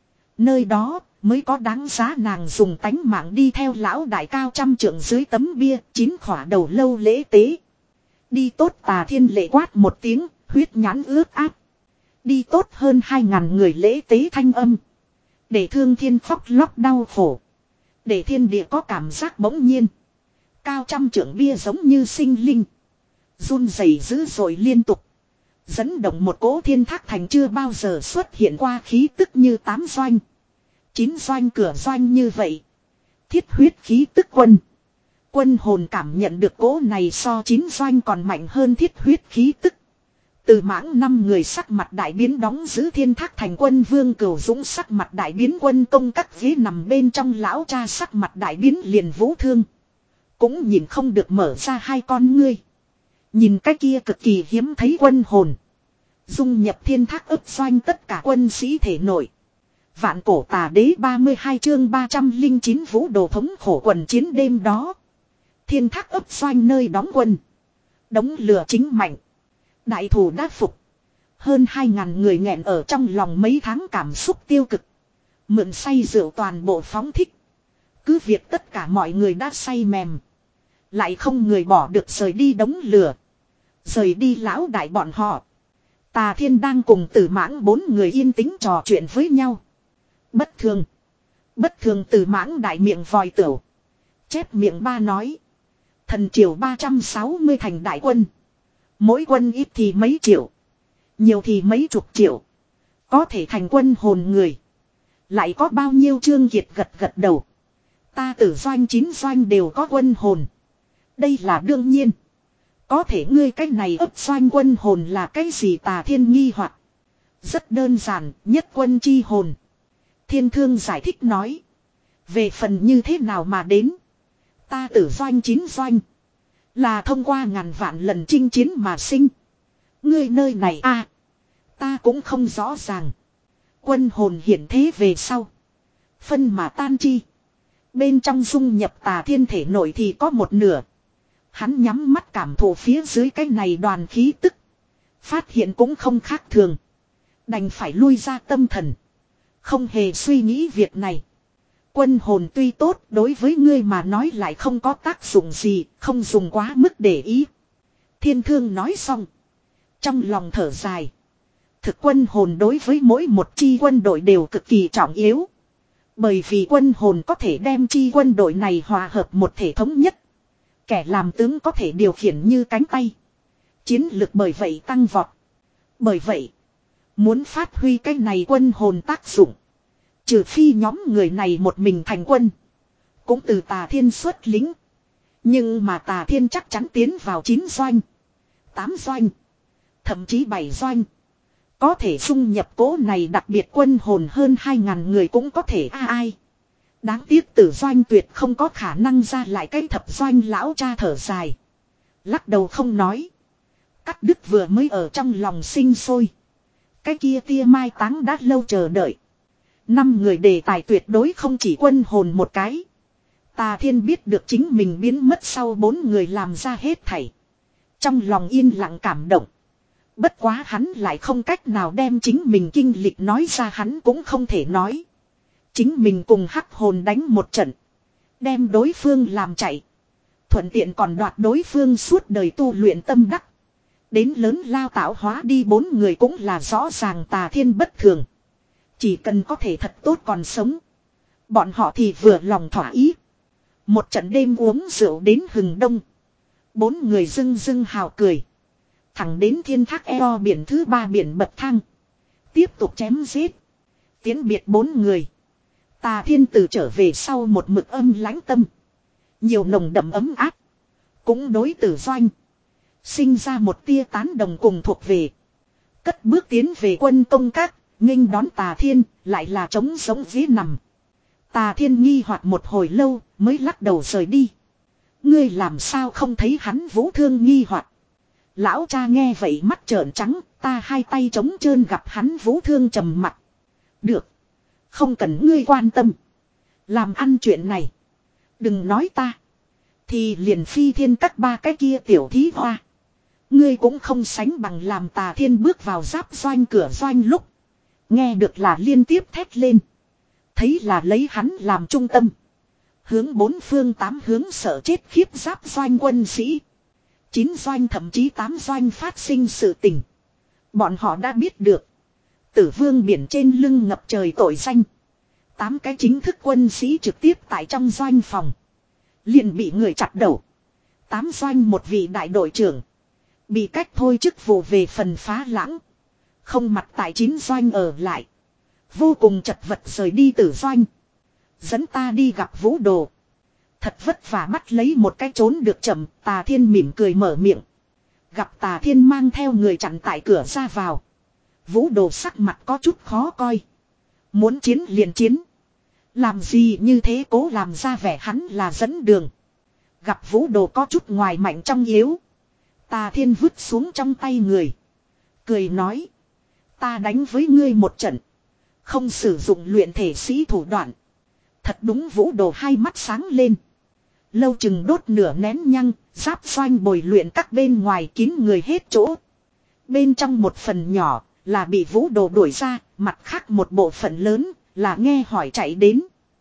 Nơi đó mới có đáng giá nàng dùng tánh mạng đi theo lão đại cao trăm trượng dưới tấm bia. Chín khỏa đầu lâu lễ tế. Đi tốt. Tà Thiên lệ quát một tiếng. Huyết nhãn ướt áp. Đi tốt hơn hai ngàn người lễ tế thanh âm. Để thương thiên khóc lóc đau khổ. Để thiên địa có cảm giác bỗng nhiên. Cao trăm trượng bia giống như sinh linh. Run rẩy dữ dội liên tục. Dẫn động một cỗ Thiên Thác Thành chưa bao giờ xuất hiện qua khí tức như tám doanh. Chín doanh cửa doanh như vậy. Thiết huyết khí tức quân. Quân hồn cảm nhận được cỗ này so chín doanh còn mạnh hơn thiết huyết khí tức. Từ Mãng năm người sắc mặt đại biến đóng giữ Thiên Thác Thành quân Vương Cửu Dũng sắc mặt đại biến quân công các ghế nằm bên trong lão cha sắc mặt đại biến liền Vũ Thương. Cũng nhìn không được mở ra hai con ngươi. Nhìn cái kia cực kỳ hiếm thấy quân hồn. Dung nhập Thiên Thác ấp doanh tất cả quân sĩ thể nổi. Vạn cổ tà đế ba mươi hai chương ba trăm linh chín vũ đồ thống khổ quần chiến đêm đó. Thiên Thác ấp doanh nơi đóng quân. Đống lửa chính mạnh. Đại thủ đã phục. Hơn hai ngàn người nghẹn ở trong lòng mấy tháng cảm xúc tiêu cực. Mượn say rượu toàn bộ phóng thích. Cứ việc tất cả mọi người đã say mềm. Lại không người bỏ được rời đi đống lửa. Rời đi lão đại bọn họ. Tà Thiên đang cùng Tử Mãng bốn người yên tĩnh trò chuyện với nhau. Bất thường. Bất thường Tử Mãng đại miệng vòi tửu. Chép miệng ba nói. Thần triều ba trăm sáu mươi thành đại quân. Mỗi quân ít thì mấy triệu. Nhiều thì mấy chục triệu. Có thể thành quân hồn người. Lại có bao nhiêu Trương Kiệt gật gật đầu. Ta Tử doanh chín doanh đều có quân hồn. Đây là đương nhiên. Có thể ngươi cái này ấp doanh quân hồn là cái gì? Tà Thiên nghi hoặc. Rất đơn giản, nhất quân chi hồn. Thiên Thương giải thích nói. Về phần như thế nào mà đến. Ta Tử doanh chín doanh. Là thông qua ngàn vạn lần chinh chiến mà sinh. Ngươi nơi này a à, ta cũng không rõ ràng. Quân hồn hiển thế về sau. Phân mà tan chi. Bên trong dung nhập Tà Thiên thể nội thì có một nửa. Hắn nhắm mắt cảm thụ phía dưới cái này đoàn khí tức. Phát hiện cũng không khác thường. Đành phải lui ra tâm thần. Không hề suy nghĩ việc này. Quân hồn tuy tốt, đối với ngươi mà nói lại không có tác dụng gì, không dùng quá mức để ý. Thiên Thương nói xong. Trong lòng thở dài. Thực quân hồn đối với mỗi một chi quân đội đều cực kỳ trọng yếu. Bởi vì quân hồn có thể đem chi quân đội này hòa hợp một thể thống nhất. Kẻ làm tướng có thể điều khiển như cánh tay. Chiến lực bởi vậy tăng vọt. Bởi vậy, muốn phát huy cái này quân hồn tác dụng. Trừ phi nhóm người này một mình thành quân. Cũng từ Tà Thiên xuất lính. Nhưng mà Tà Thiên chắc chắn tiến vào chín doanh. tám doanh. Thậm chí bảy doanh. Có thể xung nhập cố này đặc biệt quân hồn hơn hai ngàn người cũng có thể a ai. Đáng tiếc tử doanh tuyệt không có khả năng ra lại cái thập doanh lão cha thở dài. Lắc đầu không nói. Cắt đứt vừa mới ở trong lòng sinh sôi. Cái kia tia mai táng đã lâu chờ đợi. Năm người đề tài tuyệt đối không chỉ quân hồn một cái. Tà Thiên biết được chính mình biến mất sau bốn người làm ra hết thảy. Trong lòng yên lặng cảm động. Bất quá hắn lại không cách nào đem chính mình kinh lịch nói ra, hắn cũng không thể nói. Chính mình cùng hắc hồn đánh một trận. Đem đối phương làm chạy. Thuận tiện còn đoạt đối phương suốt đời tu luyện tâm đắc. Đến lớn lao tạo hóa đi, bốn người cũng là rõ ràng Tà Thiên bất thường. Chỉ cần có thể thật tốt còn sống. Bọn họ thì vừa lòng thỏa ý. Một trận đêm uống rượu đến hừng đông. Bốn người dưng dưng hào cười. Thẳng đến thiên thác eo biển thứ ba biển bậc thang. Tiếp tục chém giết. Tiến biệt bốn người. Tà Thiên Tử trở về sau một mực âm lãnh tâm. Nhiều nồng đậm ấm áp. Cũng đối tử doanh. Sinh ra một tia tán đồng cùng thuộc về. Cất bước tiến về quân công các. Nghênh đón Tà Thiên. Lại là trống sống dĩ nằm. Tà Thiên nghi hoặc một hồi lâu. Mới lắc đầu rời đi. Ngươi làm sao không thấy hắn? Vũ Thương nghi hoặc. Lão cha nghe vậy mắt trợn trắng. Ta hai tay trống trơn gặp hắn. Vũ Thương trầm mặt. Được. Không cần ngươi quan tâm. Làm ăn chuyện này. Đừng nói ta. Thì liền Phi Thiên các ba cái kia tiểu thí hoa. Ngươi cũng không sánh bằng. Làm Tà Thiên bước vào giáp doanh cửa doanh lúc. Nghe được là liên tiếp thét lên. Thấy là lấy hắn làm trung tâm. Hướng bốn phương tám hướng sợ chết khiếp giáp doanh quân sĩ. Chín doanh thậm chí tám doanh phát sinh sự tình. Bọn họ đã biết được. Tử Vương biển trên lưng ngập trời tội danh. Tám cái chính thức quân sĩ trực tiếp tại trong doanh phòng. Liền bị người chặt đầu. Tám doanh một vị đại đội trưởng. Bị cách thôi chức vụ về phần phá lãng. Không mặt tại chín doanh ở lại. Vô cùng chật vật rời đi Tử doanh. Dẫn ta đi gặp Vũ Đồ. Thật vất vả bắt lấy một cái trốn được chậm. Tà Thiên mỉm cười mở miệng. Gặp Tà Thiên mang theo người chặn tại cửa ra vào. Vũ Đồ sắc mặt có chút khó coi. Muốn chiến liền chiến. Làm gì như thế, cố làm ra vẻ hắn là dẫn đường. Gặp Vũ Đồ có chút ngoài mạnh trong yếu. Tà Thiên vứt xuống trong tay người. Cười nói. Ta đánh với ngươi một trận. Không sử dụng luyện thể sĩ thủ đoạn. Thật đúng. Vũ Đồ hai mắt sáng lên. Lâu chừng đốt nửa nén nhăng. Giáp doanh bồi luyện các bên ngoài kín người hết chỗ. Bên trong một phần nhỏ là bị Vũ Đồ đuổi ra. Mặt khác một bộ phận lớn là nghe hỏi chạy đến.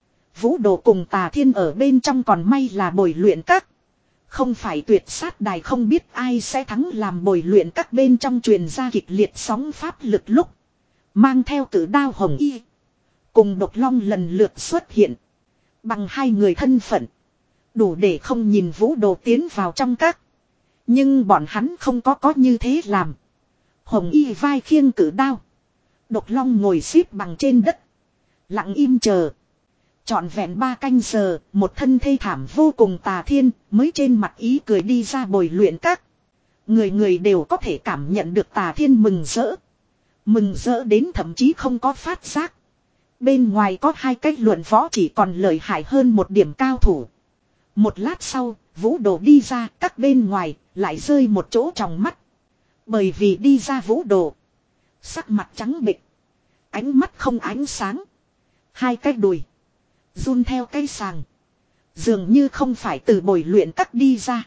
Vũ Đồ cùng Tà Thiên ở bên trong còn may là bồi luyện các. Không phải tuyệt sát đài, không biết ai sẽ thắng. Làm bồi luyện các bên trong truyền ra kịch liệt sóng pháp lực lúc. Mang theo cử đao hồng y. Cùng Độc Long lần lượt xuất hiện. Bằng hai người thân phận. Đủ để không nhìn Vũ Đồ tiến vào trong các. Nhưng bọn hắn không có có như thế làm. Hồng y vai khiêng cử đao. Độc Long ngồi xếp bằng trên đất. Lặng im chờ. Trọn vẹn ba canh giờ, một thân thê thảm vô cùng Tà Thiên mới trên mặt ý cười đi ra bồi luyện các. Người người đều có thể cảm nhận được Tà Thiên mừng rỡ. Mừng rỡ đến thậm chí không có phát giác. Bên ngoài có hai cách luận võ chỉ còn lợi hại hơn một điểm cao thủ. Một lát sau, Vũ Đồ đi ra, các bên ngoài lại rơi một chỗ trong mắt. Bởi vì đi ra Vũ Đồ, sắc mặt trắng bệch, ánh mắt không ánh sáng, hai cái đùi run theo cây sàng. Dường như không phải từ bồi luyện các đi ra,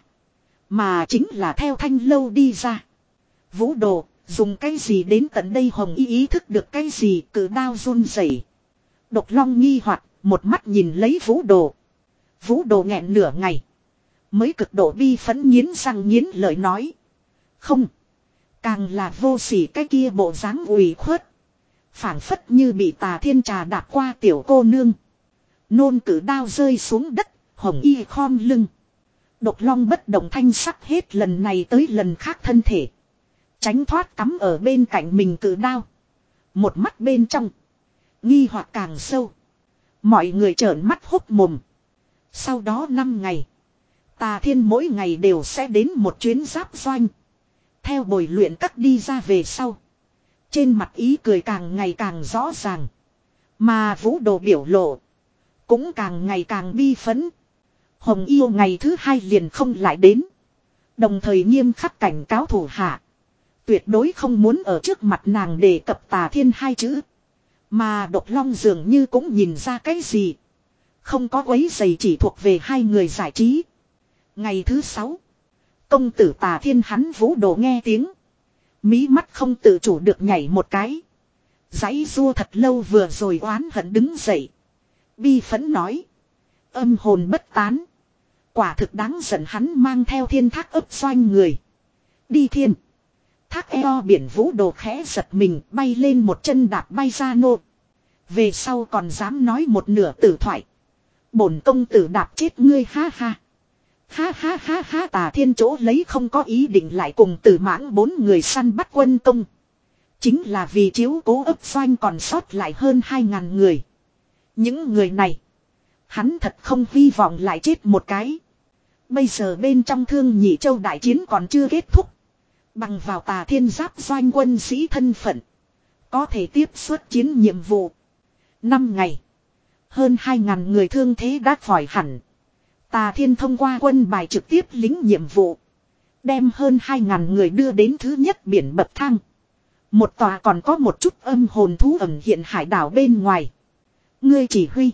mà chính là theo thanh lâu đi ra. Vũ Đồ dùng cái gì đến tận đây? Hồng y ý thức được cái gì, cử đao run rẩy. Độc Long nghi hoặc Một mắt nhìn lấy Vũ Đồ. Vũ Đồ nghẹn nửa ngày. Mới cực độ bi phẫn nghiến răng nghiến lợi nói. Không. Càng là vô sỉ cái kia bộ dáng ủy khuất. Phảng phất như bị Tà Thiên trà đạp qua tiểu cô nương. Nôn cử đao rơi xuống đất. Hồng y khom lưng. Độc Long bất động thanh sắc hết lần này tới lần khác thân thể. Tránh thoát cắm ở bên cạnh mình cử đao. Một mắt bên trong. Nghi hoặc càng sâu. Mọi người trợn mắt hốc mồm. Sau đó năm ngày. Tà Thiên mỗi ngày đều sẽ đến một chuyến giáp doanh. Theo bồi luyện cắt đi ra về sau. Trên mặt ý cười càng ngày càng rõ ràng. Mà Vũ Đồ biểu lộ. Cũng càng ngày càng bi phấn. Hồng Yêu ngày thứ hai liền không lại đến. Đồng thời nghiêm khắc cảnh cáo thủ hạ. Tuyệt đối không muốn ở trước mặt nàng đề cập Tà Thiên hai chữ. Mà Độc Long dường như cũng nhìn ra cái gì. Không có quấy giày chỉ thuộc về hai người giải trí. Ngày thứ sáu. Công tử Tà Thiên hắn Vũ Đồ nghe tiếng. Mí mắt không tự chủ được nhảy một cái. Giãy rua thật lâu vừa rồi oán hận đứng dậy. Bi phẫn nói. Âm hồn bất tán. Quả thực đáng giận hắn mang theo Thiên Thác ấp doanh người. Đi thiên. Thác eo biển Vũ Đồ khẽ giật mình bay lên một chân đạp bay ra nô. Về sau còn dám nói một nửa tử thoại. Bổn công tử đạp chết ngươi ha ha. Ha ha ha ha Tà Thiên chỗ lấy không có ý định lại cùng Tử Mãng bốn người săn bắt quân công. Chính là vì chiếu cố ấp doanh còn sót lại hơn hai ngàn người. Những người này. Hắn thật không hy vọng lại chết một cái. Bây giờ bên trong Thương Nhị Châu đại chiến còn chưa kết thúc. Bằng vào Tà Thiên giáp doanh quân sĩ thân phận. Có thể tiếp xuất chiến nhiệm vụ. Năm ngày. Hơn hai ngàn người thương thế đã khỏi hẳn. Tà Thiên thông qua quân bài trực tiếp lính nhiệm vụ. Đem hơn hai ngàn người đưa đến thứ nhất biển bậc thang. Một tòa còn có một chút âm hồn thú ẩn hiện hải đảo bên ngoài. Ngươi chỉ huy.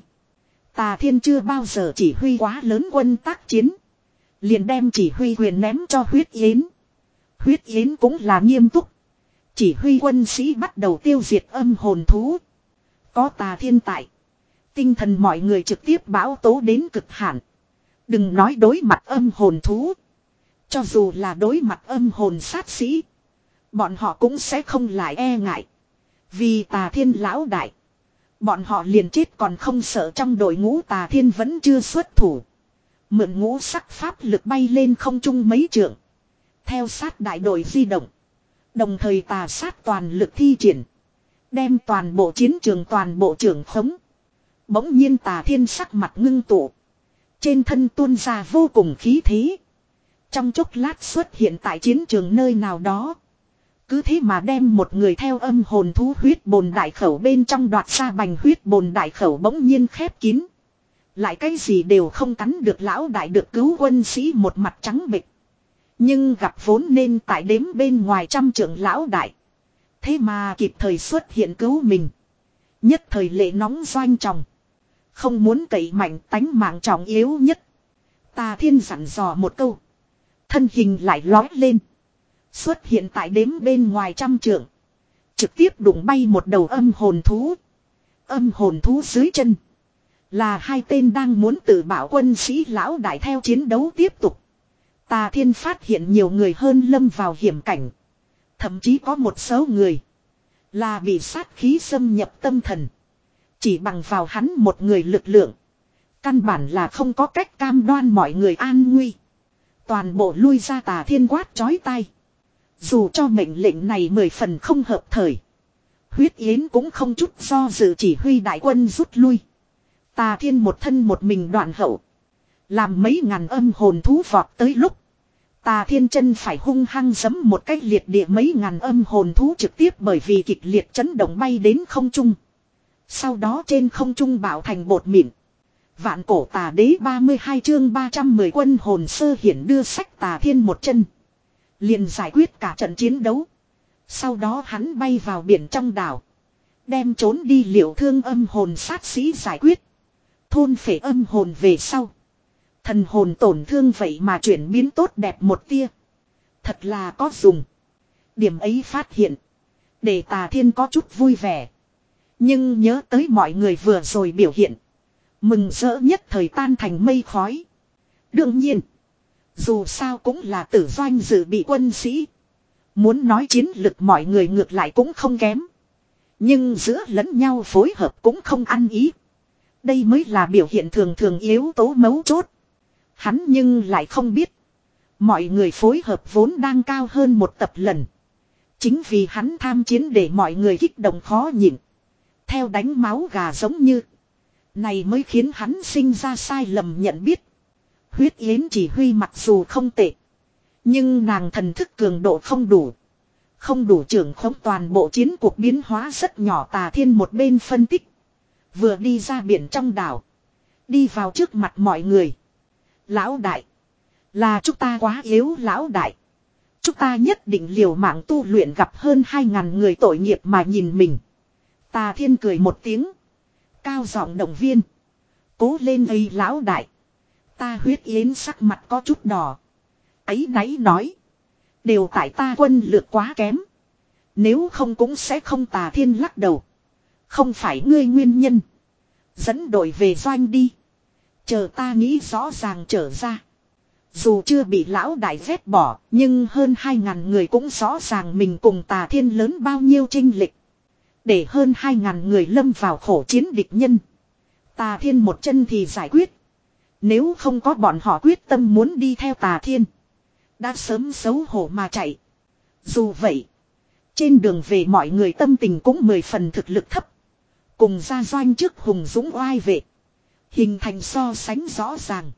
Tà Thiên chưa bao giờ chỉ huy quá lớn quân tác chiến. Liền đem chỉ huy quyền ném cho Huyết Yến. Huyết Yến cũng là nghiêm túc. Chỉ huy quân sĩ bắt đầu tiêu diệt âm hồn thú. Có Tà Thiên tại. Tinh thần mọi người trực tiếp bão tố đến cực hạn. Đừng nói đối mặt âm hồn thú. Cho dù là đối mặt âm hồn sát sĩ. Bọn họ cũng sẽ không lại e ngại. Vì Tà Thiên lão đại. Bọn họ liền chết còn không sợ trong đội ngũ Tà Thiên vẫn chưa xuất thủ. Mượn ngũ sắc pháp lực bay lên không trung mấy trượng. Theo sát đại đội di động. Đồng thời tà sát toàn lực thi triển. Đem toàn bộ chiến trường toàn bộ trưởng khống. Bỗng nhiên Tà Thiên sắc mặt ngưng tụ. Trên thân tuôn ra vô cùng khí thế. Trong chốc lát xuất hiện tại chiến trường nơi nào đó. Cứ thế mà đem một người theo âm hồn thú huyết bồn đại khẩu bên trong đoạt ra bành huyết bồn đại khẩu bỗng nhiên khép kín. Lại cái gì đều không cắn được lão đại được cứu quân sĩ một mặt trắng bệch. Nhưng gặp vốn nên tại đếm bên ngoài trăm trưởng lão đại. Thế mà kịp thời xuất hiện cứu mình. Nhất thời lệ nóng doanh tròng. Không muốn cậy mạnh tánh mạng trọng yếu nhất. Tà Thiên dặn dò một câu. Thân hình lại lói lên. Xuất hiện tại đếm bên ngoài trăm trượng. Trực tiếp đụng bay một đầu âm hồn thú. Âm hồn thú dưới chân. Là hai tên đang muốn tự bảo quân sĩ lão đại theo chiến đấu tiếp tục. Tà Thiên phát hiện nhiều người hơn lâm vào hiểm cảnh. Thậm chí có một số người. Là bị sát khí xâm nhập tâm thần. Chỉ bằng vào hắn một người lực lượng. Căn bản là không có cách cam đoan mọi người an nguy. Toàn bộ lui ra Tà Thiên quát chói tai. Dù cho mệnh lệnh này mười phần không hợp thời. Huyết Yến cũng không chút do dự chỉ huy đại quân rút lui. Tà Thiên một thân một mình đoạn hậu. Làm mấy ngàn âm hồn thú vọt tới lúc. Tà Thiên chân phải hung hăng giẫm một cách liệt địa mấy ngàn âm hồn thú trực tiếp bởi vì kịch liệt chấn động bay đến không trung. Sau đó trên không trung bạo thành bột mịn. Vạn cổ tà đế ba mươi hai chương ba trăm mười quân hồn sơ hiển đưa sách Tà Thiên một chân. Liền giải quyết cả trận chiến đấu. Sau đó hắn bay vào biển trong đảo. Đem trốn đi liệu thương âm hồn sát sĩ giải quyết. Thôn phệ âm hồn về sau. Thần hồn tổn thương vậy mà chuyển biến tốt đẹp một tia. Thật là có dùng. Điểm ấy phát hiện. Để Tà Thiên có chút vui vẻ. Nhưng nhớ tới mọi người vừa rồi biểu hiện. Mừng rỡ nhất thời tan thành mây khói. Đương nhiên. Dù sao cũng là tử doanh dự bị quân sĩ. Muốn nói chiến lực mọi người ngược lại cũng không kém. Nhưng giữa lẫn nhau phối hợp cũng không ăn ý. Đây mới là biểu hiện thường thường yếu tố mấu chốt. Hắn nhưng lại không biết. Mọi người phối hợp vốn đang cao hơn một tập lần. Chính vì hắn tham chiến để mọi người kích động khó nhịn. Theo đánh máu gà giống như. Này mới khiến hắn sinh ra sai lầm nhận biết. Huyết Yến chỉ huy mặc dù không tệ. Nhưng nàng thần thức cường độ không đủ. Không đủ trưởng khống toàn bộ chiến cuộc biến hóa rất nhỏ. Tà Thiên một bên phân tích. Vừa đi ra biển trong đảo. Đi vào trước mặt mọi người. Lão đại. Là chúng ta quá yếu lão đại. Chúng ta nhất định liều mạng tu luyện gặp hơn hai ngàn người tội nghiệp mà nhìn mình. Tà Thiên cười một tiếng. Cao giọng động viên. Cố lên ấy lão đại. Ta Huyết Yến sắc mặt có chút đỏ. Ấy náy nói. Đều tại ta quân lược quá kém. Nếu không cũng sẽ không. Tà Thiên lắc đầu. Không phải ngươi nguyên nhân. Dẫn đội về doanh đi. Chờ ta nghĩ rõ ràng trở ra. Dù chưa bị lão đại vét bỏ. Nhưng hơn hai ngàn người cũng rõ ràng mình cùng Tà Thiên lớn bao nhiêu chênh lệch. Để hơn hai ngàn người lâm vào khổ chiến địch nhân. Tà Thiên một chân thì giải quyết. Nếu không có bọn họ quyết tâm muốn đi theo Tà Thiên. Đã sớm xấu hổ mà chạy. Dù vậy. Trên đường về mọi người tâm tình cũng mười phần thực lực thấp. Cùng ra doanh trước hùng dũng oai vệ. Hình thành so sánh rõ ràng.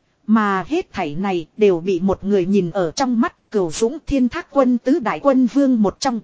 Mà hết thảy này đều bị một người nhìn ở trong mắt. Cửu Dũng Thiên Thác quân tứ đại quân vương một trong.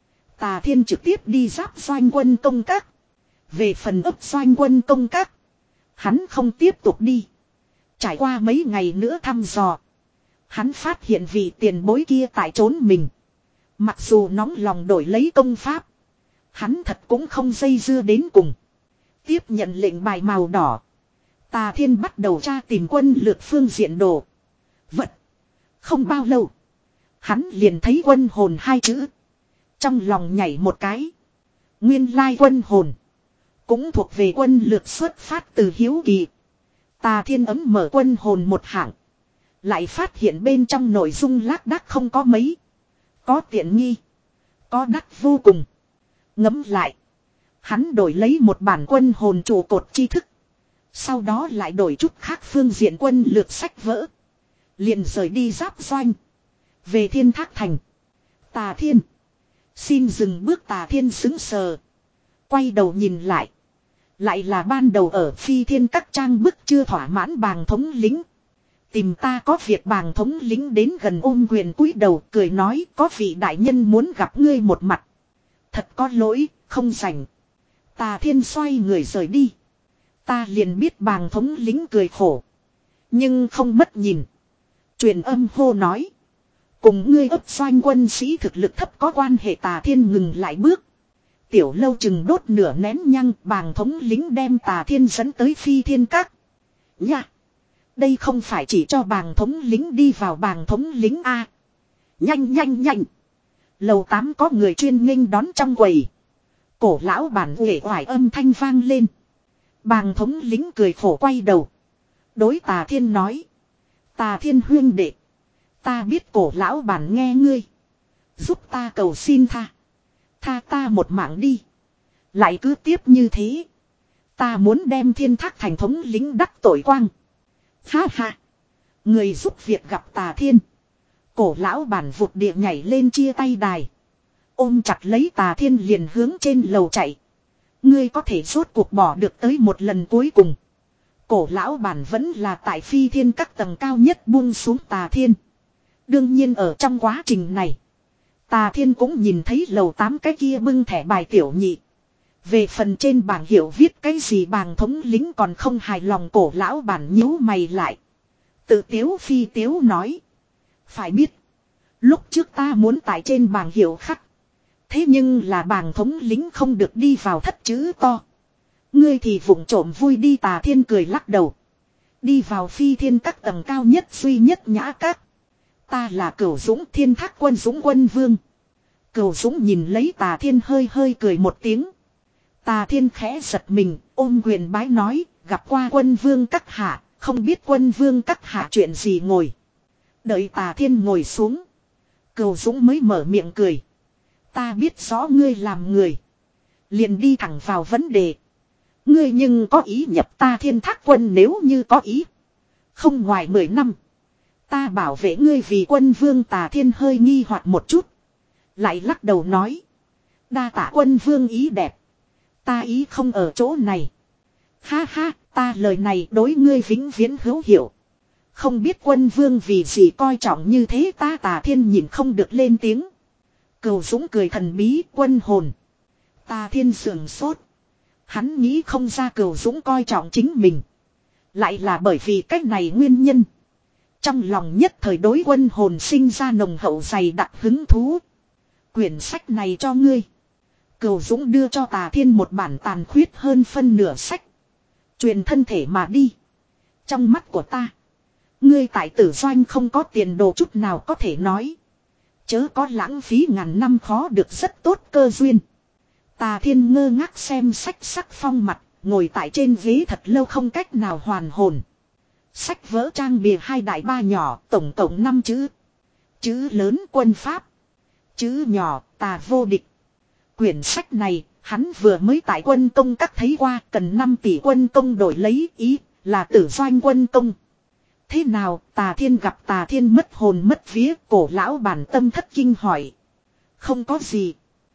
Tà Thiên trực tiếp đi giáp doanh quân công các. Về phần ấp doanh quân công các. Hắn không tiếp tục đi. Trải qua mấy ngày nữa thăm dò. Hắn phát hiện vị tiền bối kia tại trốn mình. Mặc dù nóng lòng đổi lấy công pháp. Hắn thật cũng không dây dưa đến cùng. Tiếp nhận lệnh bài màu đỏ. Tà Thiên bắt đầu tra tìm quân lược phương diện đồ. Vật. Không bao lâu. Hắn liền thấy quân hồn hai chữ. Trong lòng nhảy một cái. Nguyên lai quân hồn. Cũng thuộc về quân lược xuất phát từ hiếu kỳ. Tà Thiên ấm mở quân hồn một hạng. Lại phát hiện bên trong nội dung lác đác không có mấy. Có tiện nghi. Có đắt vô cùng. Ngẫm lại. Hắn đổi lấy một bản quân hồn trụ cột tri thức. Sau đó lại đổi chút khác phương diện quân lược sách vỡ. Liền rời đi giáp doanh. Về Thiên Thác Thành. Tà Thiên. Xin dừng bước. Tà Thiên xứng sờ. Quay đầu nhìn lại. Lại là ban đầu ở Phi Thiên các trang bức chưa thỏa mãn Bàng thống lĩnh. Tìm ta có việc. Bàng thống lĩnh đến gần ôm quyền cúi đầu cười nói có vị đại nhân muốn gặp ngươi một mặt. Thật có lỗi, không rảnh. Tà Thiên xoay người rời đi. Ta liền biết Bàng thống lĩnh cười khổ. Nhưng không mất nhìn. Truyền âm hô nói. Cùng ngươi ấp doanh quân sĩ thực lực thấp có quan hệ. Tà Thiên ngừng lại bước. Tiểu lâu chừng đốt nửa nén nhang. Bàng thống lĩnh đem Tà Thiên dẫn tới Phi Thiên các. Nha. Đây không phải chỉ cho Bàng thống lĩnh đi vào. Bàng thống lĩnh A. Nhanh nhanh nhanh. Lầu tám có người chuyên nghênh đón trong quầy. Cổ lão bản uể oải âm thanh vang lên. Bàng thống lĩnh cười khổ quay đầu. Đối Tà Thiên nói. Tà Thiên huyên đệ. Ta biết cổ lão bản nghe ngươi. Giúp ta cầu xin tha. Tha ta một mạng đi. Lại cứ tiếp như thế. Ta muốn đem Thiên Thác Thành thống lĩnh đắc tội quang. Ha ha. Người giúp việc gặp Tà Thiên. Cổ lão bản vụt địa nhảy lên chia tay đài. Ôm chặt lấy Tà Thiên liền hướng trên lầu chạy. Ngươi có thể rốt cuộc bỏ được tới một lần cuối cùng. Cổ lão bản vẫn là tại Phi Thiên các tầng cao nhất buông xuống Tà Thiên. Đương nhiên ở trong quá trình này. Tà Thiên cũng nhìn thấy lầu tám cái kia bưng thẻ bài tiểu nhị. Về phần trên bảng hiệu viết cái gì Bàng thống lĩnh còn không hài lòng. Cổ lão bản nhíu mày lại. Tự tiếu phi tiếu nói. Phải biết. Lúc trước ta muốn tại trên bảng hiệu khắc. Thế nhưng là Bàng thống lĩnh không được đi vào thất chữ to. Ngươi thì vụng trộm vui đi. Tà Thiên cười lắc đầu. Đi vào Phi Thiên các tầng cao nhất duy nhất nhã các. Ta là Cửu Dũng Thiên Thác quân Dũng quân vương. Cửu Dũng nhìn lấy Tà Thiên hơi hơi cười một tiếng. Tà Thiên khẽ giật mình ôm quyền bái nói. gặp qua quân vương các hạ, không biết quân vương các hạ chuyện gì ngồi. Đợi Tà Thiên ngồi xuống. Cửu Dũng mới mở miệng cười. Ta biết rõ ngươi làm người. Liền đi thẳng vào vấn đề. Ngươi nhưng có ý nhập ta Thiên Thác quân, nếu như có ý. Không ngoài mười năm. Ta bảo vệ ngươi vì quân vương. Tà Thiên hơi nghi hoặc một chút. Lại lắc đầu nói. Đa tạ quân vương ý đẹp. Ta ý không ở chỗ này. Ha ha, ta lời này đối ngươi vĩnh viễn hữu hiệu. Không biết quân vương vì gì coi trọng như thế ta. Tà Thiên nhìn không được lên tiếng. Cửu Dũng cười thần bí. Quân hồn. Tà Thiên sườn sốt. Hắn nghĩ không ra Cửu Dũng coi trọng chính mình. Lại là bởi vì cách này nguyên nhân. Trong lòng nhất thời đối quân hồn sinh ra nồng hậu dày đặc hứng thú. Quyển sách này cho ngươi. Cửu Dũng đưa cho Tà Thiên một bản tàn khuyết hơn phân nửa sách. Truyền thân thể mà đi. Trong mắt của ta. Ngươi tại Tử Doanh không có tiền đồ chút nào có thể nói. Chớ có lãng phí ngàn năm khó được rất tốt cơ duyên. Tà Thiên ngơ ngác xem sách sắc phong mặt. Ngồi tại trên ghế thật lâu không cách nào hoàn hồn. Sách vỡ trang bìa hai đại ba nhỏ, tổng cộng năm chữ. Chữ lớn quân pháp. Chữ nhỏ tà vô địch. Quyển sách này, hắn vừa mới tại quân công các thấy qua, cần năm tỷ quân công đổi lấy, ý là Tử Doanh quân công. Thế nào, Tà Thiên gặp Tà Thiên mất hồn mất vía, cổ lão bản tâm thất kinh hỏi. Không có gì.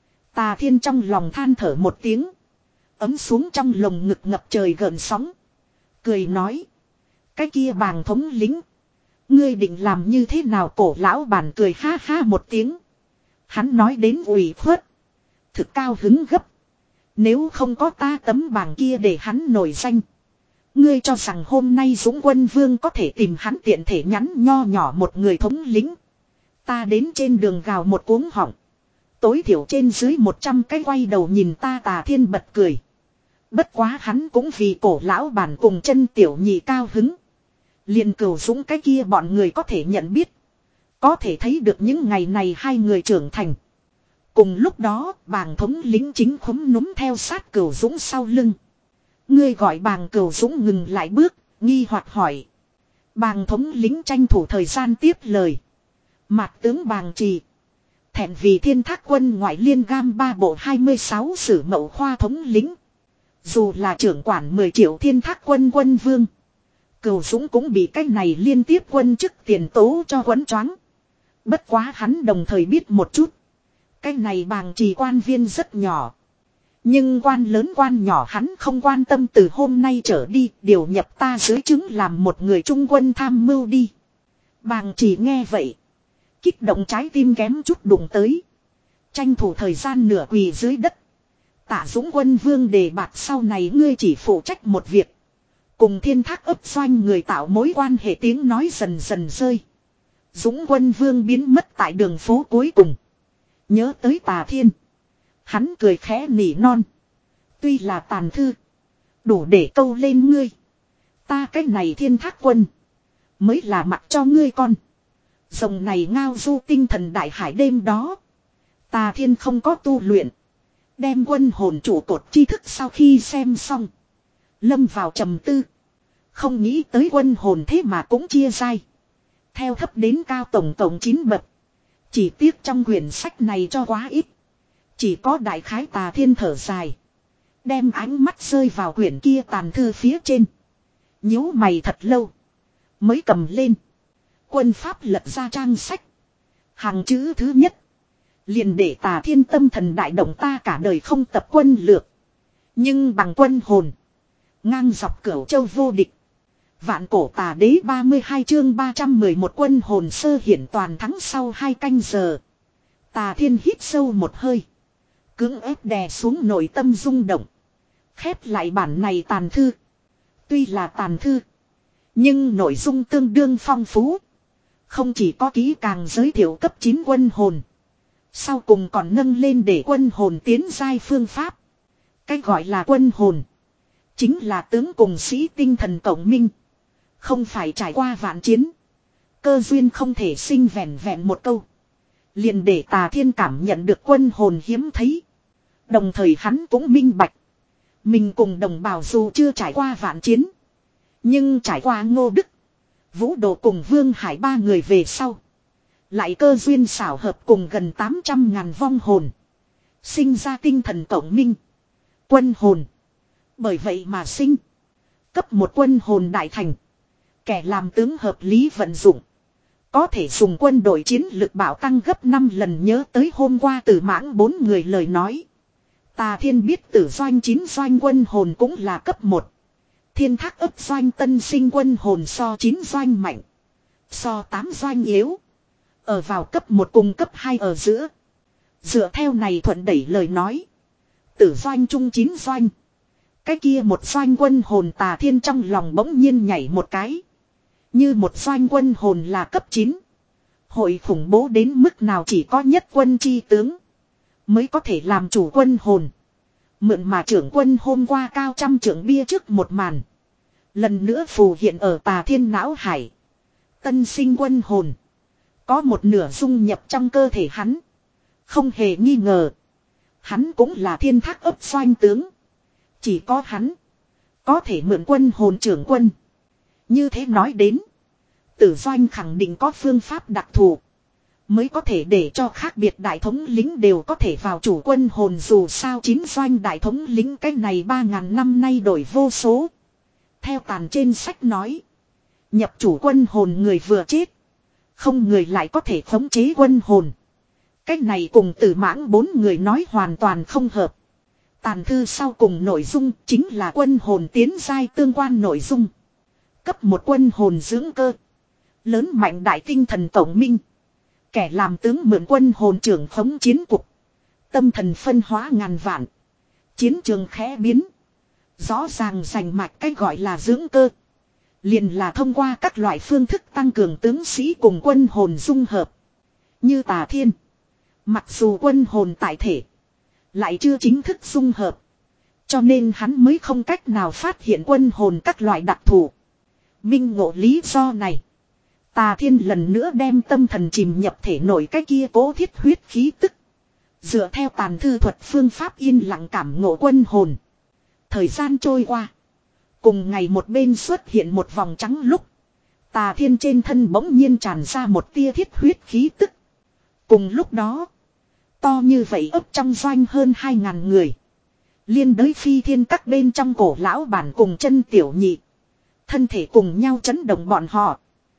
Tà Thiên trong lòng than thở một tiếng. Ấm xuống trong lồng ngực ngập trời gợn sóng. Cười nói. Cái kia bàng thống lính. Ngươi định làm như thế nào? Cổ lão bản cười ha ha một tiếng. Hắn nói đến ủy khuất. Thực cao hứng gấp. Nếu không có ta tấm bảng kia để hắn nổi danh. Ngươi cho rằng hôm nay Dũng quân vương có thể tìm hắn tiện thể nhắn nho nhỏ một người thống lính. Ta đến trên đường gào một cuống họng. Tối thiểu trên dưới một trăm cái quay đầu nhìn ta. Tà Thiên bật cười. Bất quá hắn cũng vì cổ lão bản cùng chân tiểu nhị cao hứng. Liền Cửu Dũng cái kia bọn người có thể nhận biết. Có thể thấy được những ngày này hai người trưởng thành. Cùng lúc đó bàng thống lính chính khúm núm theo sát Cửu Dũng sau lưng. Ngươi gọi bàng. Cửu Dũng ngừng lại bước, nghi hoặc hỏi. Bàng thống lính tranh thủ thời gian tiếp lời. Mạc tướng Bàng Trì. Thẹn vì Thiên Thác quân ngoại liên gam ba bộ hai mươi sáu sử mậu khoa thống lính. Dù là trưởng quản mười triệu Thiên Thác quân quân vương. Cửu Dũng cũng bị cái này liên tiếp quân chức tiền tố cho quấn choáng. Bất quá hắn đồng thời biết một chút. Cái này Bàng Trì quan viên rất nhỏ. Nhưng quan lớn quan nhỏ hắn không quan tâm. Từ hôm nay trở đi điều nhập ta dưới trướng làm một người trung quân tham mưu đi. Bàng Trì nghe vậy. Kích động trái tim kém chút đụng tới. Tranh thủ thời gian nửa quỳ dưới đất. Tạ Dũng quân vương đề bạt sau này ngươi chỉ phụ trách một việc. Cùng Thiên Thác ấp doanh người tạo mối quan hệ. Tiếng nói dần dần rơi. Dũng quân vương biến mất tại đường phố cuối cùng. Nhớ tới Tà Thiên. Hắn cười khẽ nỉ non. Tuy là tàn thư. Đủ để câu lên ngươi. Ta cái này Thiên Thác quân. Mới là mặc cho ngươi con. Rồng này ngao du tinh thần đại hải đêm đó. Tà Thiên không có tu luyện. Đem quân hồn trụ cột tri thức sau khi xem xong. Lâm vào trầm tư. Không nghĩ tới quân hồn thế mà cũng chia dai. Theo thấp đến cao tổng tổng chín bậc. Chỉ tiếc trong quyển sách này cho quá ít. Chỉ có đại khái. Tà Thiên thở dài. Đem ánh mắt rơi vào quyển kia tàn thư phía trên. Nhíu mày thật lâu. Mới cầm lên. Quân pháp lật ra trang sách. Hàng chữ thứ nhất. Liền để Tà Thiên tâm thần đại động. Ta cả đời không tập quân lược. Nhưng bằng quân hồn. Ngang dọc Cửu Châu vô địch. Vạn cổ tà đế ba mươi hai chương ba trăm mười một quân hồn sơ hiển toàn thắng. Sau hai canh giờ. Tà Thiên hít sâu một hơi. Cưỡng ép đè xuống nội tâm rung động. Khép lại bản này tàn thư. Tuy là tàn thư. Nhưng nội dung tương đương phong phú. Không chỉ có kỹ càng giới thiệu cấp chín quân hồn. Sau cùng còn nâng lên để quân hồn tiến giai phương pháp. Cái gọi là quân hồn. Chính là tướng cùng sĩ tinh thần cộng minh. Không phải trải qua vạn chiến. Cơ duyên không thể sinh vẹn vẹn một câu. Liền để Tà Thiên cảm nhận được quân hồn hiếm thấy. Đồng thời hắn cũng minh bạch. Mình cùng đồng bào dù chưa trải qua vạn chiến. Nhưng trải qua Ngô Đức, Vũ Độ cùng Vương Hải ba người về sau. Lại cơ duyên xảo hợp cùng gần tám trăm ngàn vong hồn. Sinh ra tinh thần cộng minh. Quân hồn. Bởi vậy mà sinh. Cấp một quân hồn đại thành. Kẻ làm tướng hợp lý vận dụng. Có thể dùng quân đội chiến lực bảo tăng gấp năm lần, nhớ tới hôm qua Tử Mãng bốn người lời nói. Tà Thiên biết Tử Doanh chín doanh quân hồn cũng là cấp một. Thiên Thác ấp doanh tân sinh quân hồn so chín doanh mạnh. So tám doanh yếu. Ở vào cấp một cùng cấp hai ở giữa. Dựa theo này thuận đẩy lời nói. Tử Doanh trung chín doanh. Cái kia một doanh quân hồn Tà Thiên trong lòng bỗng nhiên nhảy một cái. Như một doanh quân hồn là cấp chín. Hội khủng bố đến mức nào chỉ có nhất quân chi tướng. Mới có thể làm chủ quân hồn. Mượn mà trưởng quân hôm qua cao trăm trưởng bia trước một màn. Lần nữa phù hiện ở Tà Thiên não hải. Tân sinh quân hồn. Có một nửa dung nhập trong cơ thể hắn. Không hề nghi ngờ. Hắn cũng là Thiên Thác ấp doanh tướng. Chỉ có hắn. Có thể mượn quân hồn trưởng quân. Như thế nói đến. Tử Doanh khẳng định có phương pháp đặc thù. Mới có thể để cho khác biệt đại thống lính đều có thể vào chủ quân hồn, dù sao chín doanh đại thống lính cái này ba ngàn năm nay đổi vô số. Theo tàn trên sách nói. Nhập chủ quân hồn người vừa chết. Không người lại có thể khống chế quân hồn. Cái này cùng Tử Mãng bốn người nói hoàn toàn không hợp. Tàn thư sau cùng nội dung chính là quân hồn tiến giai tương quan nội dung. Cấp một quân hồn dưỡng cơ. Lớn mạnh đại tinh thần tổng minh. Kẻ làm tướng mượn quân hồn trưởng khống chiến cục. Tâm thần phân hóa ngàn vạn. Chiến trường khẽ biến. Rõ ràng rành mạch cách gọi là dưỡng cơ. Liền là thông qua các loại phương thức tăng cường tướng sĩ cùng quân hồn dung hợp. Như Tà Thiên. Mặc dù quân hồn tại thể. Lại chưa chính thức dung hợp. Cho nên hắn mới không cách nào phát hiện quân hồn các loại đặc thù. Minh ngộ lý do này. Tà Thiên lần nữa đem tâm thần chìm nhập thể nội cái kia cố thiết huyết khí tức. Dựa theo tàn thư thuật phương pháp yên lặng cảm ngộ quân hồn. Thời gian trôi qua. Cùng ngày một bên xuất hiện một vòng trắng lúc. Tà Thiên trên thân bỗng nhiên tràn ra một tia thiết huyết khí tức. Cùng lúc đó. To như vậy ấp trong doanh hơn hai ngàn người. Liên đới phi thiên các bên trong cổ lão bản cùng chân tiểu nhị. Thân thể cùng nhau chấn động bọn họ.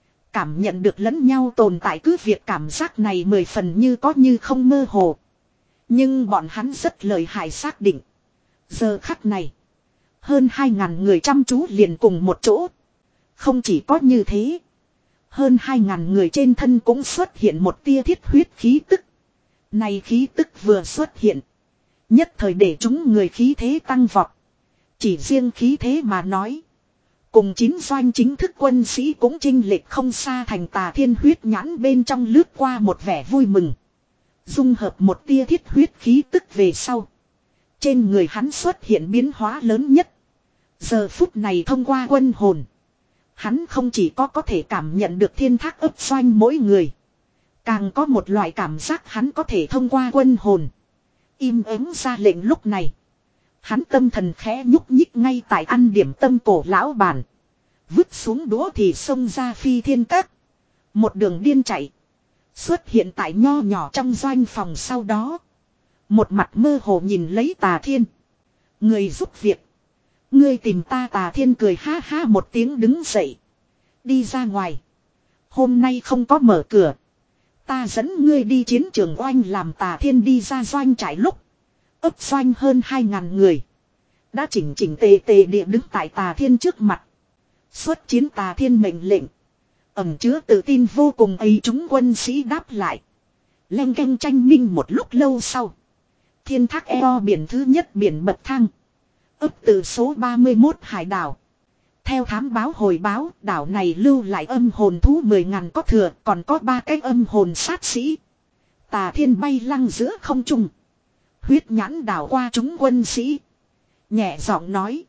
Cảm nhận được lẫn nhau tồn tại, cứ việc cảm giác này mười phần như có như không mơ hồ. Nhưng bọn hắn rất lợi hại xác định. Giờ khắc này. Hơn hai ngàn người chăm chú liền cùng một chỗ. Không chỉ có như thế. Hơn hai ngàn người trên thân cũng xuất hiện một tia thiết huyết khí tức. Này khí tức vừa xuất hiện. Nhất thời để chúng người khí thế tăng vọt. Chỉ riêng khí thế mà nói. Cùng chín doanh chính thức quân sĩ cũng chênh lệch không xa, thành Tà Thiên huyết nhãn bên trong lướt qua một vẻ vui mừng. Dung hợp một tia thiết huyết khí tức về sau. Trên người hắn xuất hiện biến hóa lớn nhất. Giờ phút này thông qua quân hồn. Hắn không chỉ có có thể cảm nhận được Thiên Thác ấp doanh mỗi người. Càng có một loại cảm giác hắn có thể thông qua quân hồn. Im ắng ra lệnh lúc này. Hắn tâm thần khẽ nhúc nhích ngay tại ăn điểm tâm cổ lão bản. Vứt xuống đũa thì xông ra phi thiên các. Một đường điên chạy. Xuất hiện tại nho nhỏ trong doanh phòng sau đó. Một mặt mơ hồ nhìn lấy Tà Thiên. Người giúp việc. Ngươi tìm ta. Tà Thiên cười ha ha một tiếng đứng dậy. Đi ra ngoài. Hôm nay không có mở cửa. Ta dẫn ngươi đi chiến trường oanh làm. Tà Thiên đi ra doanh trại lúc. Ấp doanh hơn hai ngàn người. Đã chỉnh chỉnh tề tề địa đứng tại Tà Thiên trước mặt. Xuất chiến. Tà Thiên mệnh lệnh. Ẩm chứa tự tin vô cùng ấy chúng quân sĩ đáp lại. Leng canh tranh minh một lúc lâu sau. Thiên Thác eo biển thứ nhất biển bậc thang. Ấp từ số ba mươi mốt hải đảo. Theo thám báo hồi báo, đảo này lưu lại âm hồn thú mười ngàn có thừa, còn có ba cái âm hồn sát sĩ. Tà Thiên bay lăng giữa không trung. Huyết nhãn đảo qua chúng quân sĩ. Nhẹ giọng nói.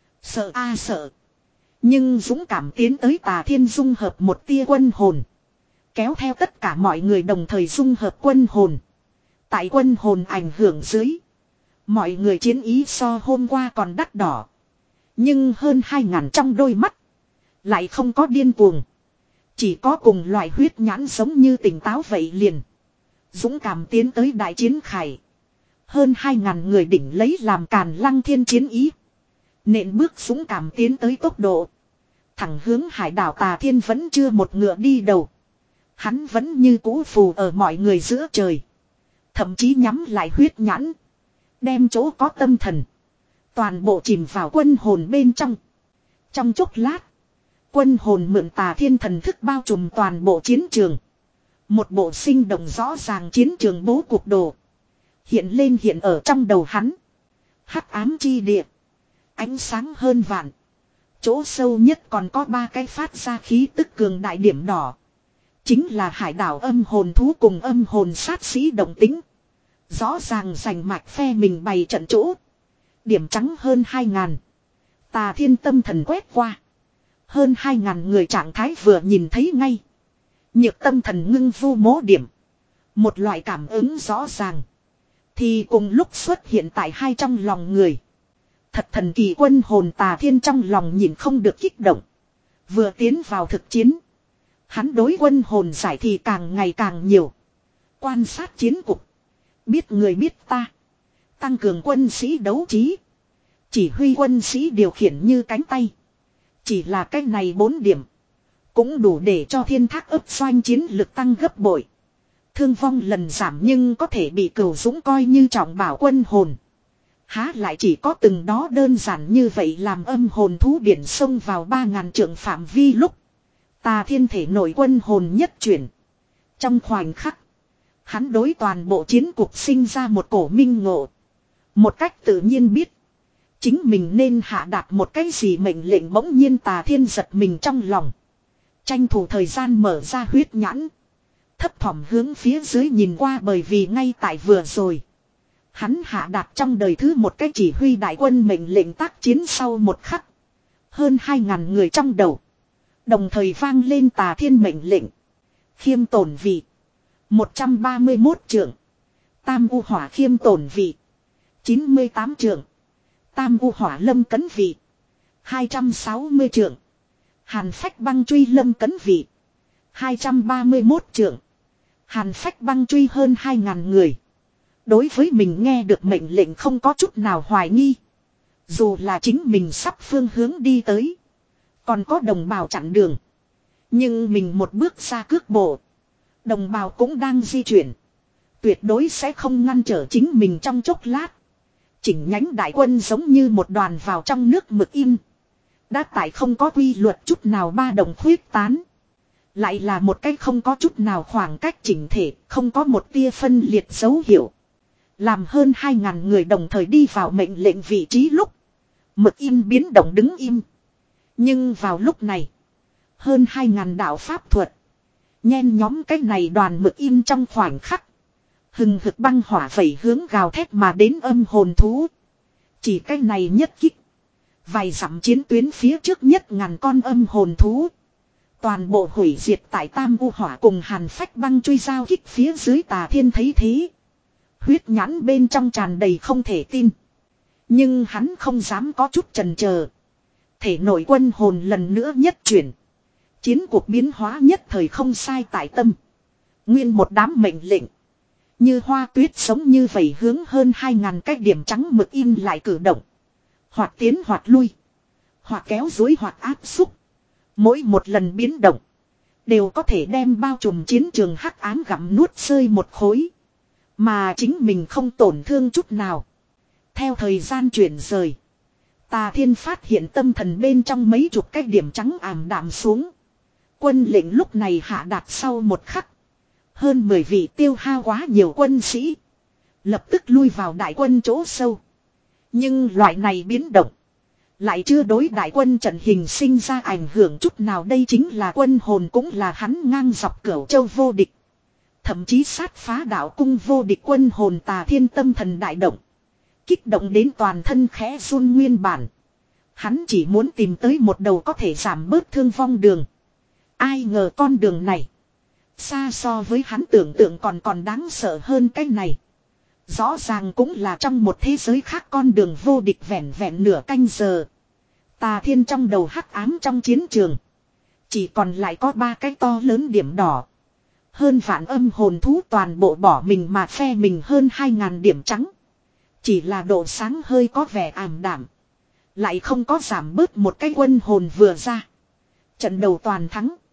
Sợ a sợ. Nhưng dũng cảm tiến tới. Tà Thiên dung hợp một tia quân hồn. Kéo theo tất cả mọi người đồng thời dung hợp quân hồn. Tại quân hồn ảnh hưởng dưới. Mọi người chiến ý so hôm qua còn đắt đỏ. Nhưng hơn hai ngàn trong đôi mắt. Lại không có điên cuồng. Chỉ có cùng loại huyết nhãn giống như tỉnh táo vậy liền. Dũng cảm tiến tới đại chiến khải. Hơn hai ngàn người đỉnh lấy làm càn lăng thiên chiến ý. Nện bước dũng cảm tiến tới tốc độ. Thẳng hướng hải đảo Tà Thiên vẫn chưa một ngựa đi đầu. Hắn vẫn như cũ phù ở mọi người giữa trời. Thậm chí nhắm lại huyết nhãn. Đem chỗ có tâm thần. Toàn bộ chìm vào quân hồn bên trong. Trong chốc lát. Quân hồn mượn Tà Thiên thần thức bao trùm toàn bộ chiến trường. Một bộ sinh động rõ ràng chiến trường bố cục đồ. Hiện lên hiện ở trong đầu hắn. Hắc ám chi địa. Ánh sáng hơn vạn. Chỗ sâu nhất còn có ba cái phát ra khí tức cường đại điểm đỏ. Chính là hải đảo âm hồn thú cùng âm hồn sát sĩ động tính. Rõ ràng giành mạch phe mình bày trận chỗ. Điểm trắng hơn hai ngàn. Tà Thiên tâm thần quét qua. Hơn hai ngàn người trạng thái vừa nhìn thấy ngay. Nhược tâm thần ngưng vu mố điểm. Một loại cảm ứng rõ ràng. Thì cùng lúc xuất hiện tại hai trong lòng người. Thật thần kỳ quân hồn Tà Thiên trong lòng nhìn không được kích động. Vừa tiến vào thực chiến. Hắn đối quân hồn giải thì càng ngày càng nhiều. Quan sát chiến cục. Biết người biết ta. Tăng cường quân sĩ đấu trí. Chỉ huy quân sĩ điều khiển như cánh tay. Chỉ là cái này bốn điểm. Cũng đủ để cho thiên thác ấp xoanh chiến lực tăng gấp bội. Thương vong lần giảm nhưng có thể bị cửu dũng coi như trọng bảo quân hồn. Há lại chỉ có từng đó đơn giản như vậy làm âm hồn thú biển sông vào ba ngàn trượng phạm vi lúc. Tà Thiên thể nổi quân hồn nhất chuyển. Trong khoảnh khắc. Hắn đối toàn bộ chiến cuộc sinh ra một cổ minh ngộ. Một cách tự nhiên biết. Chính mình nên hạ đạt một cái gì mệnh lệnh bỗng nhiên Tà Thiên giật mình trong lòng. Tranh thủ thời gian mở ra huyết nhãn. Thấp thỏm hướng phía dưới nhìn qua bởi vì ngay tại vừa rồi. Hắn hạ đạt trong đời thứ một cái chỉ huy đại quân mệnh lệnh tác chiến sau một khắc. Hơn hai ngàn người trong đầu. Đồng thời vang lên Tà Thiên mệnh lệnh. Khiêm tổn vị. một trăm ba mươi mốt trượng. Tam u hỏa khiêm tổn vị. chín mươi tám trượng. Tam u hỏa lâm cấn vị. hai trăm sáu mươi trượng. Hàn phách băng truy lâm cấn vị. hai trăm ba mươi mốt trượng. Hàn phách băng truy hơn hai ngàn người. Đối với mình nghe được mệnh lệnh không có chút nào hoài nghi. Dù là chính mình sắp phương hướng đi tới. Còn có đồng bào chặn đường. Nhưng mình một bước ra cước bộ. Đồng bào cũng đang di chuyển. Tuyệt đối sẽ không ngăn trở chính mình trong chốc lát. Chỉnh nhánh đại quân giống như một đoàn vào trong nước mực in. Đã tại không có quy luật chút nào ba đồng khuyết tán. Lại là một cách không có chút nào khoảng cách chỉnh thể, không có một tia phân liệt dấu hiệu. Làm hơn hai ngàn người đồng thời đi vào mệnh lệnh vị trí lúc. Mực in biến động đứng im. Nhưng vào lúc này, hơn hai ngàn đạo pháp thuật. Nhen nhóm cái này đoàn mực in trong khoảnh khắc. Hừng hực băng hỏa vẩy hướng gào thét mà đến âm hồn thú. Chỉ cái này nhất kích. Vài dặm chiến tuyến phía trước nhất ngàn con âm hồn thú. Toàn bộ hủy diệt tại Tam U Hỏa cùng Hàn phách băng truy giao kích phía dưới. Tà Thiên thấy thế. Huyết nhãn bên trong tràn đầy không thể tin. Nhưng hắn không dám có chút chần chờ. Thể nội quân hồn lần nữa nhất chuyển. Chiến cuộc biến hóa nhất thời không sai tại tâm. Nguyên một đám mệnh lệnh. Như hoa tuyết sống như vậy hướng hơn hai ngàn cái điểm trắng mực in lại cử động. Hoặc tiến hoặc lui. Hoặc kéo dối hoặc áp xúc. Mỗi một lần biến động. Đều có thể đem bao trùm chiến trường hắc ám gặm nuốt rơi một khối. Mà chính mình không tổn thương chút nào. Theo thời gian chuyển rời. Tà Thiên phát hiện tâm thần bên trong mấy chục cái điểm trắng ảm đạm xuống. Quân lệnh lúc này hạ đạt sau một khắc. Hơn mười vị tiêu hao quá nhiều quân sĩ. Lập tức lui vào đại quân chỗ sâu. Nhưng loại này biến động. Lại chưa đối đại quân trận hình sinh ra ảnh hưởng chút nào. Đây chính là quân hồn cũng là hắn ngang dọc Cửu Châu vô địch. Thậm chí sát phá đạo cung vô địch quân hồn. Tà Thiên tâm thần đại động. Kích động đến toàn thân khẽ run nguyên bản. Hắn chỉ muốn tìm tới một đầu có thể giảm bớt thương vong đường. Ai ngờ con đường này. Xa so với hắn tưởng tượng còn còn đáng sợ hơn cái này. Rõ ràng cũng là trong một thế giới khác con đường vô địch vẹn vẹn nửa canh giờ. Tà Thiên trong đầu hắc ám trong chiến trường. Chỉ còn lại có ba cái to lớn điểm đỏ. Hơn vạn âm hồn thú toàn bộ bỏ mình mà phe mình hơn hai ngàn điểm trắng. Chỉ là độ sáng hơi có vẻ ảm đạm. Lại không có giảm bớt một cái quân hồn vừa ra. Trận đầu toàn thắng.